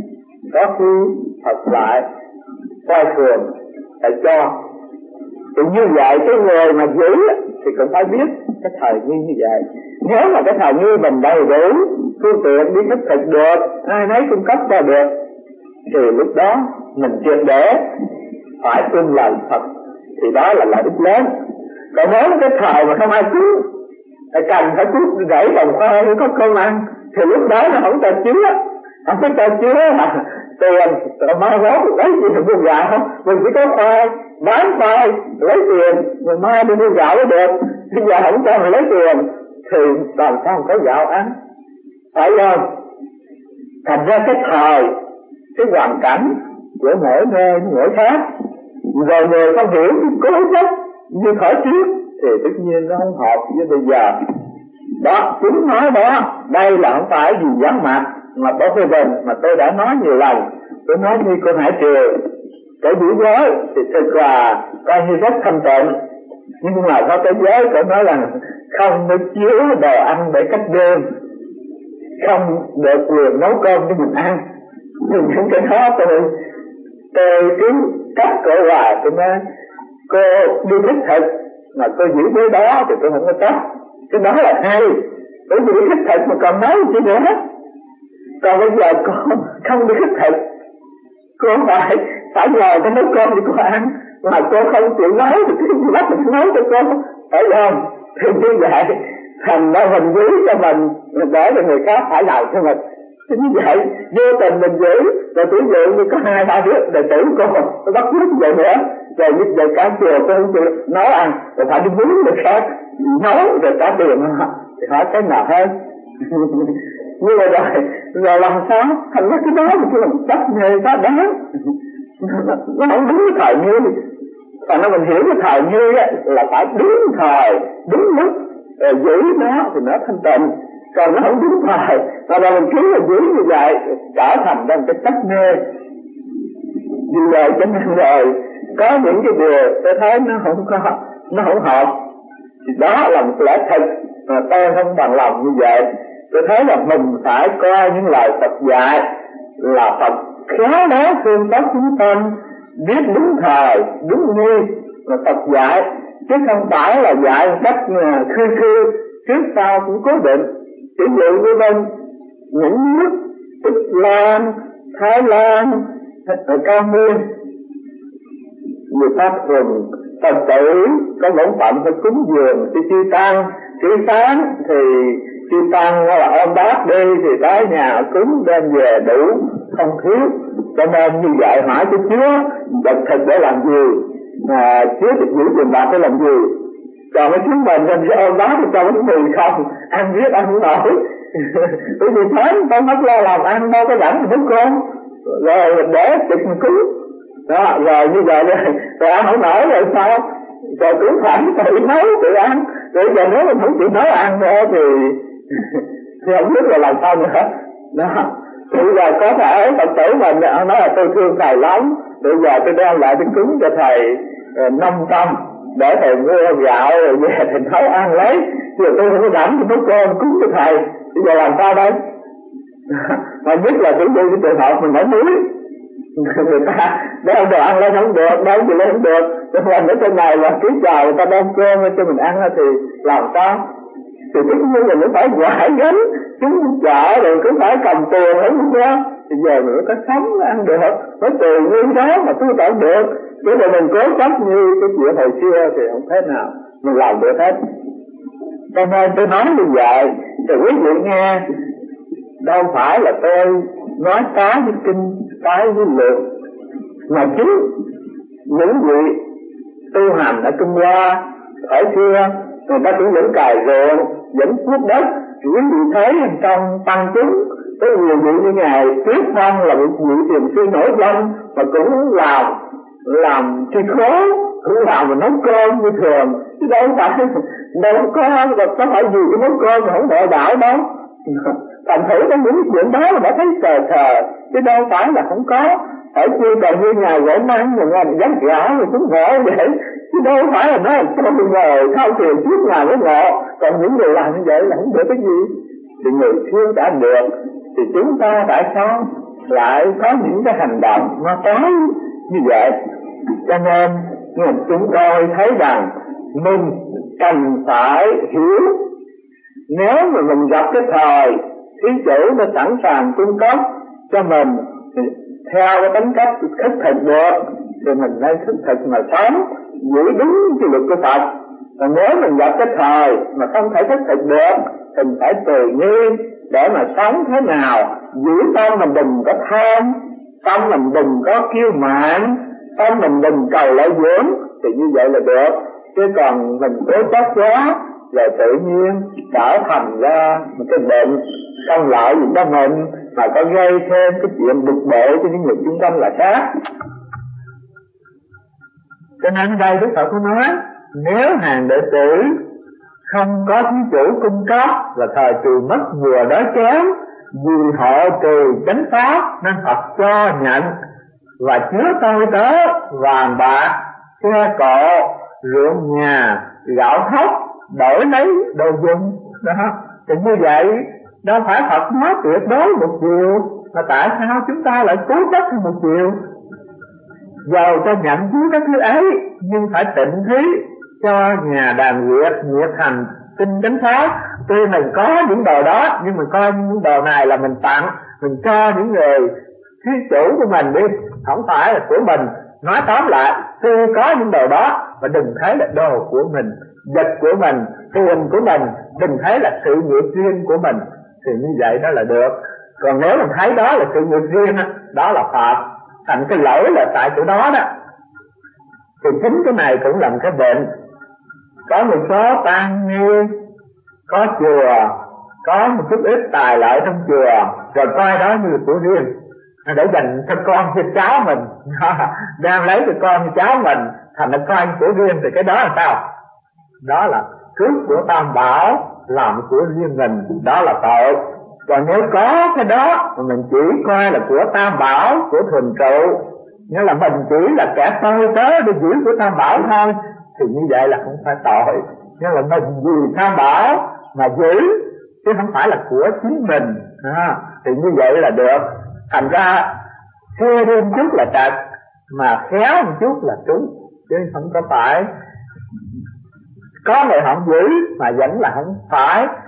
có khi Phật lại coi thường phải cho. Thì như vậy cái người mà giữ thì cũng phải biết cái thời nghi như vậy. Nếu mà cái thời nghi mình đầy đủ, phương tiện đi khất thực được, ai nấy cung cấp ra được, thì lúc đó mình triệt để phải tuân lời Phật, thì đó là lợi ích lớn. Còn nếu cái thời mà không ai cứu, cần phải cứu rẫy đồng khoai mới có cơm ăn, thì lúc đó nó không cho chứa, không có cho chứa là tiền, rồi mai mốt lấy gì thì mua gạo không? Mình chỉ có khoai, bán khoai, lấy tiền, rồi mai đi mua gạo mới được. Bây giờ không cho mình lấy tiền, thì làm sao không có gạo ăn? Phải không? Thành ra cái thời, cái hoàn cảnh của mỗi nơi, mỗi khác, rồi người không hiểu cái cố chấp như khỏi trước, thì tất nhiên nó không hợp với bây giờ. Đó, chúng nói đó, đây là không phải gì vắng mặt, mà Tổ Phê Bình mà tôi đã nói nhiều lần. Tôi nói như cô Hải Triều, cái giữ giới thì thực là coi như rất thanh tịnh, nhưng mà có cái giới tôi nói là không được chứa đồ ăn để cách đêm, không được quyền nấu cơm cho mình ăn. Nhưng những cái đó tôi tôi cứ cách cổ hoài, tôi nói cô đi thích thực mà cô giữ giới đó thì tôi không có trách, cái đó là hay, bởi vì đi thích thực mà còn nói gì nữa hết. Còn bây giờ cô không đi thích thực, cô phải phải ngồi cái nấu cơm thì cô ăn, mà cô không chịu nói thì cứ bắt mình nói cho cô, phải không? Thì như vậy thành ra mình giữ cho mình, để cho người khác phải làm cho mình. Thì như vậy vô tình mình giữ, rồi ví dụ như có hai ba đứa đệ tử cô tôi bắt nước vậy nữa, rồi như vậy cả chiều tôi không chịu nấu ăn, rồi phải đi muốn người khác nấu rồi trả tiền, thì hỏi cái nào hơn? Nhưng mà rồi, rồi làm sao? Thành ra cái đó mình cứ làm chấp nghề quá đáng. Nó không đúng cái thời như. Còn nó mình hiểu cái thời như là phải đúng thời, đúng lúc, rồi giữ nó thì nó thanh tịnh. Còn nó không đúng thời, mà là mình cứ là giữ như vậy, trở thành ra một cái chấp mê. Vì vậy cho nên rồi, có những cái điều tôi thấy nó không có, nó không hợp. Thì đó là một lẽ thật mà tôi không bằng lòng như vậy. Tôi thấy là mình phải coi những lời Phật dạy là Phật khéo léo thương xót chúng sanh, biết đúng thời, đúng nghi là Phật dạy, chứ không phải là dạy một cách khư khư, trước sau cũng cố định. ví dụ như bên những nước Tích Lan, Thái Lan, ở Cao Nguyên, người ta thường Phật tử có bổn phận phải cúng dường cho chư tăng. Cứ sáng thì chư tăng là ôm bát đi thì tới nhà cúng đem về đủ không thiếu. Cho nên như vậy hỏi cho Chúa vật thực để làm gì, mà Chúa được giữ tiền bạc để làm gì? Còn cái chúng mình nên ôm bát thì cho cái mì không, ăn biết ăn không nổi. Bởi vì thế con mất lo làm ăn đâu có rảnh mình nấu cơm rồi để chụp mình cúng đó, rồi như vậy rồi, rồi ăn không nổi rồi sao? Rồi cũng phải tự nấu tự ăn. Rồi giờ nếu mình không chịu nấu ăn nữa thì thì không biết là làm sao nữa đó. Thì giờ có thể Phật tử mình nói là tôi thương thầy lắm, bây giờ tôi đem lại tôi cúng cho thầy năm trăm để thầy mua gạo rồi về thầy nấu ăn lấy, chứ tôi không có rảnh tôi nấu cơm cúng cho thầy. Bây giờ làm sao đây? Mà nhất là cũng như cái trường hợp mình nói muối, người ta đem đồ ăn lên không được, đem gì lên không được, cho mình ở trên này là cứ chờ người ta đem cơm cho mình ăn thì làm sao? Thì tất nhiên là mình phải quải gánh xuống chợ rồi cứ phải cầm tiền không sao? Thì giờ mình có sống ăn được, có tiền như đó mà tôi tận được. Chứ mà mình cố chấp như cái chuyện hồi xưa thì không thế nào mình làm được hết. Cho nên tôi nói như vậy thì quý vị nghe, đâu phải là tôi nói trái với kinh, trái với luật, mà chính những vị tu hành ở Trung Hoa ở xưa người ta cũng vẫn cài ruộng, vẫn cuốc đất. Quý vị thấy trong tăng chúng có nhiều vị như ngài Tuyết Phong là một vị thiền sư nổi danh mà cũng làm làm chi khố, cũng làm mà nấu cơm như thường, chứ đâu phải đâu có có phải gì cái nấu cơm mà không nội đạo đâu. Thành thử trong những chuyện đó là đã thấy sờ sờ, chứ đâu phải là không có. Ở kia còn như nhà gỗ măng mà nghe dắt gã rồi cũng ngộ vậy, chứ đâu phải là nói tôi ngồi thao tiền trước nhà với ngộ. Còn những người làm như vậy là không được cái gì. Thì người xưa đã được, thì chúng ta tại sao lại có những cái hành động nó trái như vậy? Cho nên chúng tôi thấy rằng mình cần phải hiểu, nếu mà mình gặp cái thời thí chủ nó sẵn sàng cung cấp cho mình theo cái tính cách khất thực được, thì mình nên khất thực mà sống giữ đúng cái luật của Phật. Còn nếu mình gặp cái thời mà không thể khất thực được thì mình phải tùy nhiên để mà sống thế nào, giữ tâm mình đừng có tham, tâm mình đừng có kiêu mạn, tâm mình đừng cầu lợi dưỡng, thì như vậy là được. Chứ còn mình cố chấp quá rồi tự nhiên trở thành ra một cái bệnh không lợi gì cho mình, mà có gây thêm cái chuyện bực bội cho những người chung quanh là khác. Cho nên đây Đức Phật có nói, nếu hàng đệ tử không có thí chủ cung cấp là thời trừ mất mùa đói kém, vì họ trừ chánh pháp nên Phật cho nhận và chứa tôi tớ vàng bạc, xe cộ, ruộng nhà, gạo thóc đổi lấy đồ dùng đó. Thì như vậy đâu phải Phật nói tuyệt đối một chiều, mà tại sao chúng ta lại cố chấp theo một chiều? Dầu cho nhận chứa các thứ ấy nhưng phải tịnh thí cho nhà đàn Việt nhiệt thành tinh chánh pháp. Tuy mình có những đồ đó nhưng mình coi những đồ này là mình tặng, mình cho những người thí chủ của mình đi, không phải là của mình. Nói tóm lại, tuy có những đồ đó mà đừng thấy là đồ của mình, vật của mình, tiền của mình, đừng thấy là sự nghiệp riêng của mình, thì như vậy đó là được. Còn nếu mình thấy đó là sự nghiệp riêng, đó là Phật. Thành cái lỗi là tại chỗ đó đó. Thì chính cái này cũng là một cái bệnh. Có một số tăng ni có chùa, có một chút ít tài lợi trong chùa, rồi coi đó như là của riêng, để dành cho con cho cháu mình, đem lấy cho con cho cháu mình, thành là coi của riêng. Thì cái đó là sao? Đó là cướp của Tam Bảo, làm của riêng mình, đó là tội. Còn nếu có cái đó mà mình chỉ coi là của Tam Bảo, của thường trụ, nghĩa là mình chỉ là kẻ tôi tớ để giữ của Tam Bảo thôi, thì như vậy là không phải tội. Nghĩa là mình vì Tam Bảo mà giữ, chứ không phải là của chính mình, à, thì như vậy là được. Thành ra xe đi một chút là trật, mà khéo một chút là trúng, chứ không có phải có người không giữ mà vẫn là không phải.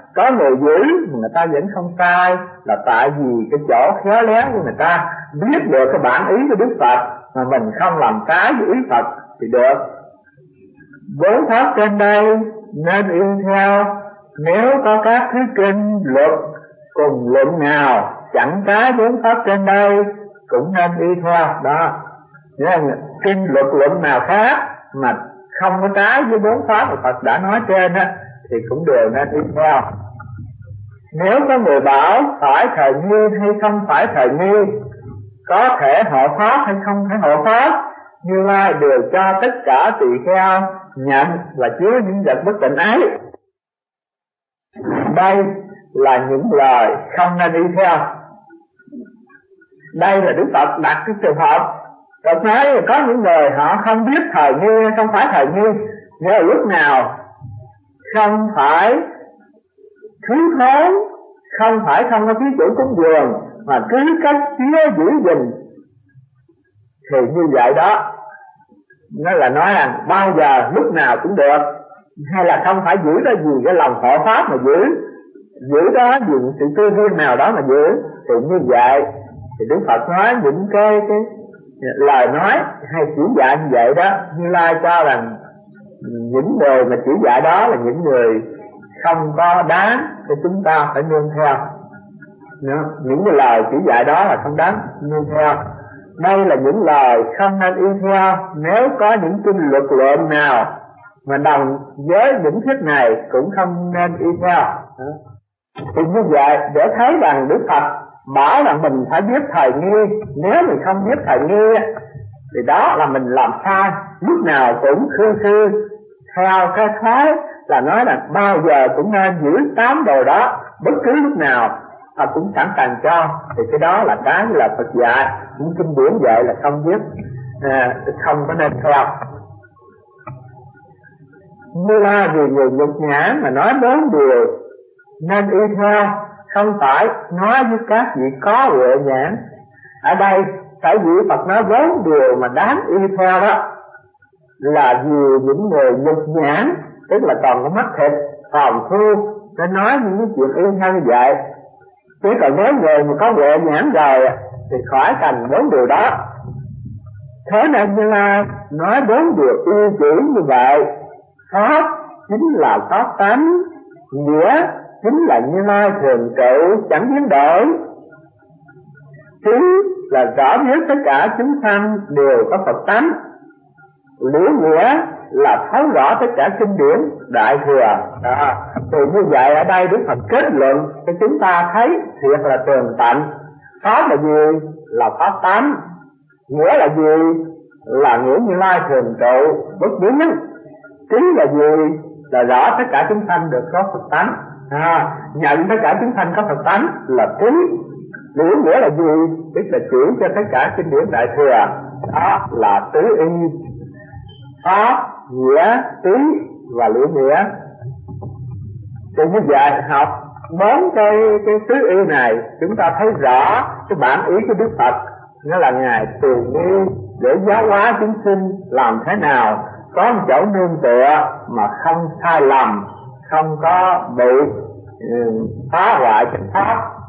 có người giữ mà người ta vẫn không sai, là tại vì cái chỗ khéo léo của người ta biết được cái bản ý của Đức Phật mà mình không làm trái với ý Phật thì được. Bốn pháp trên đây nên y theo, nếu có các thứ kinh luật cùng luận nào chẳng trái bốn pháp trên đây cũng nên y theo đó. Nên kinh luật luận nào khác mà không có trái với bốn pháp mà Phật đã nói trên á thì cũng đều nên y theo. Nếu có người bảo phải thời nghi hay không phải thời nghi, có thể hộ pháp hay không thể hộ pháp, Như Lai đều cho tất cả tỳ kheo nhận và chứa những vật bất tịnh ấy. Đây là những lời không nên y theo. Đây là Đức Phật đặt cái trường hợp. Phật nói có những người họ không biết thời nghi hay không phải thời nghi, nghĩa là lúc nào không phải thiếu thốn, không phải không có thí chủ cúng dường mà cứ cách chứa giữ gìn, thì như vậy đó nó là nói rằng bao giờ lúc nào cũng được, hay là không phải giữ đó vì cái lòng hộ pháp mà giữ, giữ đó vì sự tư duyên nào đó mà giữ, thì như vậy thì Đức Phật nói những cái, cái lời nói hay chỉ dạy như vậy đó, Như Lai cho rằng những người mà chỉ dạy đó là những người không có đáng cho chúng ta phải nương theo. Những cái lời chỉ dạy đó là không đáng nương theo. Đây là những lời không nên y theo. Nếu có những kinh luật luận nào mà đồng với những thuyết này cũng không nên y theo. Thì như vậy để thấy rằng Đức Phật bảo rằng mình phải biết thời nghi, nếu mình không biết thời nghi thì đó là mình làm sai, lúc nào cũng khư khư theo cái thói là nói là bao giờ cũng nên giữ tám đồ đó, bất cứ lúc nào Phật cũng sẵn sàng cho, thì cái đó là cái là Phật dạy, những kinh điển dạy là không biết, à, không có nên theo. Như là vì người nhục nhã mà nói bốn điều nên y theo, không phải nói với các vị có huệ nhãn. Ở đây phải vị Phật nói bốn điều mà đáng y theo đó là vì những người nhục nhãn, tức là còn có mắt thịt, phàm phu, nó nói những cái chuyện y theo như vậy. Chứ còn nếu người mà có huệ nhãn rồi thì khỏi cần bốn điều đó. Thế nên Như Lai nói bốn điều y chỉ như vậy. Pháp chính là pháp tánh, nghĩa chính là Như Lai thường trụ chẳng biến đổi. Trí là rõ biết tất cả chúng sanh đều có Phật tánh. Liễu nghĩa là thấu rõ tất cả kinh điển đại thừa. Đó. Thì như vậy ở đây Đức Phật kết luận cho chúng ta thấy thiệt là tường tận. Pháp là gì? Là pháp tánh. Nghĩa là gì? Là nghĩa Như Lai thường trụ bất biến. Trí là gì? Là rõ tất cả chúng sanh được có Phật tánh. À, nhận tất cả chúng sanh có Phật tánh là trí. Liễu nghĩa là gì? Tức là chỉ cho tất cả kinh điển đại thừa. Đó là tứ y. Pháp, nghĩa, trí và liễu nghĩa. Thì như vậy học bốn cái, cái tứ y này, chúng ta thấy rõ cái bản ý của Đức Phật. Nó là Ngài tùy nghi để giáo hóa chúng sinh làm thế nào có một chỗ nương tựa mà không sai lầm, không có bị ừ, phá hoại chánh pháp.